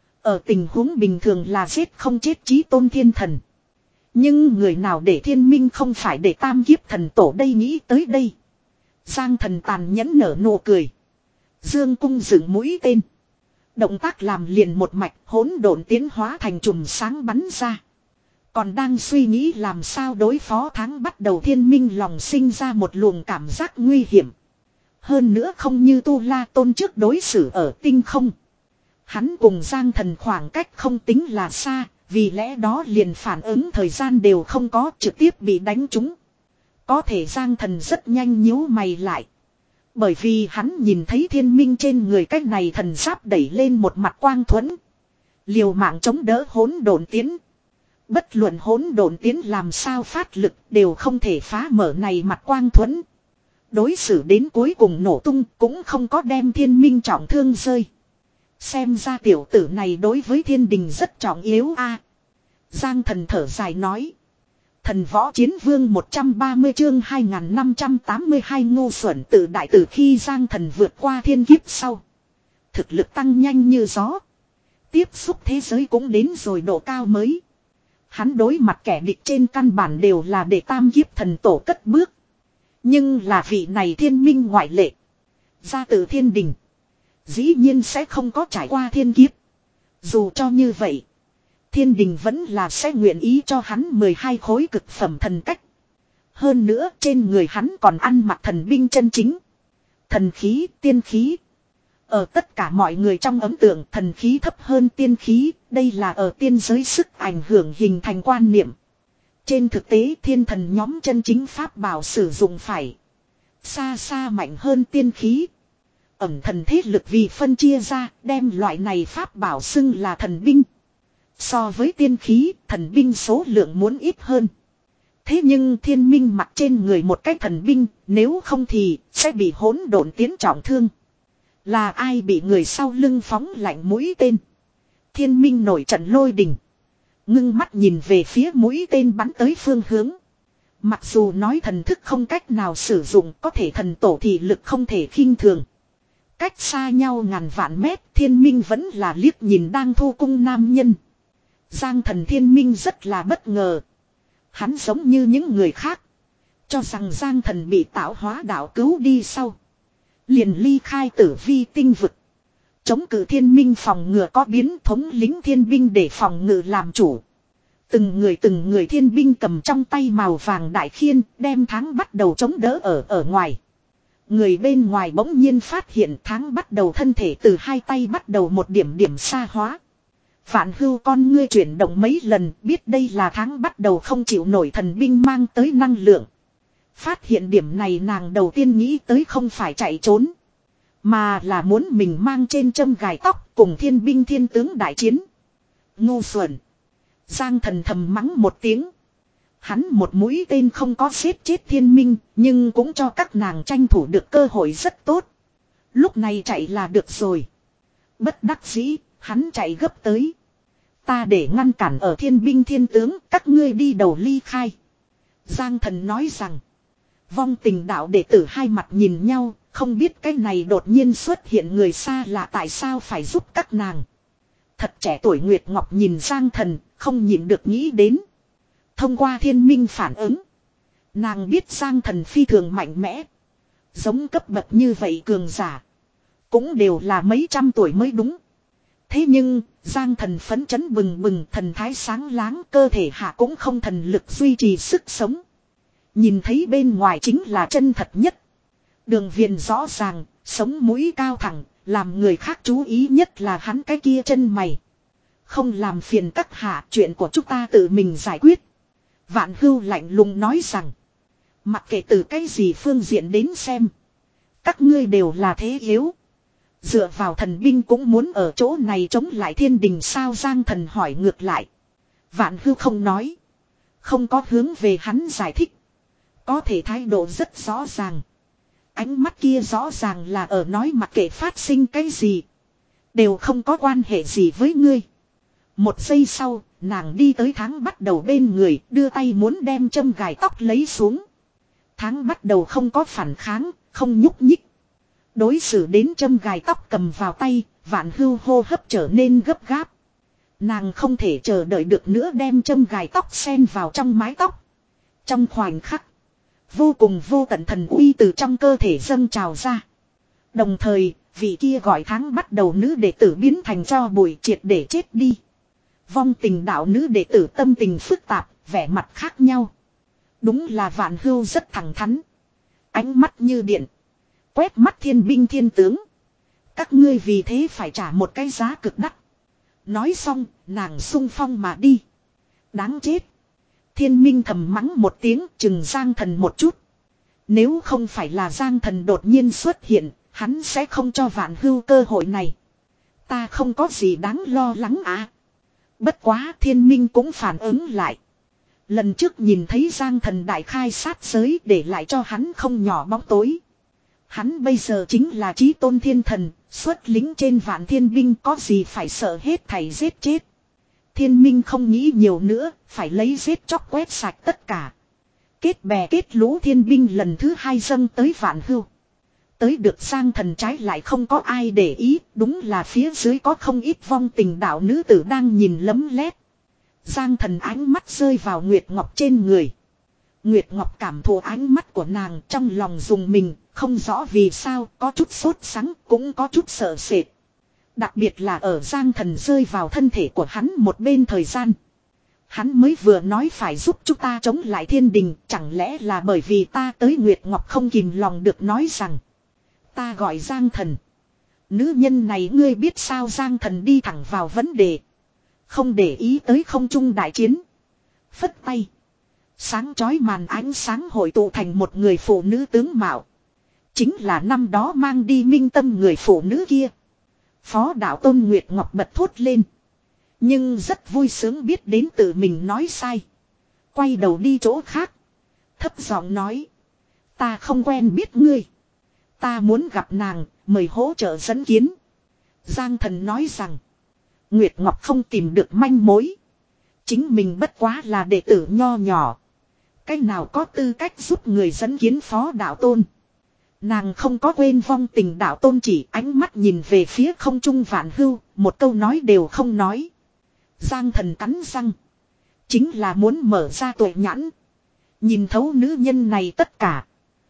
Ở tình huống bình thường là giết không chết chí tôn thiên thần. Nhưng người nào để thiên minh không phải để tam kiếp thần tổ đây nghĩ tới đây. Giang Thần tàn nhẫn nở nụ cười. Dương cung dựng mũi tên. Động tác làm liền một mạch hỗn độn tiến hóa thành chùm sáng bắn ra. Còn đang suy nghĩ làm sao đối phó tháng bắt đầu thiên minh lòng sinh ra một luồng cảm giác nguy hiểm. Hơn nữa không như Tu La Tôn trước đối xử ở tinh không. Hắn cùng Giang Thần khoảng cách không tính là xa, vì lẽ đó liền phản ứng thời gian đều không có trực tiếp bị đánh trúng. Có thể Giang Thần rất nhanh nhíu mày lại. Bởi vì hắn nhìn thấy thiên minh trên người cái này thần giáp đẩy lên một mặt quang thuẫn. Liều mạng chống đỡ hỗn độn tiến. Bất luận hỗn độn tiến làm sao phát lực đều không thể phá mở này mặt quang thuẫn. Đối xử đến cuối cùng nổ tung cũng không có đem thiên minh trọng thương rơi. Xem ra tiểu tử này đối với thiên đình rất trọng yếu a. Giang thần thở dài nói. Thần võ chiến vương một trăm ba mươi chương hai nghìn năm trăm tám mươi hai ngu xuẩn tự đại từ khi Giang thần vượt qua thiên kiếp sau. Thực lực tăng nhanh như gió. Tiếp xúc thế giới cũng đến rồi độ cao mới. Hắn đối mặt kẻ địch trên căn bản đều là để tam kiếp thần tổ cất bước. Nhưng là vị này thiên minh ngoại lệ. Ra từ thiên đình. Dĩ nhiên sẽ không có trải qua thiên kiếp. Dù cho như vậy. Thiên đình vẫn là sẽ nguyện ý cho hắn mười hai khối cực phẩm thần cách. Hơn nữa trên người hắn còn ăn mặc thần binh chân chính. Thần khí, tiên khí. Ở tất cả mọi người trong ấn tượng thần khí thấp hơn tiên khí. Đây là ở tiên giới sức ảnh hưởng hình thành quan niệm. Trên thực tế thiên thần nhóm chân chính pháp bảo sử dụng phải. Xa xa mạnh hơn tiên khí. Ẩm thần thế lực vì phân chia ra đem loại này pháp bảo xưng là thần binh. So với tiên khí, thần binh số lượng muốn ít hơn. Thế nhưng thiên minh mặc trên người một cái thần binh, nếu không thì sẽ bị hỗn độn tiến trọng thương. Là ai bị người sau lưng phóng lạnh mũi tên. Thiên minh nổi trận lôi đình. Ngưng mắt nhìn về phía mũi tên bắn tới phương hướng. Mặc dù nói thần thức không cách nào sử dụng, có thể thần tổ thì lực không thể khinh thường. Cách xa nhau ngàn vạn mét, thiên minh vẫn là liếc nhìn đang thu cung nam nhân. Giang thần thiên minh rất là bất ngờ. Hắn giống như những người khác. Cho rằng Giang thần bị tạo hóa đạo cứu đi sau. Liền ly khai tử vi tinh vực. Chống cự thiên minh phòng ngừa có biến thống lính thiên binh để phòng ngự làm chủ. Từng người từng người thiên binh cầm trong tay màu vàng đại khiên đem tháng bắt đầu chống đỡ ở ở ngoài. Người bên ngoài bỗng nhiên phát hiện tháng bắt đầu thân thể từ hai tay bắt đầu một điểm điểm xa hóa. Vạn hưu con ngươi chuyển động mấy lần biết đây là tháng bắt đầu không chịu nổi thần binh mang tới năng lượng. Phát hiện điểm này nàng đầu tiên nghĩ tới không phải chạy trốn. Mà là muốn mình mang trên châm gài tóc cùng thiên binh thiên tướng đại chiến. Ngu xuẩn. Giang thần thầm mắng một tiếng. Hắn một mũi tên không có giết chết thiên minh nhưng cũng cho các nàng tranh thủ được cơ hội rất tốt. Lúc này chạy là được rồi. Bất đắc dĩ, hắn chạy gấp tới. Ta để ngăn cản ở thiên binh thiên tướng, các ngươi đi đầu ly khai. Giang thần nói rằng. Vong tình đạo đệ tử hai mặt nhìn nhau, không biết cái này đột nhiên xuất hiện người xa lạ tại sao phải giúp các nàng. Thật trẻ tuổi Nguyệt Ngọc nhìn Giang thần, không nhịn được nghĩ đến. Thông qua thiên minh phản ứng. Nàng biết Giang thần phi thường mạnh mẽ. Giống cấp bậc như vậy cường giả. Cũng đều là mấy trăm tuổi mới đúng. Thế nhưng, Giang thần phấn chấn bừng bừng thần thái sáng láng cơ thể hạ cũng không thần lực duy trì sức sống. Nhìn thấy bên ngoài chính là chân thật nhất. Đường viền rõ ràng, sống mũi cao thẳng, làm người khác chú ý nhất là hắn cái kia chân mày. Không làm phiền các hạ, chuyện của chúng ta tự mình giải quyết. Vạn hưu lạnh lùng nói rằng. Mặc kệ từ cái gì phương diện đến xem. Các ngươi đều là thế yếu. Dựa vào thần binh cũng muốn ở chỗ này chống lại thiên đình sao Giang thần hỏi ngược lại. Vạn hưu không nói. Không có hướng về hắn giải thích. Có thể thái độ rất rõ ràng. Ánh mắt kia rõ ràng là ở nói mặc kệ phát sinh cái gì. Đều không có quan hệ gì với ngươi. Một giây sau, nàng đi tới tháng bắt đầu bên người, đưa tay muốn đem châm gài tóc lấy xuống. Tháng bắt đầu không có phản kháng, không nhúc nhích. Đối xử đến châm gài tóc cầm vào tay, Vạn hưu hô hấp trở nên gấp gáp. Nàng không thể chờ đợi được nữa đem châm gài tóc xen vào trong mái tóc. Trong khoảnh khắc, vô cùng vô tận thần uy từ trong cơ thể dâng trào ra. Đồng thời, vị kia gọi tháng bắt đầu nữ đệ tử biến thành tro bụi triệt để chết đi. Vong tình đạo nữ đệ tử tâm tình phức tạp, vẻ mặt khác nhau. Đúng là Vạn hưu rất thẳng thắn. Ánh mắt như điện. Quét mắt thiên binh thiên tướng. Các ngươi vì thế phải trả một cái giá cực đắt. Nói xong, nàng xung phong mà đi. Đáng chết. Thiên minh thầm mắng một tiếng chừng Giang thần một chút. Nếu không phải là Giang Thần đột nhiên xuất hiện, hắn sẽ không cho Vạn Hưu cơ hội này. Ta không có gì đáng lo lắng à. Bất quá Thiên Minh cũng phản ứng lại. Lần trước nhìn thấy Giang Thần đại khai sát giới để lại cho hắn không nhỏ bóng tối. Hắn bây giờ chính là chí tôn thiên thần, xuất lính trên vạn thiên binh, có gì phải sợ hết thảy giết chết. Thiên Minh không nghĩ nhiều nữa, phải lấy giết chóc quét sạch tất cả. Kết bè kết lũ thiên binh lần thứ hai dâng tới Vạn Hưu. Tới được Giang Thần trái lại không có ai để ý, đúng là phía dưới có không ít vong tình đạo nữ tử đang nhìn lấm lét. Giang Thần ánh mắt rơi vào Nguyệt Ngọc trên người. Nguyệt Ngọc cảm thụ ánh mắt của nàng, trong lòng dùng mình, không rõ vì sao, có chút sốt sắng, cũng có chút sợ sệt. Đặc biệt là ở Giang Thần rơi vào thân thể của hắn một bên thời gian. Hắn mới vừa nói phải giúp chúng ta chống lại thiên đình, chẳng lẽ là bởi vì ta tới Nguyệt Ngọc không kìm lòng được nói rằng. Ta gọi Giang Thần. Nữ nhân này ngươi biết sao? Giang Thần đi thẳng vào vấn đề. Không để ý tới không trung đại chiến. Phất tay. Sáng chói màn ánh sáng hội tụ thành một người phụ nữ tướng mạo. Chính là năm đó mang đi minh tâm người phụ nữ kia. Phó đạo Tôn Nguyệt Ngọc bật thốt lên. Nhưng rất vui sướng biết đến tự mình nói sai. Quay đầu đi chỗ khác. Thấp giọng nói. Ta không quen biết ngươi. Ta muốn gặp nàng, mời hỗ trợ dẫn kiến. Giang Thần nói rằng. Nguyệt Ngọc không tìm được manh mối. Chính mình bất quá là đệ tử nho nhỏ. Cách nào có tư cách giúp người dẫn kiến Phó đạo Tôn. Nàng không có quên vong tình đạo Tôn, chỉ ánh mắt nhìn về phía không trung Vạn Hưu, một câu nói đều không nói. Giang Thần cắn răng. Chính là muốn mở ra tuệ nhãn. Nhìn thấu nữ nhân này tất cả.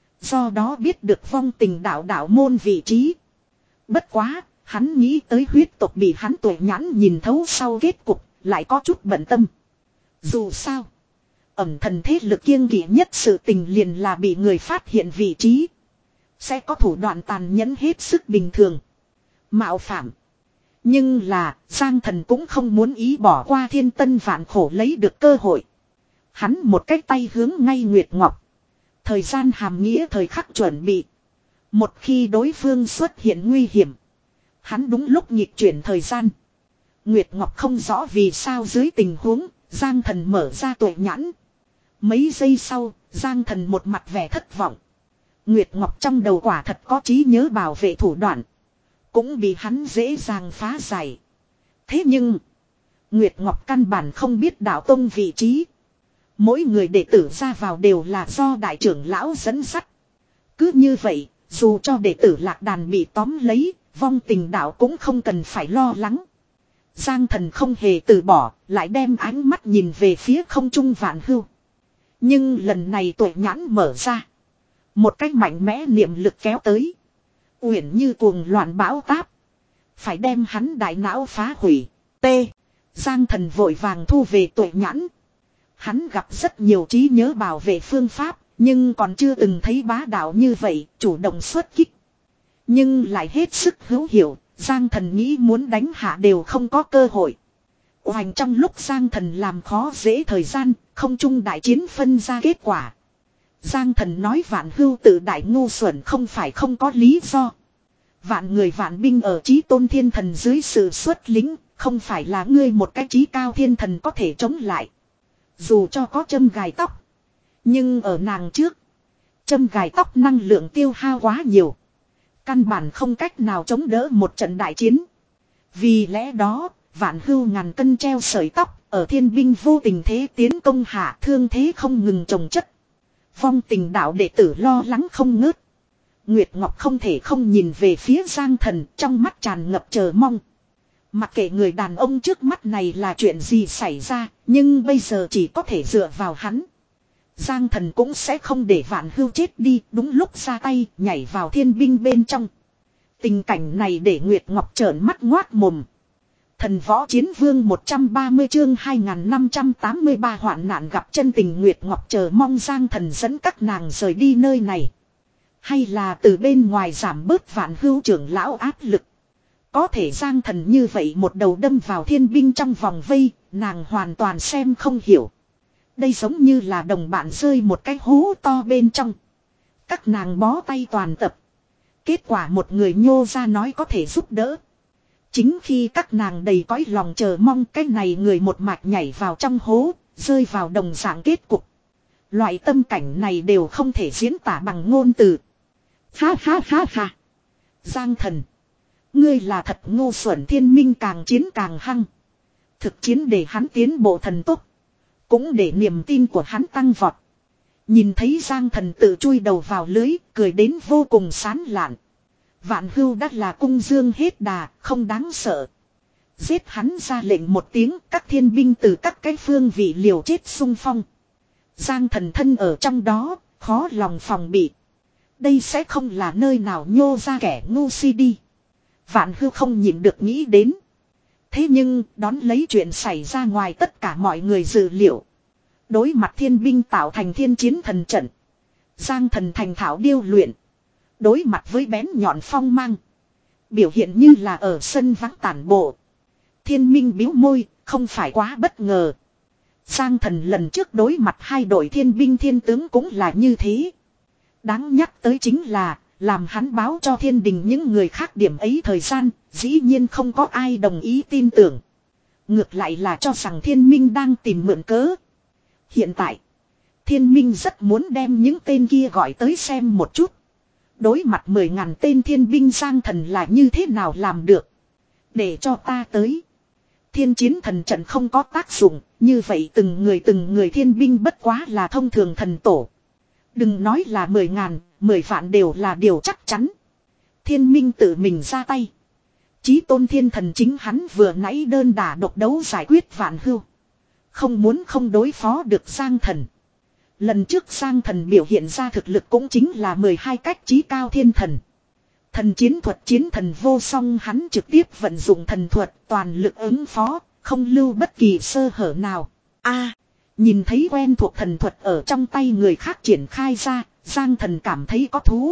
Do đó biết được vong tình đạo đạo môn vị trí. Bất quá, hắn nghĩ tới huyết tộc bị hắn tuệ nhãn nhìn thấu sau kết cục, lại có chút bận tâm. Dù sao, ẩm thần thế lực kiêng kỵ nhất sự tình liền là bị người phát hiện vị trí. Sẽ có thủ đoạn tàn nhẫn hết sức bình thường. Mạo phạm. Nhưng là, Giang Thần cũng không muốn ý bỏ qua thiên tân vạn khổ lấy được cơ hội. Hắn một cái tay hướng ngay Nguyệt Ngọc. Thời gian hàm nghĩa thời khắc chuẩn bị. Một khi đối phương xuất hiện nguy hiểm. Hắn đúng lúc nhịp chuyển thời gian. Nguyệt Ngọc không rõ vì sao dưới tình huống, Giang Thần mở ra tuệ nhãn. Mấy giây sau, Giang Thần một mặt vẻ thất vọng. Nguyệt Ngọc trong đầu quả thật có trí nhớ bảo vệ thủ đoạn. Cũng bị hắn dễ dàng phá giải. Thế nhưng, Nguyệt Ngọc căn bản không biết đạo tông vị trí. Mỗi người đệ tử ra vào đều là do đại trưởng lão dẫn dắt. Cứ như vậy, dù cho đệ tử lạc đàn bị tóm lấy, vong tình đạo cũng không cần phải lo lắng. Giang Thần không hề từ bỏ, lại đem ánh mắt nhìn về phía không trung Vạn Hưu. Nhưng lần này tuệ nhãn mở ra. Một cách mạnh mẽ niệm lực kéo tới. Uyển như cuồng loạn bão táp. Phải đem hắn đại não phá hủy. T. Giang Thần vội vàng thu về tuệ nhãn. Hắn gặp rất nhiều trí nhớ bảo vệ phương pháp. Nhưng còn chưa từng thấy bá đạo như vậy. Chủ động xuất kích. Nhưng lại hết sức hữu hiệu. Giang Thần nghĩ muốn đánh hạ đều không có cơ hội. Hoành trong lúc Giang Thần làm khó dễ thời gian. Không trung đại chiến phân ra kết quả. Giang Thần nói Vạn Hưu tự đại ngu xuẩn không phải không có lý do. Vạn người vạn binh ở chí tôn thiên thần dưới sự xuất lính, không phải là ngươi một cái chí cao thiên thần có thể chống lại. Dù cho có châm gài tóc. Nhưng ở nàng trước, châm gài tóc năng lượng tiêu hao quá nhiều. Căn bản không cách nào chống đỡ một trận đại chiến. Vì lẽ đó, Vạn Hưu ngàn cân treo sợi tóc, ở thiên binh vô tình thế tiến công hạ thương thế không ngừng chồng chất. Vong tình đạo đệ tử lo lắng không ngớt. Nguyệt Ngọc không thể không nhìn về phía Giang Thần, trong mắt tràn ngập chờ mong. Mặc kệ người đàn ông trước mắt này là chuyện gì xảy ra, nhưng bây giờ chỉ có thể dựa vào hắn. Giang Thần cũng sẽ không để Vạn Hưu chết đi, đúng lúc ra tay, nhảy vào thiên binh bên trong. Tình cảnh này để Nguyệt Ngọc trợn mắt ngoác mồm. Thần võ chiến vương một trăm ba mươi chương hai nghìn năm trăm tám mươi ba hoạn nạn gặp chân tình. Nguyệt Ngọc chờ mong Giang Thần dẫn các nàng rời đi nơi này. Hay là từ bên ngoài giảm bớt Vạn Hưu trưởng lão áp lực. Có thể Giang Thần như vậy một đầu đâm vào thiên binh trong vòng vây, nàng hoàn toàn xem không hiểu. Đây giống như là đồng bạn rơi một cái hố to bên trong. Các nàng bó tay toàn tập. Kết quả một người nhô ra nói có thể giúp đỡ. Chính khi các nàng đầy cõi lòng chờ mong cái này người một mạch nhảy vào trong hố, rơi vào đồng dạng kết cục. Loại tâm cảnh này đều không thể diễn tả bằng ngôn từ. Ha ha ha ha. Giang thần. Ngươi là thật ngu xuẩn. Thiên Minh càng chiến càng hăng. Thực chiến để hắn tiến bộ thần tốc. Cũng để niềm tin của hắn tăng vọt. Nhìn thấy Giang thần tự chui đầu vào lưới, cười đến vô cùng sán lạn. Vạn Hưu đắt là cung dương hết đà, không đáng sợ. Giết hắn ra lệnh một tiếng, các thiên binh từ các cái phương vị liều chết xung phong. Giang thần thân ở trong đó, khó lòng phòng bị. Đây sẽ không là nơi nào nhô ra kẻ ngu si đi. Vạn Hưu không nhịn được nghĩ đến. Thế nhưng, đón lấy chuyện xảy ra ngoài tất cả mọi người dự liệu. Đối mặt thiên binh tạo thành thiên chiến thần trận. Giang thần thành thảo điêu luyện. Đối mặt với bén nhọn phong mang. Biểu hiện như là ở sân vắng tản bộ. Thiên minh biếu môi, không phải quá bất ngờ. Giang thần lần trước đối mặt hai đội thiên binh thiên tướng cũng là như thế. Đáng nhắc tới chính là, làm hắn báo cho thiên đình những người khác điểm ấy thời gian, dĩ nhiên không có ai đồng ý tin tưởng. Ngược lại là cho rằng thiên minh đang tìm mượn cớ. Hiện tại, thiên minh rất muốn đem những tên kia gọi tới xem một chút. Đối mặt mười ngàn tên thiên binh Giang thần là như thế nào làm được. Để cho ta tới. Thiên chiến thần trận không có tác dụng, như vậy từng người từng người thiên binh bất quá là thông thường thần tổ. Đừng nói là mười ngàn, mười vạn đều là điều chắc chắn. Thiên minh tự mình ra tay. Chí tôn thiên thần chính hắn vừa nãy đơn đả độc đấu giải quyết Vạn Hưu. Không muốn không đối phó được Giang thần. Lần trước Giang thần biểu hiện ra thực lực cũng chính là mười hai cách chí cao thiên thần. Thần chiến thuật chiến thần vô song hắn trực tiếp vận dụng thần thuật toàn lực ứng phó, không lưu bất kỳ sơ hở nào. A, nhìn thấy quen thuộc thần thuật ở trong tay người khác triển khai ra, Giang thần cảm thấy có thú.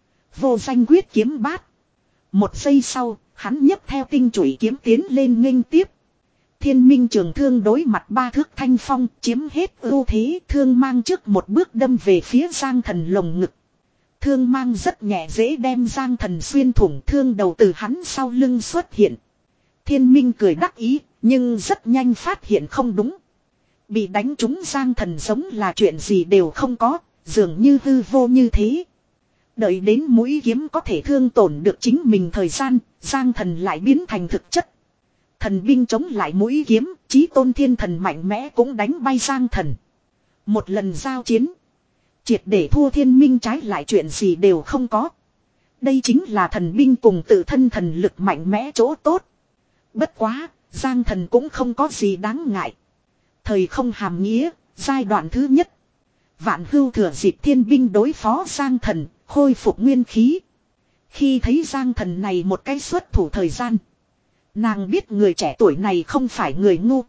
Vô danh quyết kiếm bát. Một giây sau, hắn nhấc theo tinh chủy kiếm tiến lên nghênh tiếp. Thiên minh trường thương đối mặt ba thước thanh phong chiếm hết ưu thế, thương mang trước một bước đâm về phía Giang thần lồng ngực. Thương mang rất nhẹ dễ đem Giang thần xuyên thủng, thương đầu từ hắn sau lưng xuất hiện. Thiên minh cười đắc ý, nhưng rất nhanh phát hiện không đúng. Bị đánh trúng Giang thần giống là chuyện gì đều không có, dường như hư vô như thế. Đợi đến mũi kiếm có thể thương tổn được chính mình thời gian, Giang thần lại biến thành thực chất. Thần binh chống lại mũi kiếm, chí tôn thiên thần mạnh mẽ cũng đánh bay Giang thần. Một lần giao chiến, triệt để thua thiên minh trái lại chuyện gì đều không có. Đây chính là thần binh cùng tự thân thần lực mạnh mẽ chỗ tốt. Bất quá, Giang thần cũng không có gì đáng ngại. Thời không hàm nghĩa, giai đoạn thứ nhất. Vạn Hưu thừa dịp thiên binh đối phó Giang thần, khôi phục nguyên khí. Khi thấy Giang thần này một cái xuất thủ thời gian. Nàng biết người trẻ tuổi này không phải người ngu.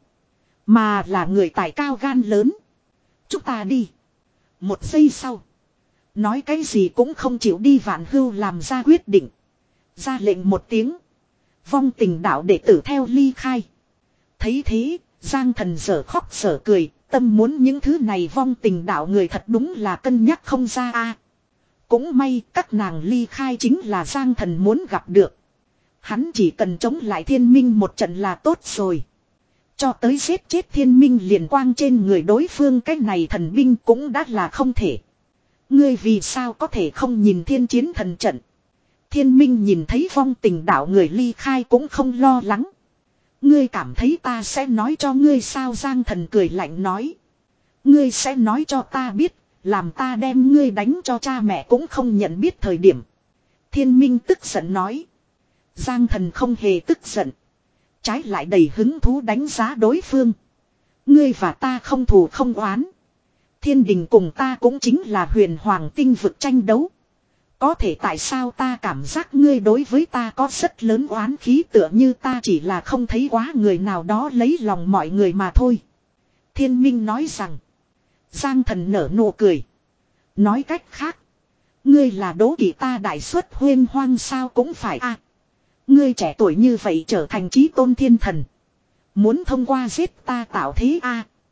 Mà là người tài cao gan lớn. Chúng ta đi. Một giây sau. Nói cái gì cũng không chịu đi Vạn Hưu làm ra quyết định. Ra lệnh một tiếng. Vong tình đạo đệ tử theo ly khai. Thấy thế, Giang thần dở khóc dở cười. Tâm muốn những thứ này vong tình đạo người thật đúng là cân nhắc không ra a. Cũng may các nàng ly khai chính là Giang thần muốn gặp được. Hắn chỉ cần chống lại thiên minh một trận là tốt rồi. Cho tới giết chết thiên minh liền quang trên người đối phương cái này thần binh cũng đã là không thể. Ngươi vì sao có thể không nhìn thiên chiến thần trận. Thiên minh nhìn thấy vong tình đạo người ly khai cũng không lo lắng. Ngươi cảm thấy ta sẽ nói cho ngươi sao Giang thần cười lạnh nói. Ngươi sẽ nói cho ta biết, làm ta đem ngươi đánh cho cha mẹ cũng không nhận biết thời điểm. Thiên minh tức giận nói. Giang thần không hề tức giận. Trái lại đầy hứng thú đánh giá đối phương. Ngươi và ta không thù không oán. Thiên đình cùng ta cũng chính là huyền hoàng tinh vực tranh đấu. Có thể tại sao ta cảm giác ngươi đối với ta có rất lớn oán khí tựa như ta chỉ là không thấy quá người nào đó lấy lòng mọi người mà thôi. Thiên minh nói rằng. Giang thần nở nụ cười. Nói cách khác. Ngươi là đố kỵ ta đại xuất huyên hoang sao cũng phải a. Ngươi trẻ tuổi như vậy trở thành chí tôn thiên thần. Muốn thông qua giết ta tạo thế a.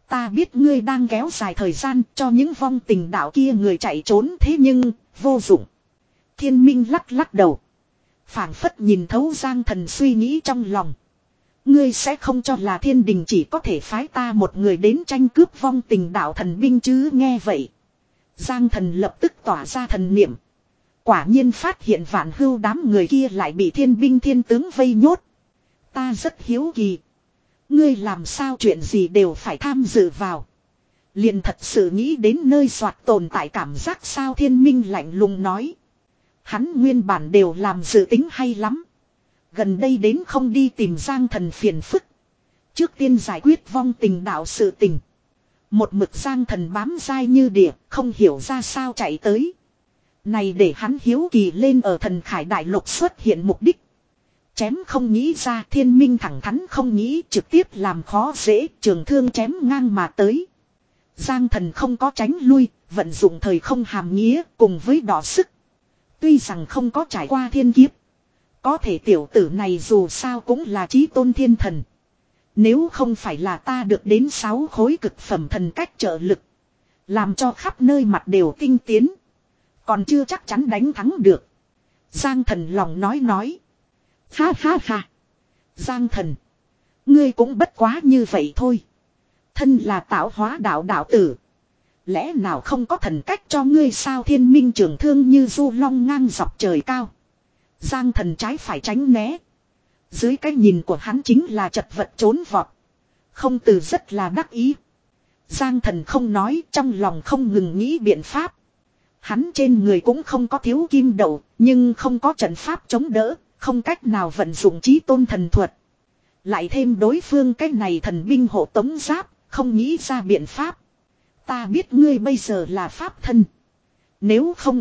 Ta biết ngươi đang kéo dài thời gian cho những vong tình đạo kia người chạy trốn, thế nhưng vô dụng. Thiên Minh lắc lắc đầu. Phảng phất nhìn thấu Giang Thần suy nghĩ trong lòng. Ngươi sẽ không cho là thiên đình chỉ có thể phái ta một người đến tranh cướp vong tình đạo thần binh chứ? Nghe vậy, Giang Thần lập tức tỏa ra thần niệm. Quả nhiên phát hiện Vạn Hưu đám người kia lại bị thiên binh thiên tướng vây nhốt. Ta rất hiếu kỳ. Ngươi làm sao chuyện gì đều phải tham dự vào? Liền thật sự nghĩ đến nơi soạt tồn tại cảm giác sao? Thiên Minh lạnh lùng nói. Hắn nguyên bản đều làm dự tính hay lắm. Gần đây đến không đi tìm Giang Thần phiền phức. Trước tiên giải quyết vong tình đạo sự tình. Một mực Giang Thần bám dai như địa, không hiểu ra sao chạy tới. Này để hắn hiếu kỳ lên, ở Thần Khải Đại Lục xuất hiện mục đích. Chém không nghĩ ra, Thiên Minh thẳng thắn không nghĩ, trực tiếp làm khó dễ, trường thương chém ngang mà tới. Giang Thần không có tránh lui, vận dụng thời không hàm nghĩa cùng với đỏ sức. Tuy rằng không có trải qua thiên kiếp, có thể tiểu tử này dù sao cũng là chí tôn thiên thần. Nếu không phải là ta được đến sáu khối cực phẩm thần cách trợ lực, làm cho khắp nơi mặt đều tinh tiến, còn chưa chắc chắn đánh thắng được. Giang Thần lòng nói nói. Ha ha ha. Giang Thần, ngươi cũng bất quá như vậy thôi. Thân là tạo hóa đạo đạo tử, lẽ nào không có thần cách cho ngươi sao? Thiên Minh trường thương như du long ngang dọc trời cao. Giang Thần trái phải tránh né. Dưới cái nhìn của hắn chính là chật vật trốn vọt. Không từ rất là đắc ý. Giang Thần không nói, trong lòng không ngừng nghĩ biện pháp. Hắn trên người cũng không có thiếu kim đậu, nhưng không có trận pháp chống đỡ, không cách nào vận dụng chí tôn thần thuật. Lại thêm đối phương cái này thần binh hộ tống giáp, không nghĩ ra biện pháp. Ta biết ngươi bây giờ là pháp thân. Nếu không,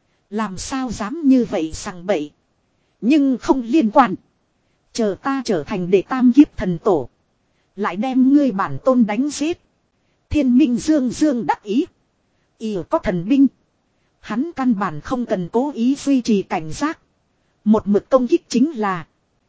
làm sao dám như vậy sằng bậy. Nhưng không liên quan. Chờ ta trở thành đệ tam kiếp thần tổ, lại đem ngươi bản tôn đánh giết. Thiên Minh dương dương đắc ý. Ý có thần binh, hắn căn bản không cần cố ý duy trì cảnh giác. Một mực công kích chính là.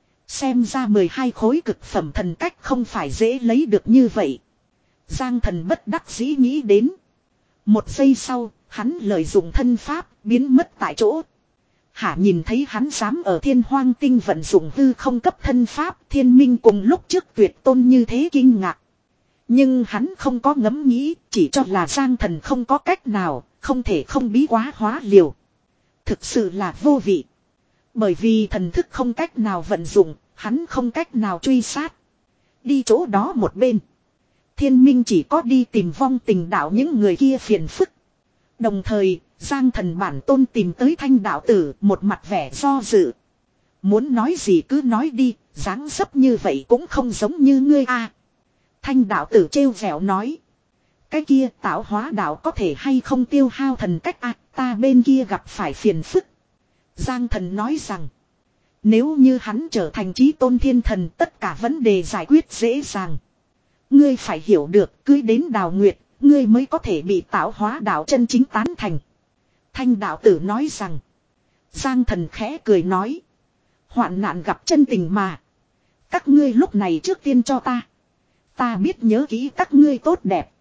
Xem ra mười hai khối cực phẩm thần cách không phải dễ lấy được như vậy. Giang Thần bất đắc dĩ nghĩ đến. Một giây sau, hắn lợi dụng thân pháp biến mất tại chỗ. Hả, nhìn thấy hắn dám ở Thiên Hoang Tinh vận dụng hư không cấp thân pháp, Thiên Minh cùng lúc trước tuyệt tôn như thế kinh ngạc. Nhưng hắn không có ngẫm nghĩ, chỉ cho là Giang Thần không có cách nào, không thể không bí quá hóa liều. Thực sự là vô vị. Bởi vì thần thức không cách nào vận dụng, hắn không cách nào truy sát. Đi chỗ đó một bên, Thiên Minh chỉ có đi tìm vong tình đạo những người kia phiền phức. Đồng thời, Giang Thần bản tôn tìm tới Thanh đạo tử, một mặt vẻ do dự. Muốn nói gì cứ nói đi, dáng dấp như vậy cũng không giống như ngươi a. Thanh đạo tử trêu vẻo nói. Cái kia tạo hóa đạo có thể hay không tiêu hao thần cách a, ta bên kia gặp phải phiền phức. Giang Thần nói rằng, nếu như hắn trở thành chí tôn thiên thần, tất cả vấn đề giải quyết dễ dàng. Ngươi phải hiểu được, cưới đến Đào Nguyệt, ngươi mới có thể bị tạo hóa đạo chân chính tán thành. Thanh đạo tử nói rằng. Giang Thần khẽ cười nói. Hoạn nạn gặp chân tình mà. Các ngươi lúc này trước tiên cho ta. Ta biết nhớ kỹ các ngươi tốt đẹp.